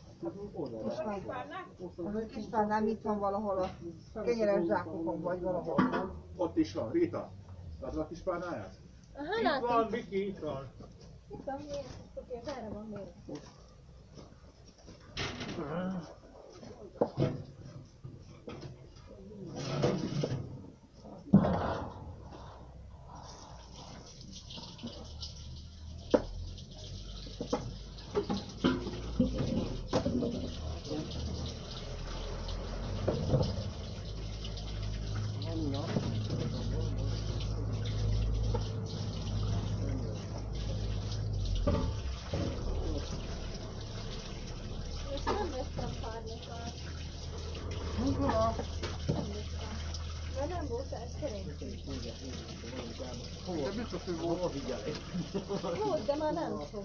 Az a kispárnám itt van valahol a kenyeres zsákokon, vagy valahol. Ott is van, Rita. Látod a kis párnáját? Aha, Itt látom. van, Viki, itt van. Itt van, miért? Oké, erre van miért? Most nem vettem párnakát. Micsoda? Nem vettem. Mert nem volt ez szerencsés. De biztos, hogy volt. Volt, de már nem fog.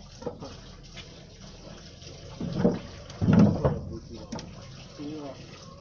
Ja.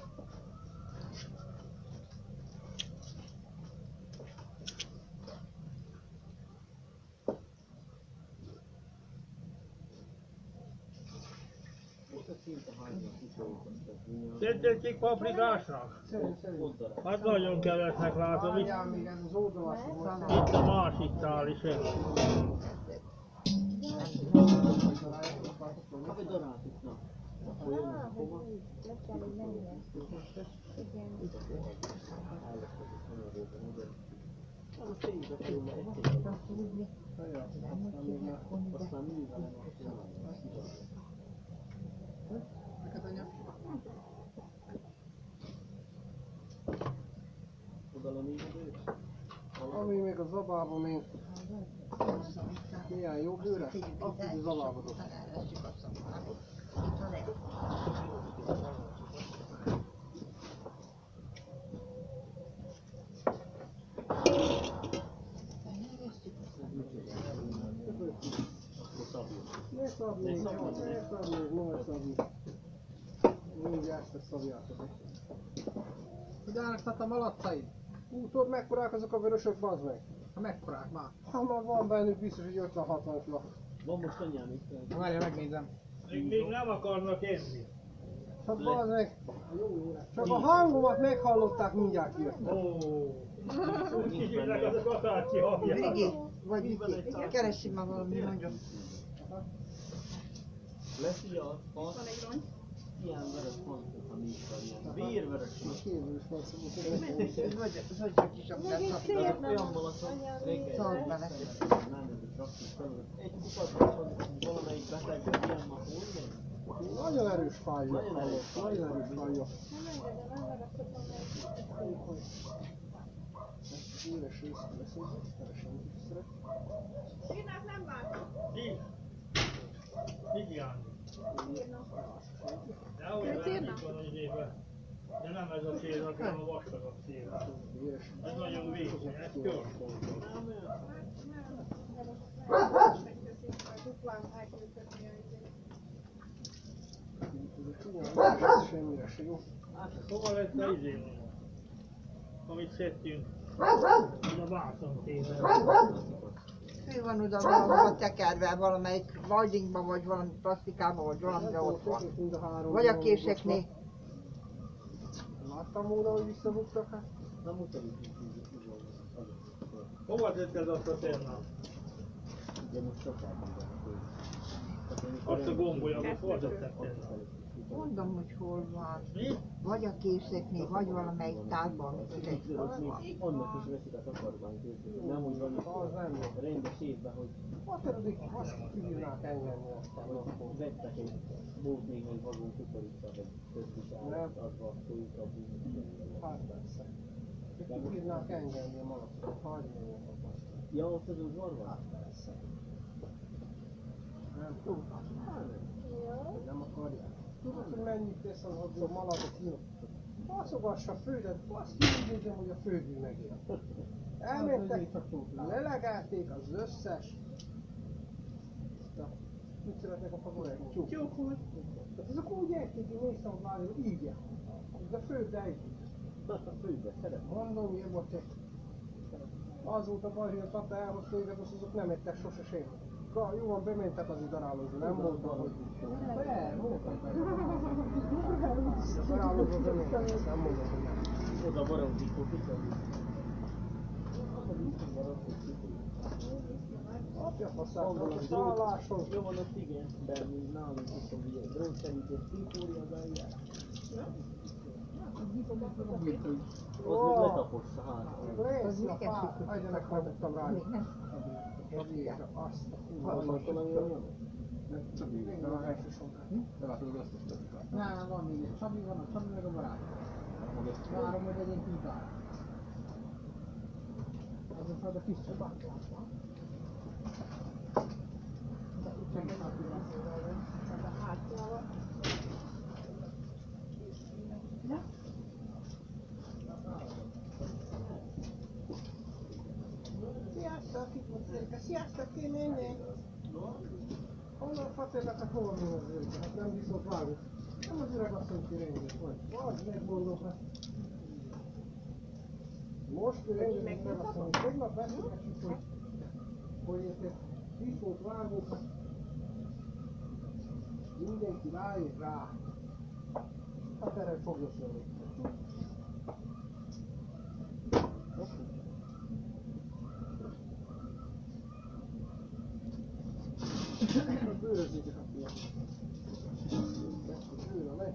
Tették paprikásnak? Szerint. Hát nagyon kellettnek látom itt. Várjál, még ez az oldalas volt. Itt a másik tál is. Nem Vagy daráltuknak. Akkor jön a koma. Le kell, hogy menjen. Igen. A fénybe kerül egy aztán művelem oda leményedő? Ami még a zabában még milyen jó bőre, azt is zabába dob. Ne szabni, no szabni. Mindjárt ezt szabjátok. Hogy állnak tehát a malaccaid? Tudod mekkorák azok a vörösök, bazd meg? Ha mekkorák már? Ha már van bennük biztos, hogy 50-60 kg. Van most anyám itt. Várja, megnézem. Még nem akarnak enni. Hát bazd meg, csak a hangomat meghallották, mindjárt jött. Úgy kicsinek azok akárki habják. Vigi, vagy Viki, keresi már valami nagyon. Lesz ilyen fasz. Van egy rongy. Ilyen vörös pancok, ami is van ilyen. Vérvörös. A kézős van Zöldök is a Még egy Azok szép olyan malacok, reggel Szalt bele. nem rakjuk fel. Egy kupat van valamelyik betegben ilyen mahol, Nagyon erős fájja. Nagyon erős. Nagyon erős fájja. Nem engedem, nem megakatom meg. Éves részt leszünk, teljesen tisztelt. Sinát nem látom. Így járni. De ahogy látszik van az évben. De nem ez a cél, hanem a vastagabb cél. Ez nagyon vékony, ez gyors. Duplán elküldetetni a izét. Ez semmire se jó. Hova lesz a izé? Amit szedtünk. Az a vászon téve. Ő van oda valahol tekerve, valamelyik valdingba, vagy valami plastikába, vagy valamire ott van. Mind a három. Vagy a késeknél. Láttam volna, hogy visszabuktak, hát? nem mutatunk. Hova tetted azt a tennát? De most sokáig Azt a gombolyagot hol tetted tennát? Mondom, hogy hol van. Mi? Vagy a késeknél, vagy valamelyik tárban, amit ide van. Annak is veszik a takarmányt, nem úgy van, Az nem jó. rendes évben, hogy Haterodik, azt kibírnák engedni aztán akkor. vettek egy volt néhány vagon kukorica, vagy köztis állat, adva a folyikabú. Hát persze. Kibírnák engedni a malacokat, hagyni őket aztán. Ja, ott az úgy van? Hát persze. Nem tudnak. Hogy nem akarják. Tudod, hogy mennyit tesz az a malagot ki? Faszogassa a földet, azt kinézem, hogy a földű megél. Elmentek, lelegelték az összes. Mit szeretnek a fagolyák? Tyúkot. Tehát azok úgy érték, hogy néztem a várni, hogy így jár. De föld ejtik. Főbe, szeret. Mondom, miért volt egy. Az volt a baj, hogy a tata elhozta őket, azt azok nem ettek sose semmit. Jó van, bementek az darálózni, nem mondtam, hogy... De, mondtam. A darálózó bementek, nem mondom, hogy nem. Oda baromfikó kicsit. Apja faszáltam a szálláson. Jó van ott igen, de mi nálunk is a drótsegítés típúri az eljár. Az még letapossa hátra. Rész a fát, egyenek megmondtam rá. Azt a Hallottam, ami olyan? minden a elsősorban. Nálam van még egy Csabi, van a Csabi meg a barát. Várom, hogy legyen kintál. Azok majd a kis Csaba. Sziasztok, itt van Szérke. Sziasztok, én menjek. Honnan facérnek a hol mi az ők? Hát nem viszont vágok. Nem az öreg asszony ki rendes vagy. Vagy megmondom, hát. Most ő rendes az öreg asszony. Tegnap beszélgettük, hogy ezt viszont vágok, hát. Mindenki ráér rá. Hát erre fogja szólni. Bőrözzétek a fiat. Bőrre le.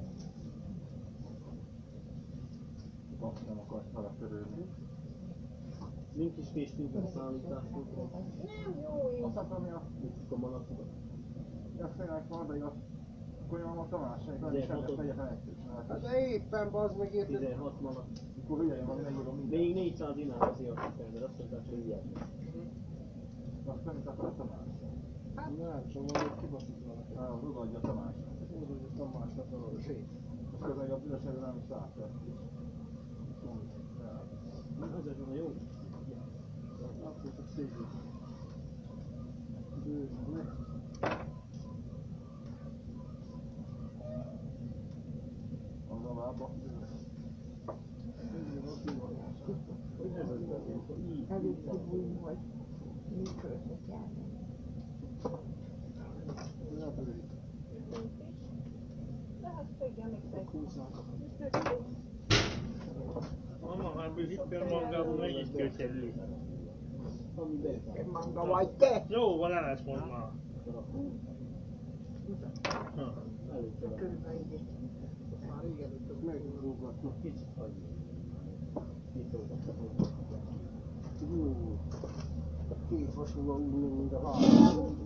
Azt nem akarsz vele törődni. Nincs is féstünk szállításunk. Nem jó én. Azt akarom, hogy a malacokat. Ja, félek van, igaz. Akkor a Tamásnak, hogy sebet legyen elképzelni. Hát de éppen bazd meg érted. 16 malac. Akkor hülye van, megírom minden. Még 400 dinár azért a kell, mert azt mondták, hogy hülye. Azt nem is akar a Tamás. Hát nem, csak mondjuk kibaszik valaki. Odaadja a Tamásnak. Odaadja a Tamásnak a sét. Akkor meg a bűnösségre nem is látja. Azért van a jó. Akkor csak szépen. Bőrre le. Az a lába. Előtt kibújni, hogy működnek járni. Ne bőrít. Mama, hát hiper mangában meg is kell kerülni. Manga vagy te? Jó, van, el ezt mondd már. Körülbelül ide. Már régen itt megrúgatnak. Kicsit hagyjuk. Jó. Két vasúval úgy még, mint a válasz.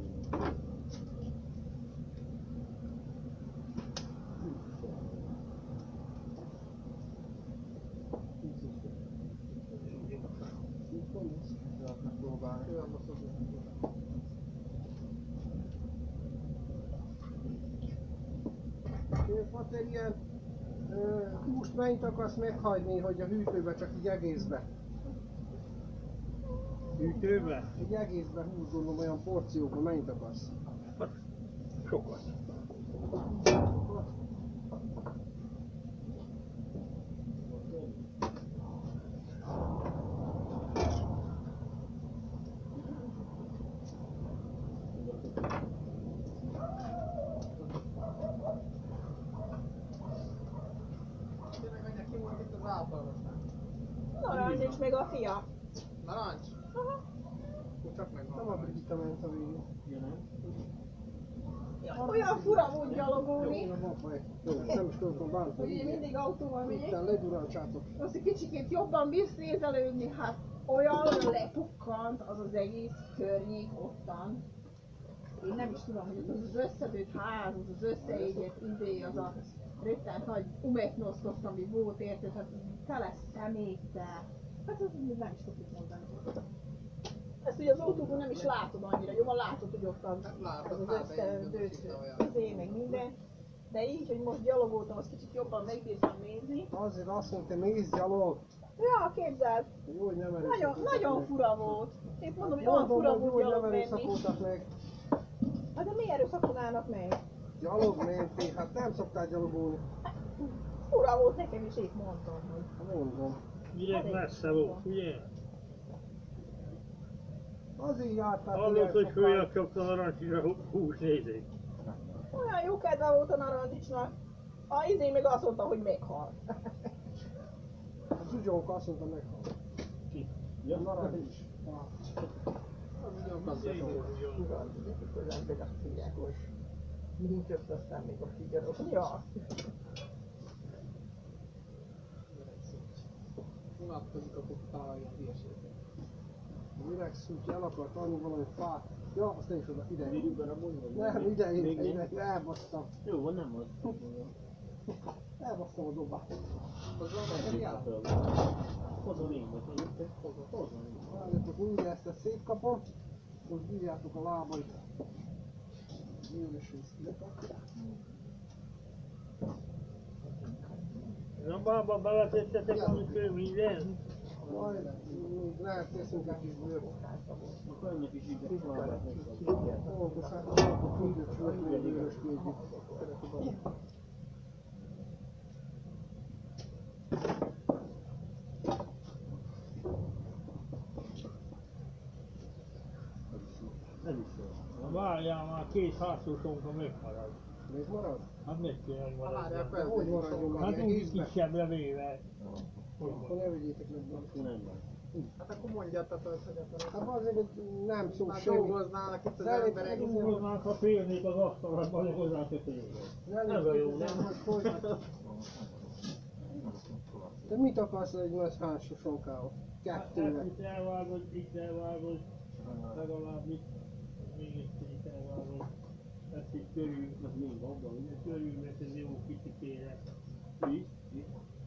Ha te ilyen húst mennyit akarsz meghagyni, hogy a hűtőbe csak így egészbe? Hűtőbe? Egy egészbe húst, gondolom olyan porciókban mennyit akarsz? Sokat. Narancs és még a fia. Narancs? Csak meg Nem a Brigitta ment a végén. Olyan fura volt gyalogolni, Jó, van baj. Jó, nem is tudtam bántani. hogy én mindig autóval megyek. Itten ledurancsátok. Azt egy kicsikét jobban vissznézelődni, hát olyan lepukkant az az egész környék ottan. Én nem is tudom, hogy az összedőtt ház, az összeégett az a rettent nagy umeknoszkoszt, ami volt, érted, hát tele szeméttel. Hát ez nem is tudjuk mondani. Ezt ugye az autóban nem is látod annyira, jobban látod, hogy ott az, látod, az összedőtt meg minden. De így, hogy most gyalogoltam, azt kicsit jobban megbírtam nézni. Azért azt mondta, mész gyalog. Ja, képzeld, Jó, hogy nem nagyon fura volt. Én mondom, hogy olyan fura Jó, volt hogy gyalog nem menni. erőszakoltak meg. Hát de mi erőszakolnának meg? Gyalog mentél, hát nem szoktál gyalogolni. Fura volt nekem is, épp mondtam, hogy... Mondom. Direkt messze volt, ugye? Azért jártál. Hallott, hogy följakcsapta a narancsira 20 nézék. Olyan jó kedve volt a Narandicsnak. A izé meg azt mondta, hogy meghal. A Zsugyónk azt mondta meghal. Ki? Ja, Narancs. Közben azt hívják, hogy nincs ott, aztán még a figyelok. Ja. Unatkozik a kuppával ilyen hülyeséget. Mire szűkje, el akart adni valami fát. Ja, azt én is oda, ide. Még jobban a mondom. Nem, ide, elbasztam. Jó, van, nem az. Elbasztam a dobát. Az van, hogy jár? Hozom én, vagy hozom én. Várjatok, mindjárt ezt szétkapom. Most bírjátok a lábait. Jól is vissza. Na bába, beletettetek valami fő minden? Majd még lehet teszünk egy kis bőrt. Akkor ennek is így van. Pontosan, a küldött fölkülön bőrös küldjük. Ez is jó. Na várjál már, két hátsósonka megmarad. Még marad? Hát meg kell Várjál, megmaradni. fel. Hogy maradjon már Hát ilyen úgy ízbe? kisebb levével. Akkor ne vegyétek meg be. Akkor nem van. Hát akkor mondjátok, hogy Hát azért, hogy nem szó már semmi. dolgoznának itt az Zelét emberek. tudunk Hoznánk, ha félnék az asztalra, vagy hozzá kötélni. Ez a jó, nem? De mit akarsz egy nagy hánsos sonkával? Kettőnek. Itt elvágod, legalább itt, még itt elvágod. Ezt itt körül, az mind abban, ugye? Körül, mert ez jó kicsikére. Itt.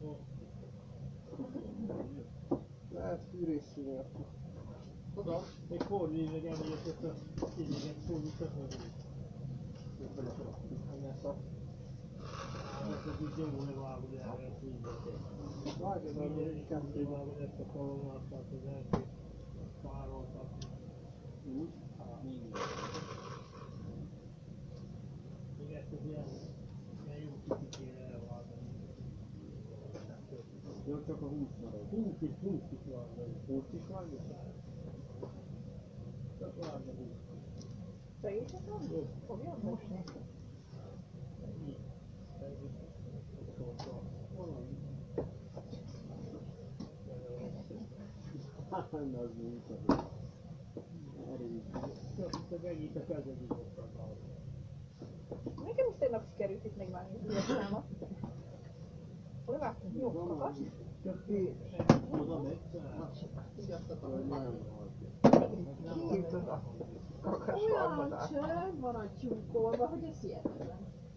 Lehet fűrészülni akkor. Tudom. Még fordulj meg el, hogy ezt a idéget fordítsat meg. Ezt itt jó levágod el, ezt így beszél. Vágod el, hogy kettő. Levágod ezt a kalomát, tehát az első pároltat. Úgy? Még ezt az ilyen jó kicsikére elvágani. Jó, csak a 20 marad. 20 is van, 20 is van, csak várj a 20. Segítsetek? Fogja most neki. Hát nem az nincs. Nekem is tegnap sikerült itt megvágni az üres számat. Hol vágtam? Jó, kakas? Oda megy. Kiírtod a kakas Olyan harmadát. csönd van a tyúkolva, hogy ez hihetetlen.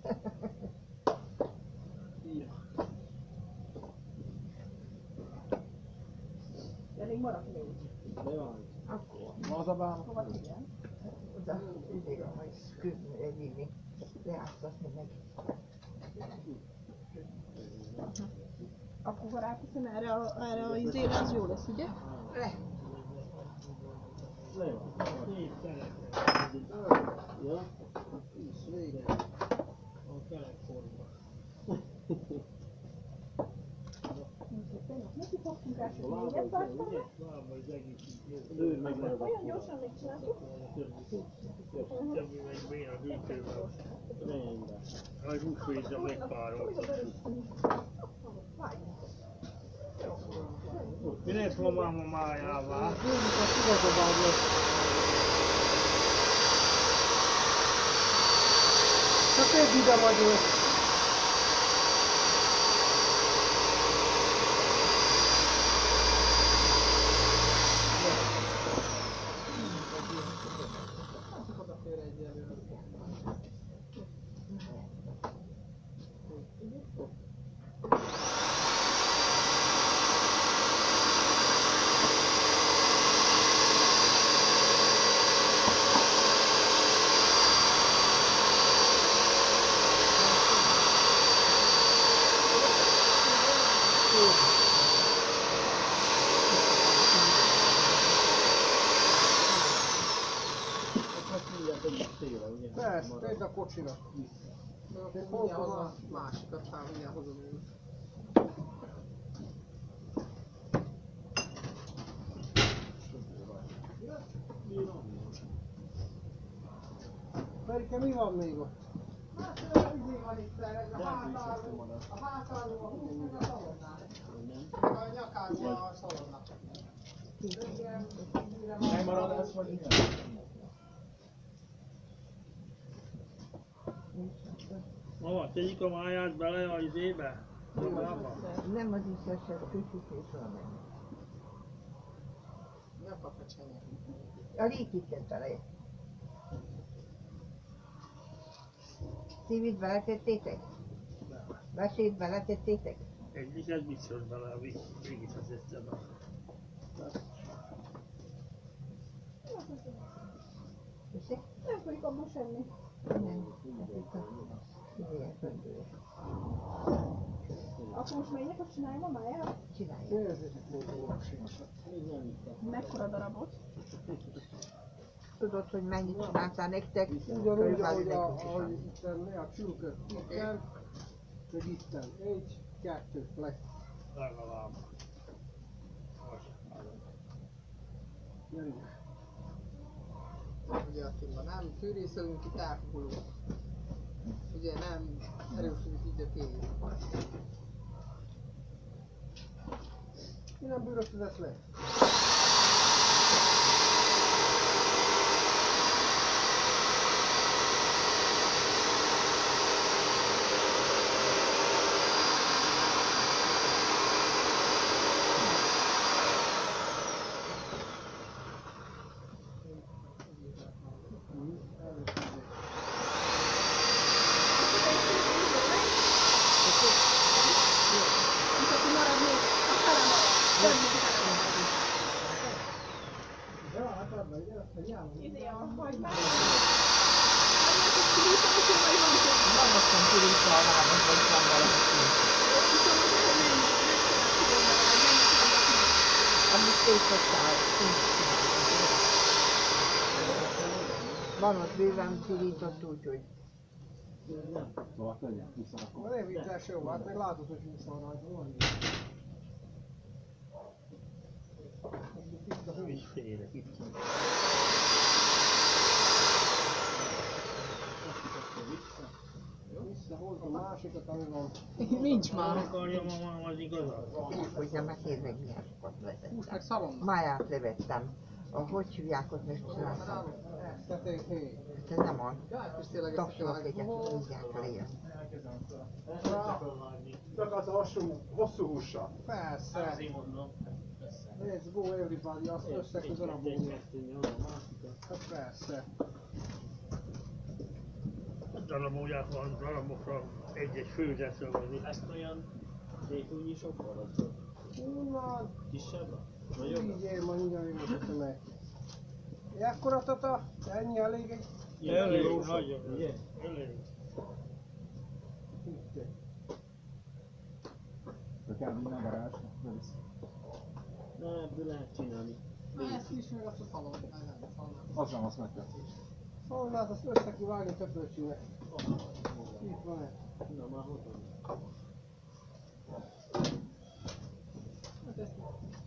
De még maradt még. Akkor Hova igen? oda ügyél majd küzdni, egyéni, leáztatni meg. Akkor ha ráköszön erre a izére, az jó lesz, ugye? Ja? Is vége. A kerekforma. Neki fogtunk rá, hogy négyet vágtam le. Lőd meg le. Olyan gyorsan megcsináltuk. Többi meg béna hűtővel. Rendben. Majd húsvétra megpárolt. Minek van máma májává? Csak egy ide vagyok. Odafér egyelőre. Persze, tedd a kocsira. Akkor mindjárt hozom a másikat, hát mindjárt hozom én. Merike, mi van még ott? Hát ügyé van itt, ez a hátaló, a húsz meg a szalonnál. A nyakában a szalonna. Megmaradás vagy igen? Mama, tegyük a máját bele a izébe? Nem az iszesek, kicsit és valami. Mi a papacsanya? A líkiket bele. Szívit beletettétek? Vesét beletettétek? Egyiket biztos bele, a végig az összebe. Tessék? Nem folyik abban semmi. Nem. Ez itt a ilyen földője. Akkor most melynek azt csinálja mamáját? Csinálja. Nézzétek még a lapsimasat. Mekkora darabot? Tudod, hogy mennyit csináltál nektek? Ugyanúgy, Körülbelül ahogy nekünk is van. itten a csülköt itten, meg itten. Egy, kettő, lesz. Legalább. Gyerünk. Ugye Attila, nem fűrészelünk itt elfogulunk. Ugye nem erősödik így a kéz. Ki nem bűrösödett le? a hagymát. Magasban kirújta a lábam, hogy van valaki. Amit szétadtál, van ott bőven pirított úgyhogy. A levítás jó, hát meg látod, hogy viszont rajta van. Itt a hő is félek, itt van. Visszaholt a másikat, ami van. Nincs már. Akarja mamám az igazat? Hogy nem megkérdez, meg milyen sokat Hús levettem. meg szalonna. Máját levettem. Hogy hívják ott most csináltam? Tették hé. Ez nem az. És tényleg ezt Tapsolok egyet, hogy mindjárt lejön. Csak az hosszú hússal. Persze. Let's go everybody, azt összeközel a bónat. Hát persze. Darabolják van, darabokra egy-egy főzetről vagy. Ezt olyan tétúnyi sok van? Honnan? Kisebb? Így ér, majd mindjárt én mutatom meg. Ekkora tata? Ennyi elég egy? Elég, nagyon. Elég. Itt. De kell minden garázs. Na, ebből lehet csinálni. Na ezt is meg azt a szalon. Az nem, azt meg kell. Szalonnát azt össze kell vágni töpölcsinek. Itt van-e? Na, már hogy van? Hát ezt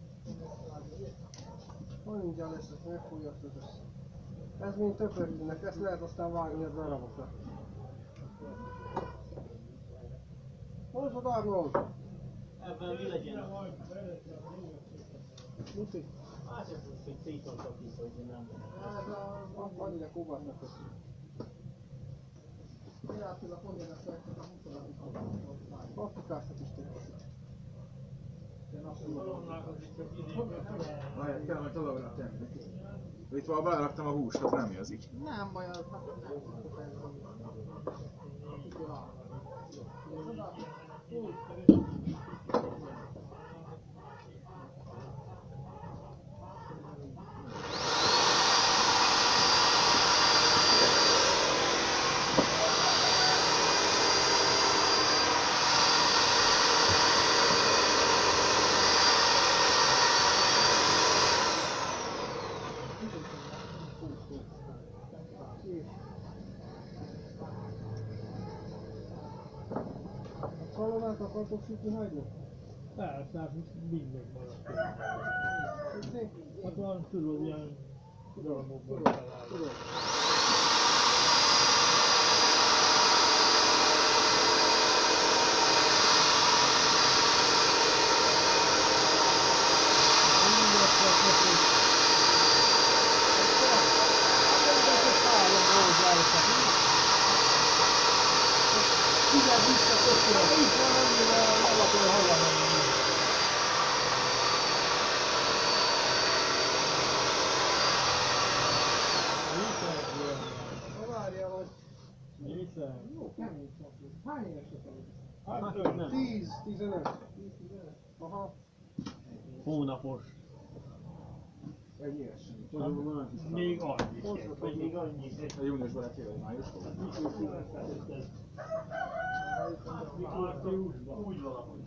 majd mindjárt lesz, ezt megfújja azt össze. Ez mint töpölcsinek, ezt lehet aztán vágni a darabokra. Hozod Arnold! Ebben mi legyen? Muti? Hát ez most, hogy szétontak is, hogy nem. Ez a... Majd ide kóbátnak köszönöm. Kirátil a fondjának szeretnek a mutodat. Paprikásnak is tetszik. Várjál, kell majd dologra tenni. Itt van, beleraktam a húst, az nem jözik. Nem baj, az hát nem tudok elvenni. Szalonát akartok sütni hagyni? Persze, hát mindegy maradt. Sütni? Hát van, tudod, ilyen darabokban találni. Tudod. Figyelj vissza, köszönöm! Itt van annyira magadról hallani. Na várjál, hogy... Jó, kemény csapjuk. Hány évesek vagy? 10-15. Aha. Hónapos. Egy éves. Még annyi. Vagy még annyi. A júniusban lett jövő, májuskor. Úgy valahogy.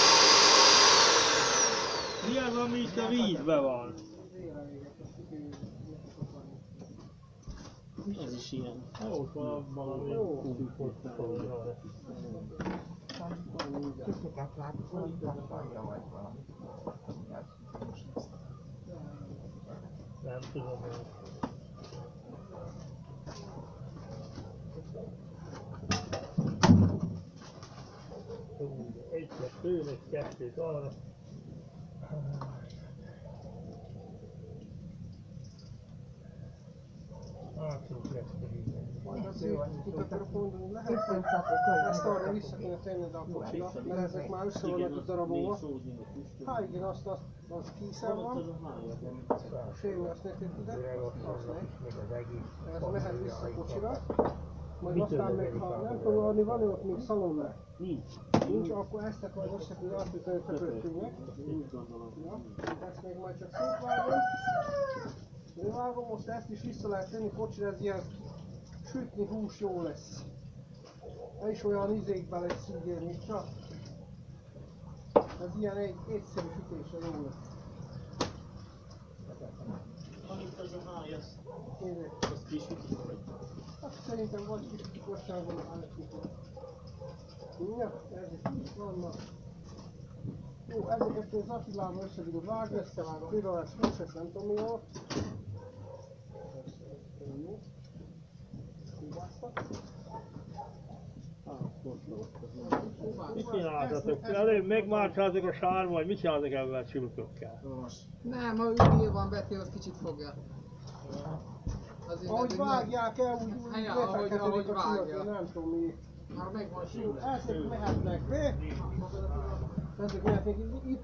Mi az, ami itt a vízben van? Délre véget a szükő. Ez is ilyen. Jó, van valami Jó, Köszöket látsz, hogy tapasztalja vagy valami. nem tudom. Egy kettő, egy kettőt arra. Hátul lesz pedig. Majd azért itt akarok mondani, lehet, hogy ezt arra vissza kéne tenned a kocsira, mert ezek már össze vannak itt darabolva. Há igen, azt készen van. Semmi, azt ne tedd ide, azt ne. Ez mehet vissza a kocsira. Majd aztán meg, ha nem tudom adni, van ott még szalonna? Nincs, akkor ezt majd össze tudja átütni a tököltőnek. Ja, ezt még majd csak szétvágom. Vágom, most ezt is vissza lehet tenni kocsira, ez ilyen sütni hús jó lesz. Ez is olyan izékbe lesz szígérni, csak. Ez ilyen egyszerű sütésre jó lesz. Amit az a háj, azt Kérlek. kisütik vagy. Azt szerintem vagy kis kosságban állítjuk. Ja, ezek is vannak. Jó, ezeket az Attilával össze tudod vágni, például ezt hús, ezt nem tudom mi volt. Jó. Húbáztak. Mit csináltatok? Előbb megmárcsátok a sárba, vagy mit csináltak ebben a csibukökkel? Nem, ha ügyél van Beti, az kicsit fogja. Azért, Ahogy mert vágják el, úgy Ja, befektetik ahogy a vágja. csillagja, nem tudom mi. már megvan Jó, sűrű. ezek mehetnek be. Ezek mehetnek itt.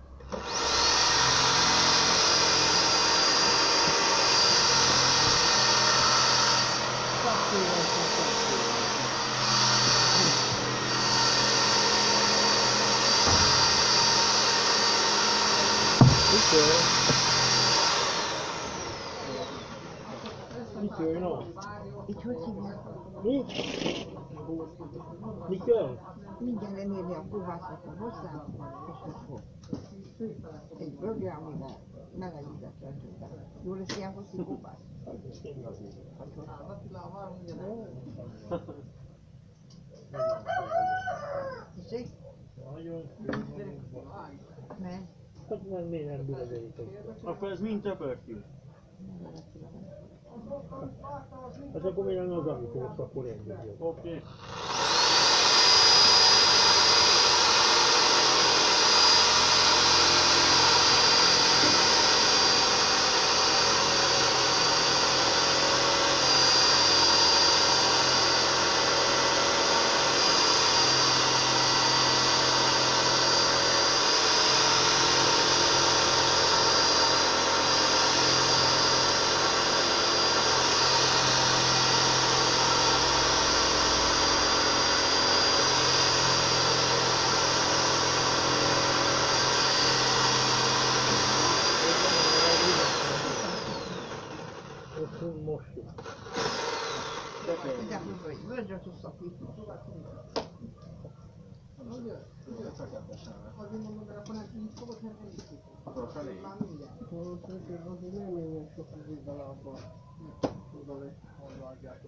Mikor, no? Így hogy hívják? Mi? Mikor? Mindjárt lemérni a kovászat hozzá, és akkor egy bögre, amivel melegített rajta. Jó lesz ilyen hosszú kovász? Tessék? Nagyon Mert hát már miért nem billegelitek? Akkor ez mind töbörtjük. Hát akkor miért nem az, amikor most akkor engedjük? Oké. Most ide húzva egy bőrre tudsz a kit. Azért mondom, mert akkor nem így fogod, mert nem így fogod. Már mindjárt. Azért nem menjen sok izé bele abba. Oda le, hogy vágjátok.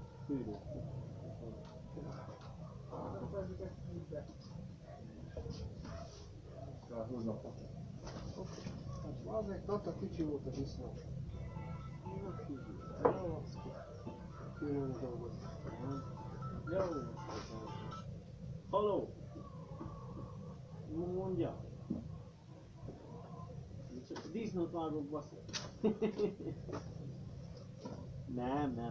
Azért ott a kicsi volt a disznó. Külön dolgot. Jó. Halló. Mondja. Disznót vágok, basszol. Nem.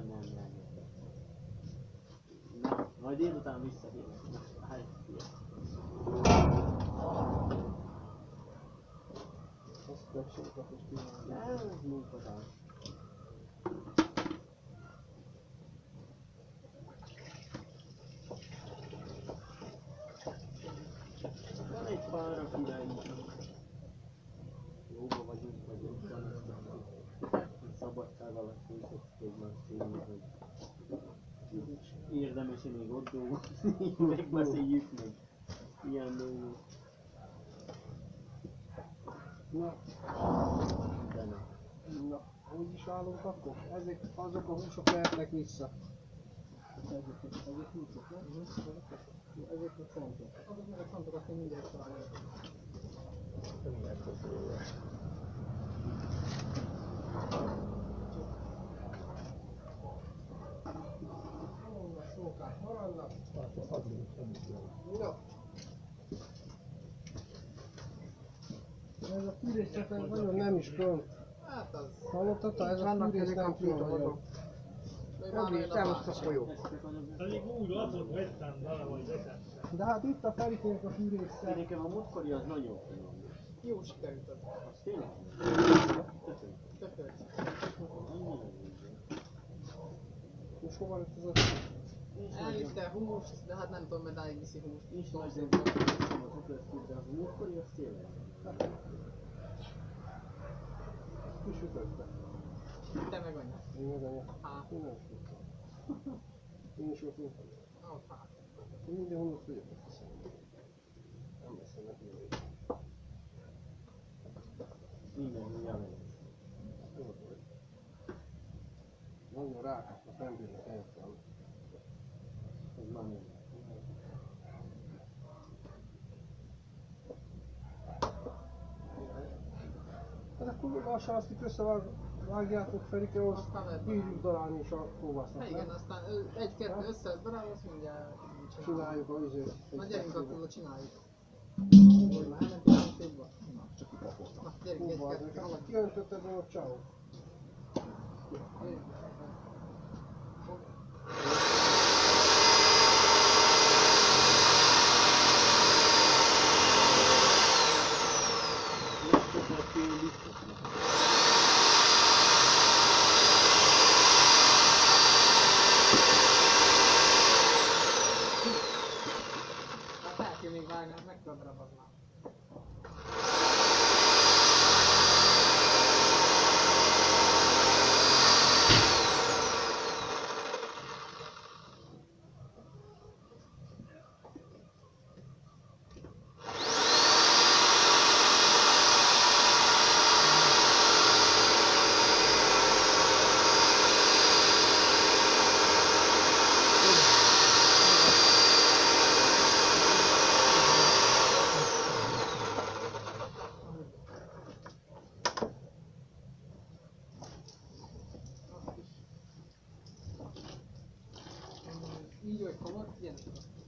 Majd délután visszahívok. Azt kapcsoltak, és külön. Nem, ez munkatár. Van egy pár, akire így jóba vagyunk, vagy ott van ezt a szabadság alatt nézett egymást tényleg, hogy érdemes még ott dolgozni, megbeszéljük meg ilyen dolgok. Na, De nem. na. Úgy is állunk akkor? Ezek, azok a húsok lehetnek vissza. Ezek húsok, nem? Ezek a csontok. Azok meg a csontokat én mindjárt találom. Sókák maradnak. Na. Ez a fűrésznek nagyon nem is pont. Hát az... Hallottad, ez a fűrész nem pont nagyon. Egész elhozta a folyó. Pedig úgy lapot vettem vele, vagy vetettem. De hát itt a Ferikének a fűrészszer. Nekem a múltkori az nagyon finom. Jó sikerült az. Az tényleg? Tökölt. Most hova lett ez a... Elvitte húst, de hát nem tudom, mert dáig viszi húst. Nincs nagy zöldben, az ötletszűr, de az a múltkori az tényleg. Kisütötte. Te meg anya. Én meg anya. Hát. Én nem sütöttem. Én is ott voltam. Ott hát. Én mindenhonnan följött ezt hiszem. Nem veszem neki jól. Minden jelen. Nagyon rákásnak nem bírnak elfelni. Ez már nem. Hát akkor lassan azt itt összevágjátok Ferike, azt Aztán lehet írjuk darálni is a kóvásznak, Hát igen, aztán egy-kettő össze lesz darálva, azt mindjárt Csináljuk a izét. Na gyerünk akkor, csináljuk. Hogy már elmentél a székba? Csak kipapoltam. Na gyerünk, Hú, egy bazd meg, kettő. hát kiöntötted volna, ciao. Hát el kell még vágni, az meg kell darabozni. Így, hogy fogod, gyere.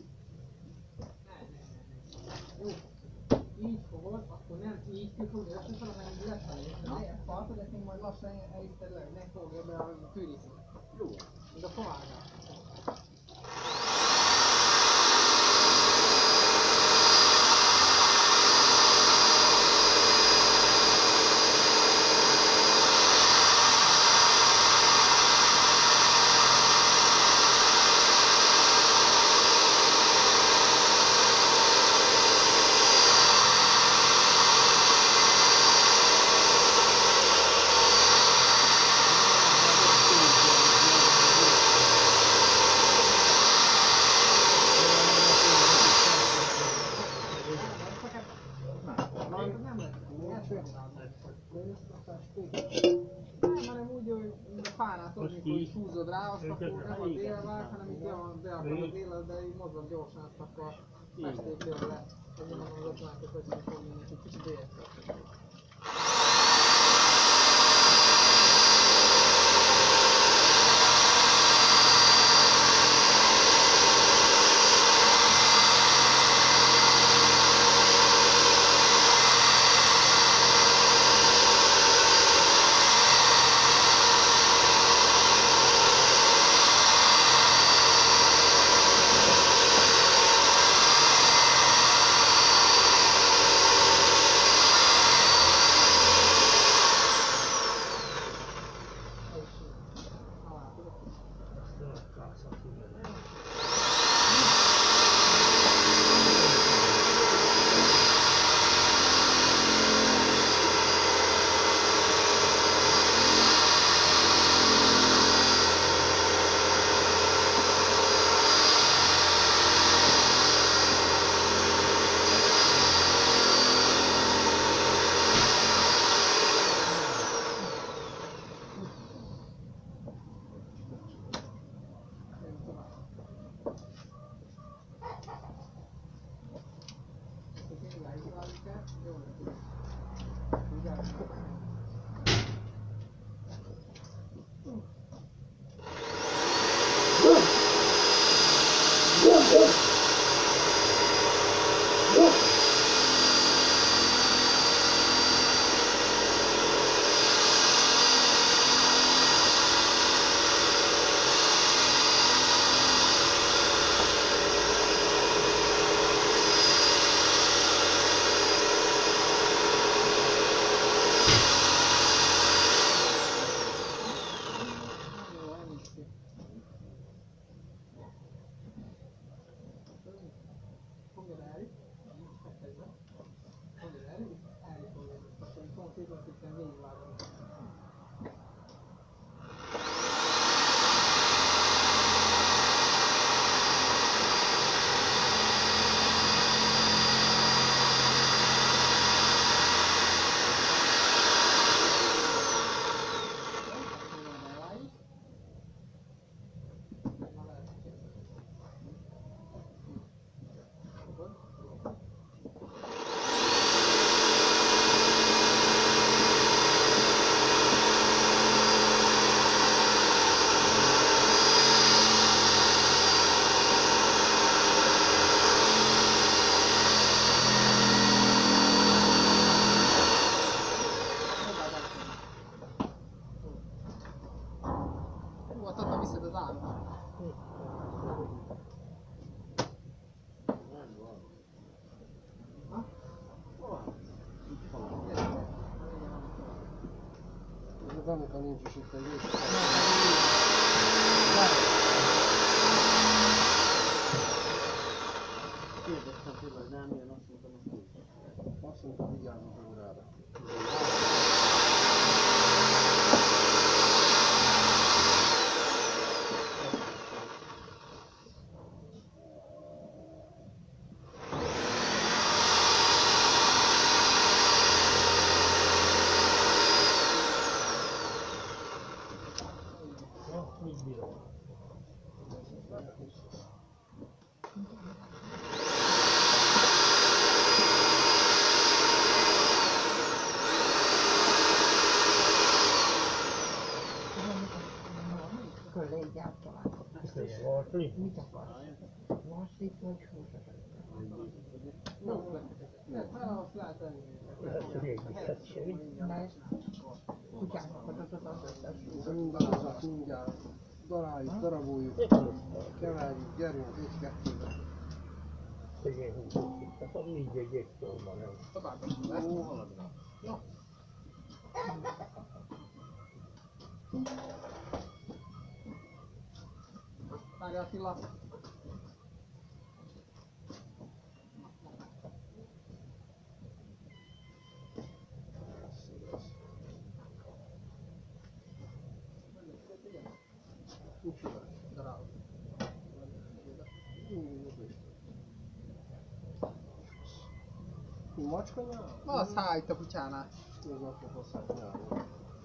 Jó. Így fogod, akkor nem így kifogod összefele, hanem így lefelé. Ne, partod, ezt még majd lassan elviszed le, hogy ne fogja be a fűrészet. Jó. Mint a favágás. Nem lehet. Nem, hanem úgy, hogy a fánál tudod, mikor így húzod rá, azt akkor nem a délre vág, hanem így be akar a délre, de így mozog gyorsan, azt akkor festékkel le. Ezért mondom, hogy ott látjuk, hogy így fog mindenki kicsit délre. Danika nincs is itt egy rész. Kérdeztem tőle, hogy nem jön, azt mondtam, hogy nincs. Azt mondta, vigyázz az órára. Mit bírom? Akkor légy általában. Mit akarsz? Vaslit vagy húzat? Azt lehet tenni. Mert kutyának adod az összes. Mindjárt daráljuk, daraboljuk, keverjük, gyerünk, és kettőbe. Szegény húzók itt, tehát mindegy egytől van, nem? Tovább lesz. Ó, haladna. Jó. Várj Attila. Darab. Macska nyár? Az hájt a kutyánál. Ez akkor hosszát nyár.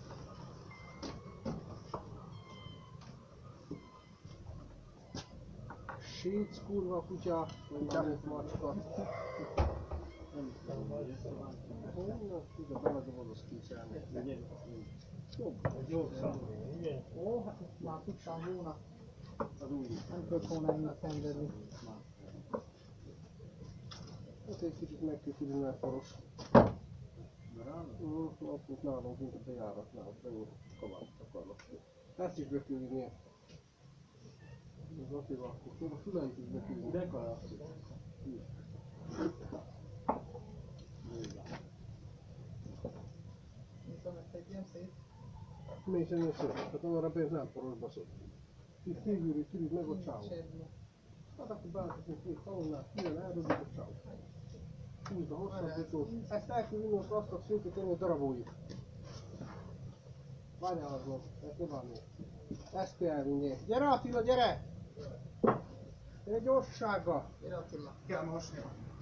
Séc, kurva kutya, vagy mármint macska. Nem is tudom, hogy összevált. Ide beledobod, azt kicselni. Jó számolni, ugye? Ó, hát már tudtam volna. Az új. Nem tudok volna ennyit szenvedni. Hát egy kicsit megképülni, mert faros. Ott nálunk, mint a bejáratnál, ott ennyi kabát akarnak. Ezt is beküldni. Az Attila, akkor a füleit is beküldni. Bekarasztjuk. Viszont ezt egy ilyen szét. Mély sem szép, tehát arra pénz nem poros baszott. Itt kívül, kirít meg a csáó. Hát akkor beállítani két talonnál, kijön, eldobjuk a csáó. Húzd a hosszabbítót. Ezt el kell vinni, azt a szőket tenni, daraboljuk. Várjál az meg, ezt ne bánni. Ezt kell elvinni. Gyere Attila, gyere! Gyere gyorssággal! Gyere Attila. Kell mosni.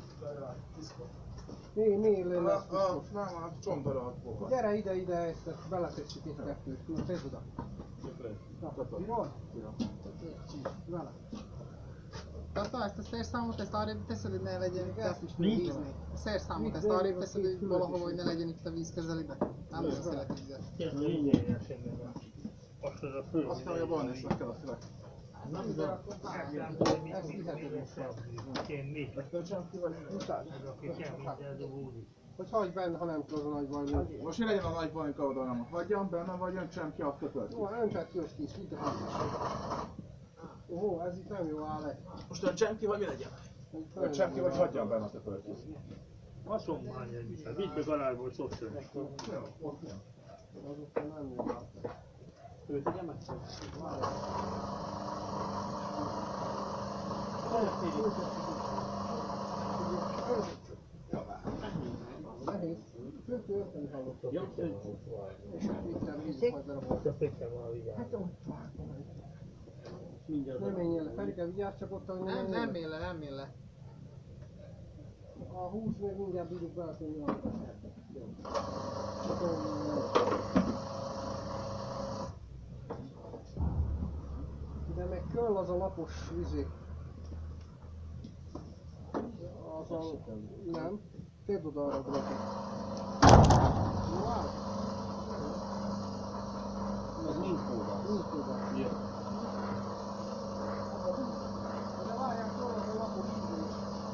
Mély lesz piszkos. Nem, hát csontra alatt fogad. Gyere ide, ezt beletesszük egy kettőt. Tudod, tedd oda. Na, bírod? Vele. Tata, ezt a szerszámot, ezt arrébb teszed, hogy ne legyen itt a Nincs. a szerszámot, ezt arrébb teszed, hogy valahol, hogy ne legyen itt a víz közelében. Nem lesz széleti vizet. Lényegesen nem. Azt az a fő. Azt kell, hogy a balnésnek kell a fülek. Ide rakom Nem tudom, hogy ezt mit kiheted. Én mi? Muszáj. Ez aki kell minden dobódik. Hogy hagyj benne, ha nem tudod a nagy baj. Most mi legyen a nagy bajnka oda, nem hagyjam benne, vagy öntsem ki a köpört? Jó, öntsed ki, hogy kis, vidd a hatásra. Ó, ez itt nem jó áll le. Most öntsem ki, vagy mi legyen? Öntsem ki, vagy hagyjam benne a köpört? Haszonmány egy viszont. Vidd be garázsból, hogy szokson. Azokon nem jó áll. Őt ugye meg? Nehéz. Főtől hallottam. Ja, És itt nem vízik majd darabot. Csak fékkel van vigyázz. Hát ott van. mindjárt. Nem menjél le, Ferike, vigyázz csak ott, hogy Nem él le, nem él le. A 20 még mindjárt bírjuk beletenni a... De meg kell az a lapos vizé. Az a... Nem. Tedd oda arra a blokkot. Jó áll? Az nincs kóda. Nincs oda. Jó. De várjál, kell az a lapos vizé.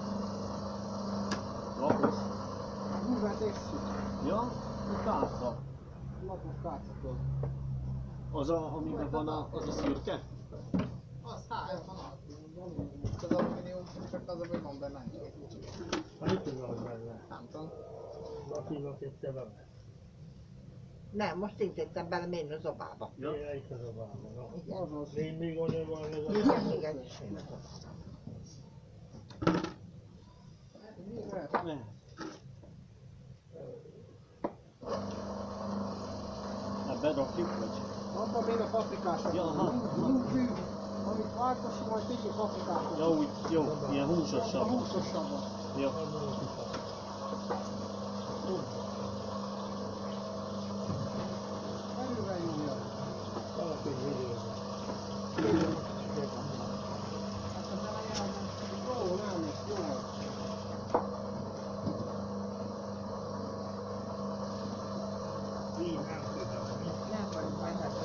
Lapos. Mivel tesszük? Ja, a kászra. Lapos kácatól. Az a, amiben van az a szürke? Az hát, van az. Az alumínium, csak az, ami van benne. Mit tudom benne? Nem tudom. Lakilok egyszer benne. Nem, most én tettem bele mélyre a zobába. Ja. Én itt az a bába. Igen. Azaz. Még olyan van ez a Igen, igen. Ne. Hát berakjuk vagy? Abban még a paprikások. Ja, aha. Nincs, amit változunk, majd tegyük paprikások. Ja, úgy, jó, ilyen A húsosabb. húsosabban. Ja. Erővel jó. Valaki videóban. Jó, nem is, jó. Így nem tudom. Nem vagyok majd hát.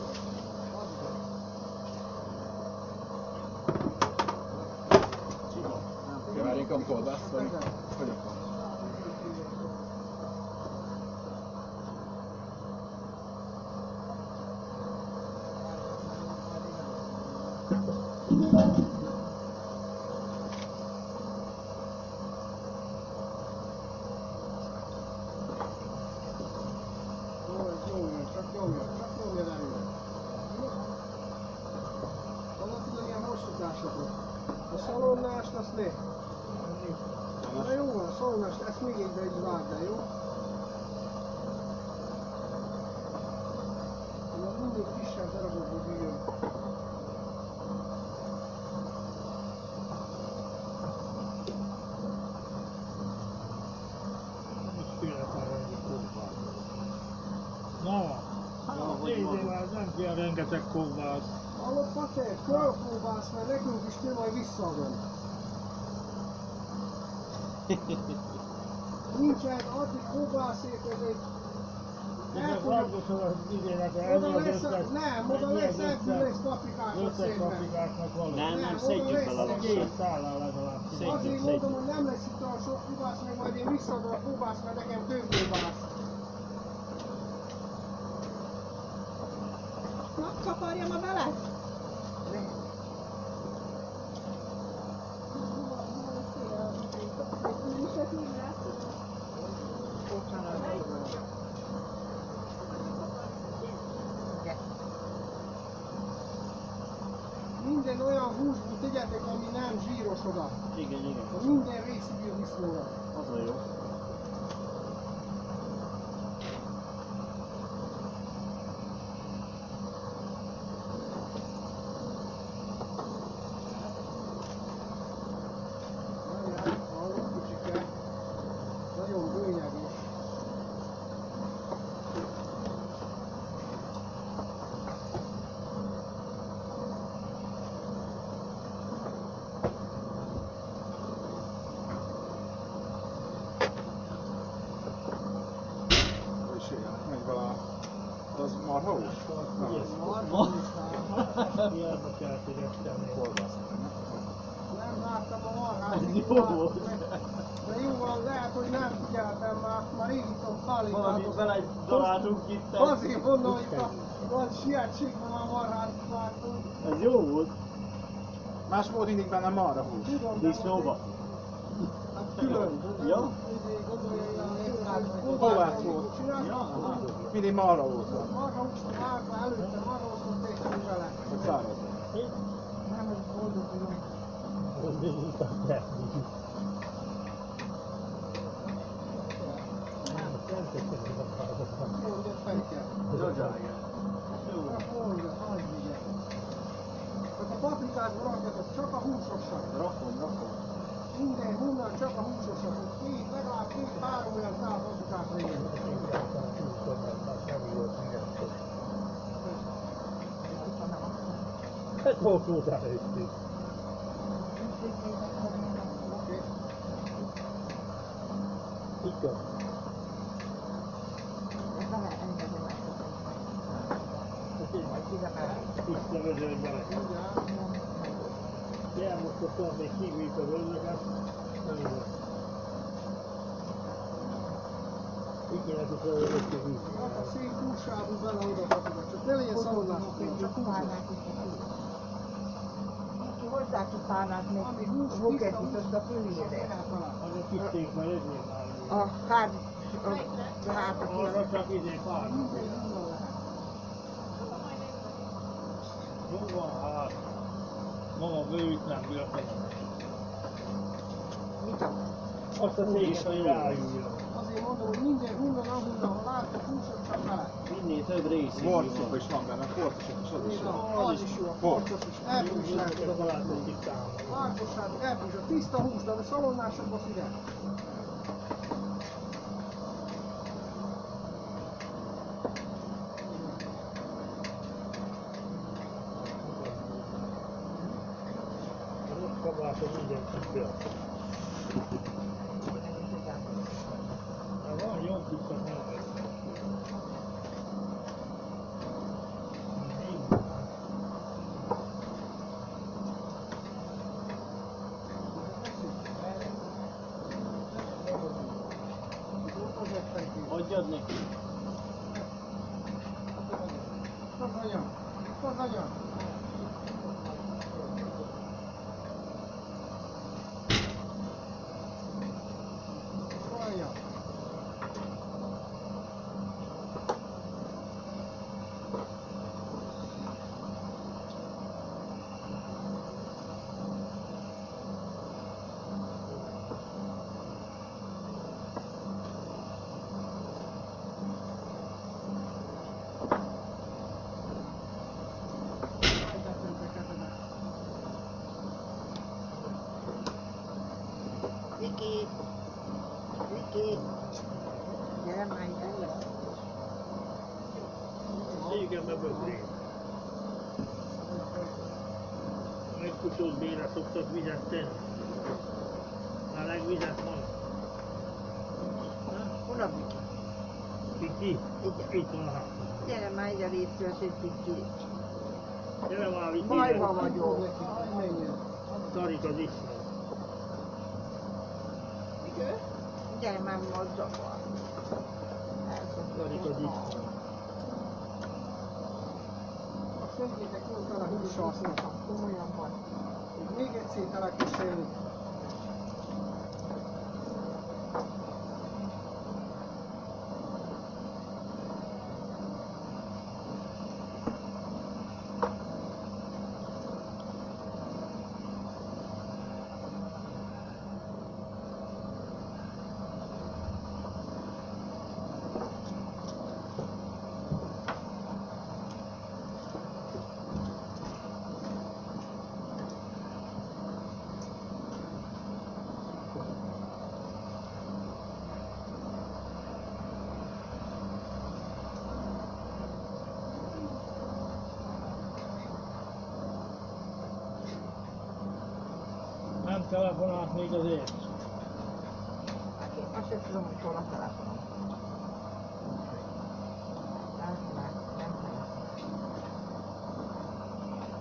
Várjunk, amikor odasz, vagy hogy akar? Jó, ez jó jön, csak nyomja erővel. Vannak ilyen hosszútásokok. A szalonnást azt ne. De jó van, a szalonnást, ezt még egybe is vágd el, jó? Ez mindig kisebb darabokból bírjon. Na, nézzél, nem kell rengeteg kóvász. Hallod, Pater, fölkóvász, mert nekünk is kell majd visszaadom. Nincsen, addig kóvászért, ez egy... Elfogyott az idének, Oda lesz, nem, oda lesz, elfül lesz paprikásot összes szépen. paprikásnak való. Nem, oda szedjük lesz bele egy lassan. Két szállal legalább. Szedjük, Azért szedjük. mondom, hogy nem lesz itt a sok kóvász, meg majd én visszaadom a kóvász, mert nekem több kóvász. Na, kaparjam a bele? Minden olyan húsból tegyetek, ami nem zsíros oda. Igen, igen. Minden részig jön viszonylag. Az a jó. Várjál, hallod, kicsike. Nagyon bőnyegés. És igen, megy vele az marha hús? Marha hús, Hiába kell szívesíteni. Nem láttam a marhát. Ez jó volt. De jó van, lehet, hogy nem figyeltem már indítom szállítátot. Valamit bele daráltunk itt. Azért mondom, hogy itt a nagy sietségben a marhát vártunk. Ez jó volt. Más volt mindig benne marra hús. Tudom, de Disznóba. hát külön. Ja? Kovács volt. Ja, aha. Mindig marra volt. Marha húsot várva előtte, marha húsot téteni vele. Hogy száraz. Nem, hogy boldogulunk. Mondja fejkel. Zsazsája. Mondja, hagyd vigye. Hát a paprikádból rakjatok, csak a húsosat. Rakom. Minden hunnan csak a húsosat. Legalább 2-3 olyan szál paprikát legyen. Hát volt hozzájöttünk. Oké. Itt van. Tiszta vözöl bele. Elmosztottam még kívült a vözöket. Nem igaz. Így kéne tudni a vözöket hívni. Hát a szép húsávú bele oda paprikát. Csak ne legyen szalonnás, csak húsos. Hozzá tudnánk még Ami hús, hoketit azt a fölére. Az a kis szék már ezért már. A hát Arra csak izé pár. Jó van, hát. Mama bőjt nem bírtam. mit a Azt a széket, hogy rájuljon. Azért mondom, hogy minden hunnan, ahonnan, ha látod húsot, csak bele. Minél több részig. Borcuka is van benne, porcosok is, az is jó. Az is jó, a porcos is. Elbújság. Oda látom, hogy itt áll. Márkosság, elbújság. Tiszta hús, de a szalonnásokba figyelj. Most kabátom mindenkit be. Hát van jó kis a nyelv. Adjad neki. Az anya, az anya. Anya. Viki, gyere már ide. Régen bebögrék. Megkutott bére szoktak vizet tenni. Meleg vizet van. Hol a Viki? Kiki? Itt van a ház. Gyere már ide létszőt, Viki. Gyere már, Viki. Bajba vagyok. Neki, hogy menjen. Tarik az iszló. Gyere már mozdulva. Tarik az iszló. Azt mondjétek, jól tele hússal aztán. Komolyan van. Még egy szételek is élni. Nem telefonált még azért. Hát én azt sem tudom, hogy hol a telefonom. Nem.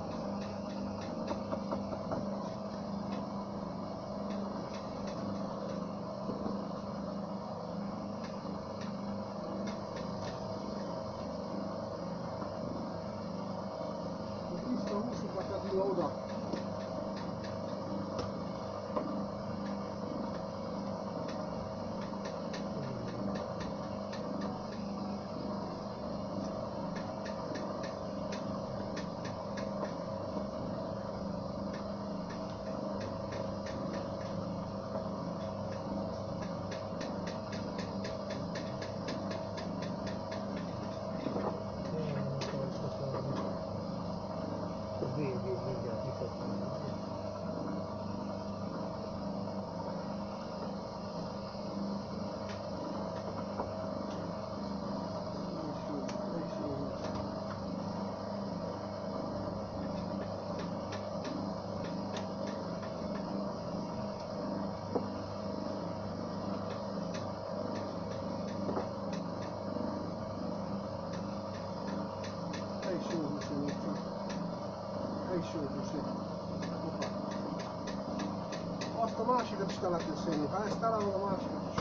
a másikat is tele tudsz venni. Ha ez tele van, a másikat is.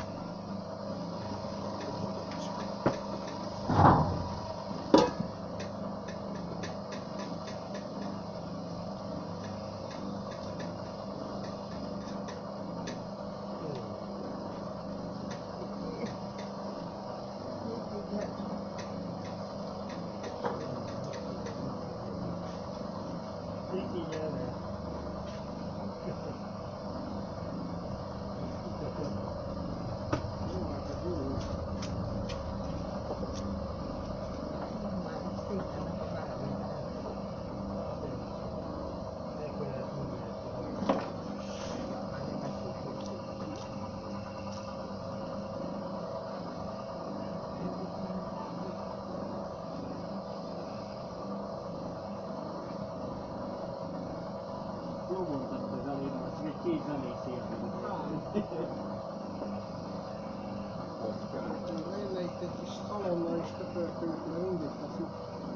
Jó mondtad az előbb, hogy még két zenész Lenne itt egy kis szalonna is köpörtőt, mert mindig teszünk.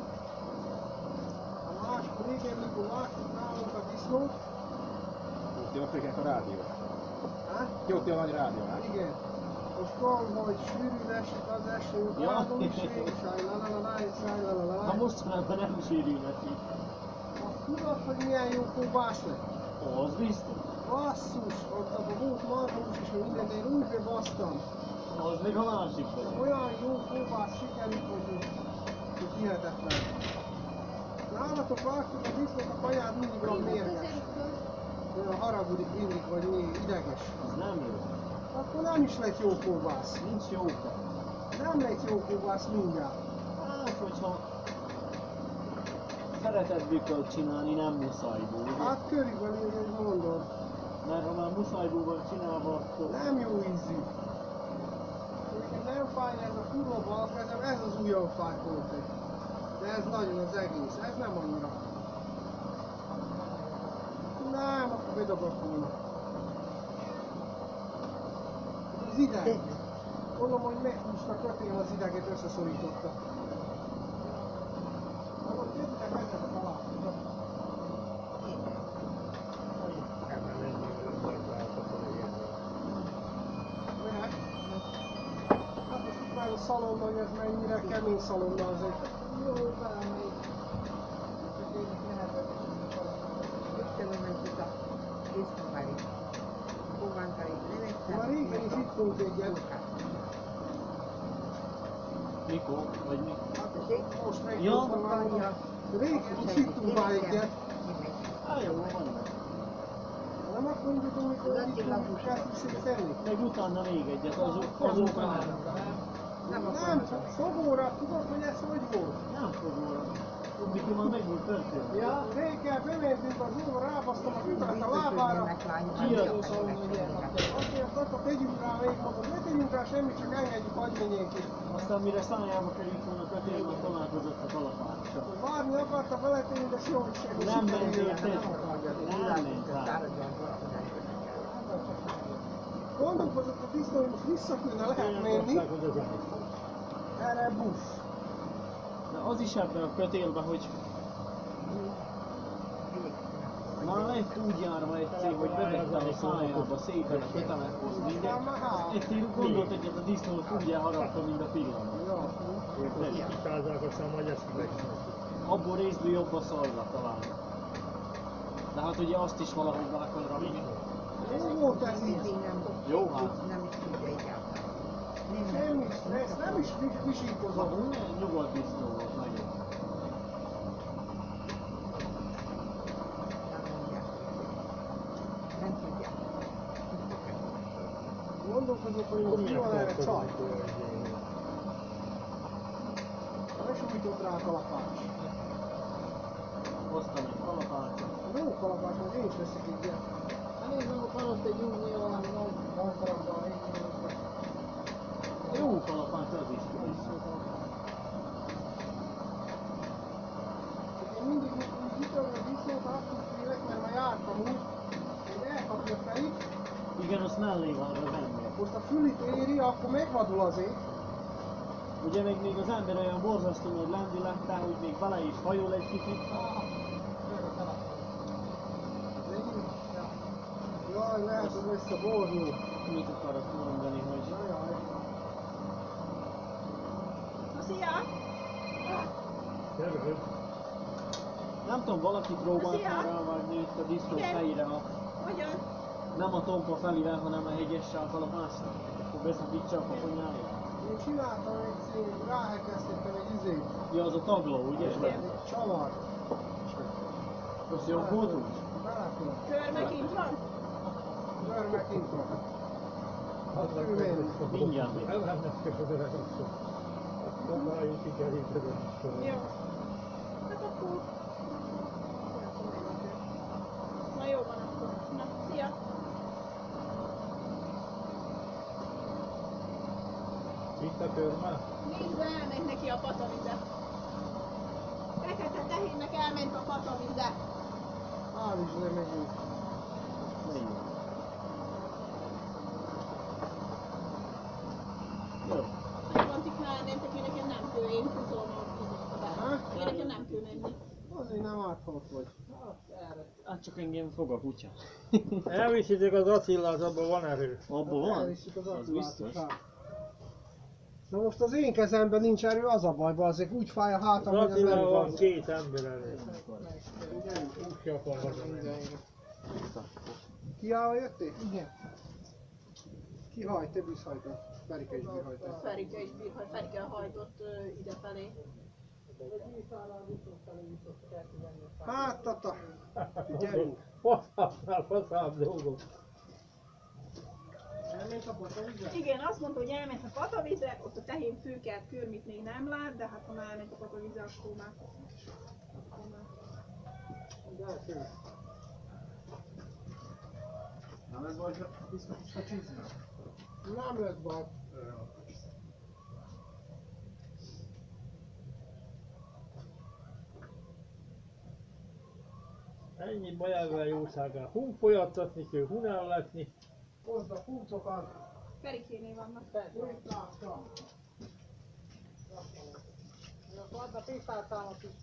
A másik régen, mikor láttuk nálunk a disznót, Jóti Afrikák a rádió. hát Jóti a nagy rádió, hát? igen, most van, hogy sűrűn esik az eső, Ja. áldom is ég, sajlalalala. Ha mostanában nem sűrűn esik. Azt tudod, hogy milyen jó kóbász lett? Az biztos. Basszus, ott abban volt marhús is, hogy mindent én úgy bebasztam. Az még a másik dolog. Olyan jó kóbász sikerült, hogy hihetetlen. Nálatok láttuk a disznót, a kaját mindig olyan mérges. Olyan haragudik mindig, vagy ideges. Az nem jó. Akkor nem is lett jó kóbász. Nincs jóka. Nem lett jó kóbász mindjárt. Hát, hogyha szereted bükölt csinálni, nem muszájból. Hát körülbelül, hogy mondod, Mert ha már muszájból van csinálva, akkor... nem jó ízű. Egyébként nem fáj ez a kurva bal kezem, ez az újabb fájkolté. De ez nagyon az egész, ez nem annyira. Nem, akkor bedobok volna. Az ideg. Mondom, hogy meghúzta kötél az ideget, összeszorította. Na, ott jöttek ezeket a látokat. Lehet. Hát most itt már a szalonna, hogy ez mennyire kemény szalonna azért. Jó, valamelyik. Csak én is lehetett. Köszönöm, hogy itt a disznóbári. Kóvánkári levettem. Már régen is itt volt egyet. Mikor? Vagy mi? Hát most Ja, megtudtam már, hogy régen is ittunk már egyet. Á, jó, van. Nem azt mondjuk, amikor ittunk, eltűszik tenni. Meg utána még egyet, azóta nem. Nem, csak fogóra, tudod, hogy ez hogy volt? Nem fog volna. Miki már meg volt történni. Ja, régen bementünk az úr, rábasztam a kütát a lábára. Azt mondja, akkor tegyünk rá még, mondom, ne tegyünk rá semmit, csak engedjük, hagyj menjék ki. Aztán mire szájába került volna a kötélben, találkozott a kalapáccsal. Várni akarta beletenni, de soha is segít. Nem ment érted? Nem ment rá. Gondolkozott a tisztó, hogy most vissza kéne lehet menni. Erre busz. De az is ebben a kötélben, hogy már lett úgy járva egy cég, hogy bevette a szájába szépen a kötelet, mindent. Egyszer gondolt egyet a disznót úgy elharapta, mint a pillanat. Érted? Kikázzák, aztán majd ezt meg. Abból részből jobb a szalga talán. De hát ugye azt is valahogy be akar rakni. Jó volt ez így. Jó, hát. Nem is tudja egyáltalán. Semmi stressz, nem is visíkozom. Nyugodt disznó volt nagyon. Nem tudják. Gondolkozok, hogy most mi van erre csaj. Nem sújtott rá a kalapács. Hoztam egy kalapácsot. Jó kalapács, mert én is veszek egy ilyet. Hát nézd meg, ott van ott egy nyugni valami nagy darabban, Jó kalapács az is. Én mindig úgy ütölöm a disznót, azt is félek, mert már jártam úgy, hogy elkapja a fejét, Igen, azt mellé van az ember. most a fülit éri, akkor megvadul azért. Ugye még az ember olyan borzasztó nagy lendülettel, hogy még bele is hajol egy kicsit. Jaj, Jaj, lehet, hogy lesz a borjú. Mit akarok mondani, hogy... Jaj. Na szia! Gyerünk. Nem tudom, valaki próbált Szia! már rávágni itt a disznó Igen. fejére, Hogyan? nem a tompa felére, hanem a hegyessel a kalapászra. Akkor beszakítsa a koponyáját. Én csináltam egy szín, ráhekesztettem egy izét. Ja, az a tagló, ugye? Egy csavar. Az jobb volt úgy? Belefér. Kör kint van? Gyermek kint van. Mindjárt még. Elmennek csak az öreg asszony. Próbáljuk kikeríteni a soron. Jó. Hát akkor... Na jó van akkor. Na, szia! Itt a kör már? Nézd, elment neki a patavize. Fekete tehénnek elment a patavize. Állíts le, megyünk. Menjünk. Jó. Megvantiknál, nem te nekem nem kő, én húzom a nekem nem kő menni. Azért nem áthalok vagy. Hát csak engem fog a kutya. Elviszitek az Attillát, abban van erő. Abban van? Elviszük az Az Attilát. biztos. Na most az én kezemben nincs erő, az a baj, azért úgy fáj a hátam, Az hogy az nem Attila van van. két ember erő. Úgy se akar hazamenni. Kiállva jöttél? Igen. Ki hajt, te bűzhajtod. Berike is bűzhajtod. Ferike hajtott idefelé. Hát, tata. Gyerünk. Faszább dolgok. Elment a patavize? Igen, azt mondta, hogy elment a patavize, ott a tehén főkert körmit még nem lát, de hát ha már elment a patavize, akkor már... Nem ez vagy a biztos a csizma? Nem lesz baj. Ennyi bajával jóságán. Hun folyattatni kell, hun elletni. Hozd a puncokat. Ferikénél vannak. Úgy láttam. Add a pisztáltámat is.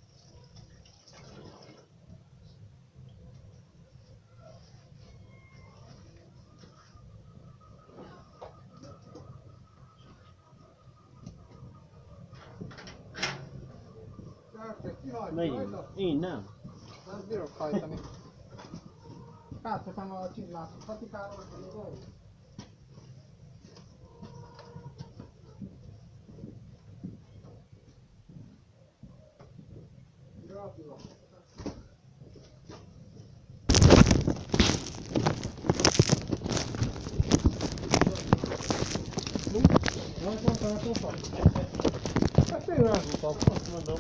Gyertek, ki hajt? Ne én. Rajta? Én nem. Nem bírok hajtani. Átvetem a csizmát. Patikáról, hogy az Gratulok. Hogy mondtad a topa? Hát én elmondtam, azt mondom.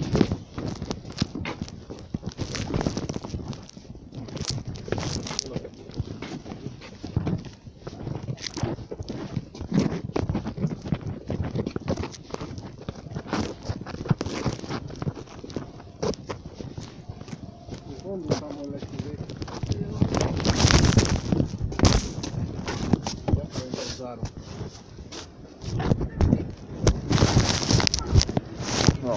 Gondoltam, hogy lesz izé. Zárom. Na.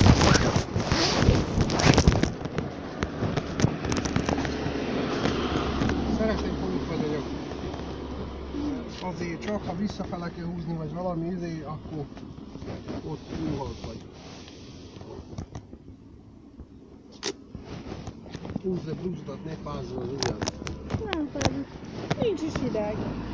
Szeretnék fogjuk vagyok. Azért csak ha visszafele kell húzni, vagy valami izé, akkor ott túlhalt vagy. Húzd a blúzodat, ne fázzol az ujjad. Nem pedig. Nincs is hideg.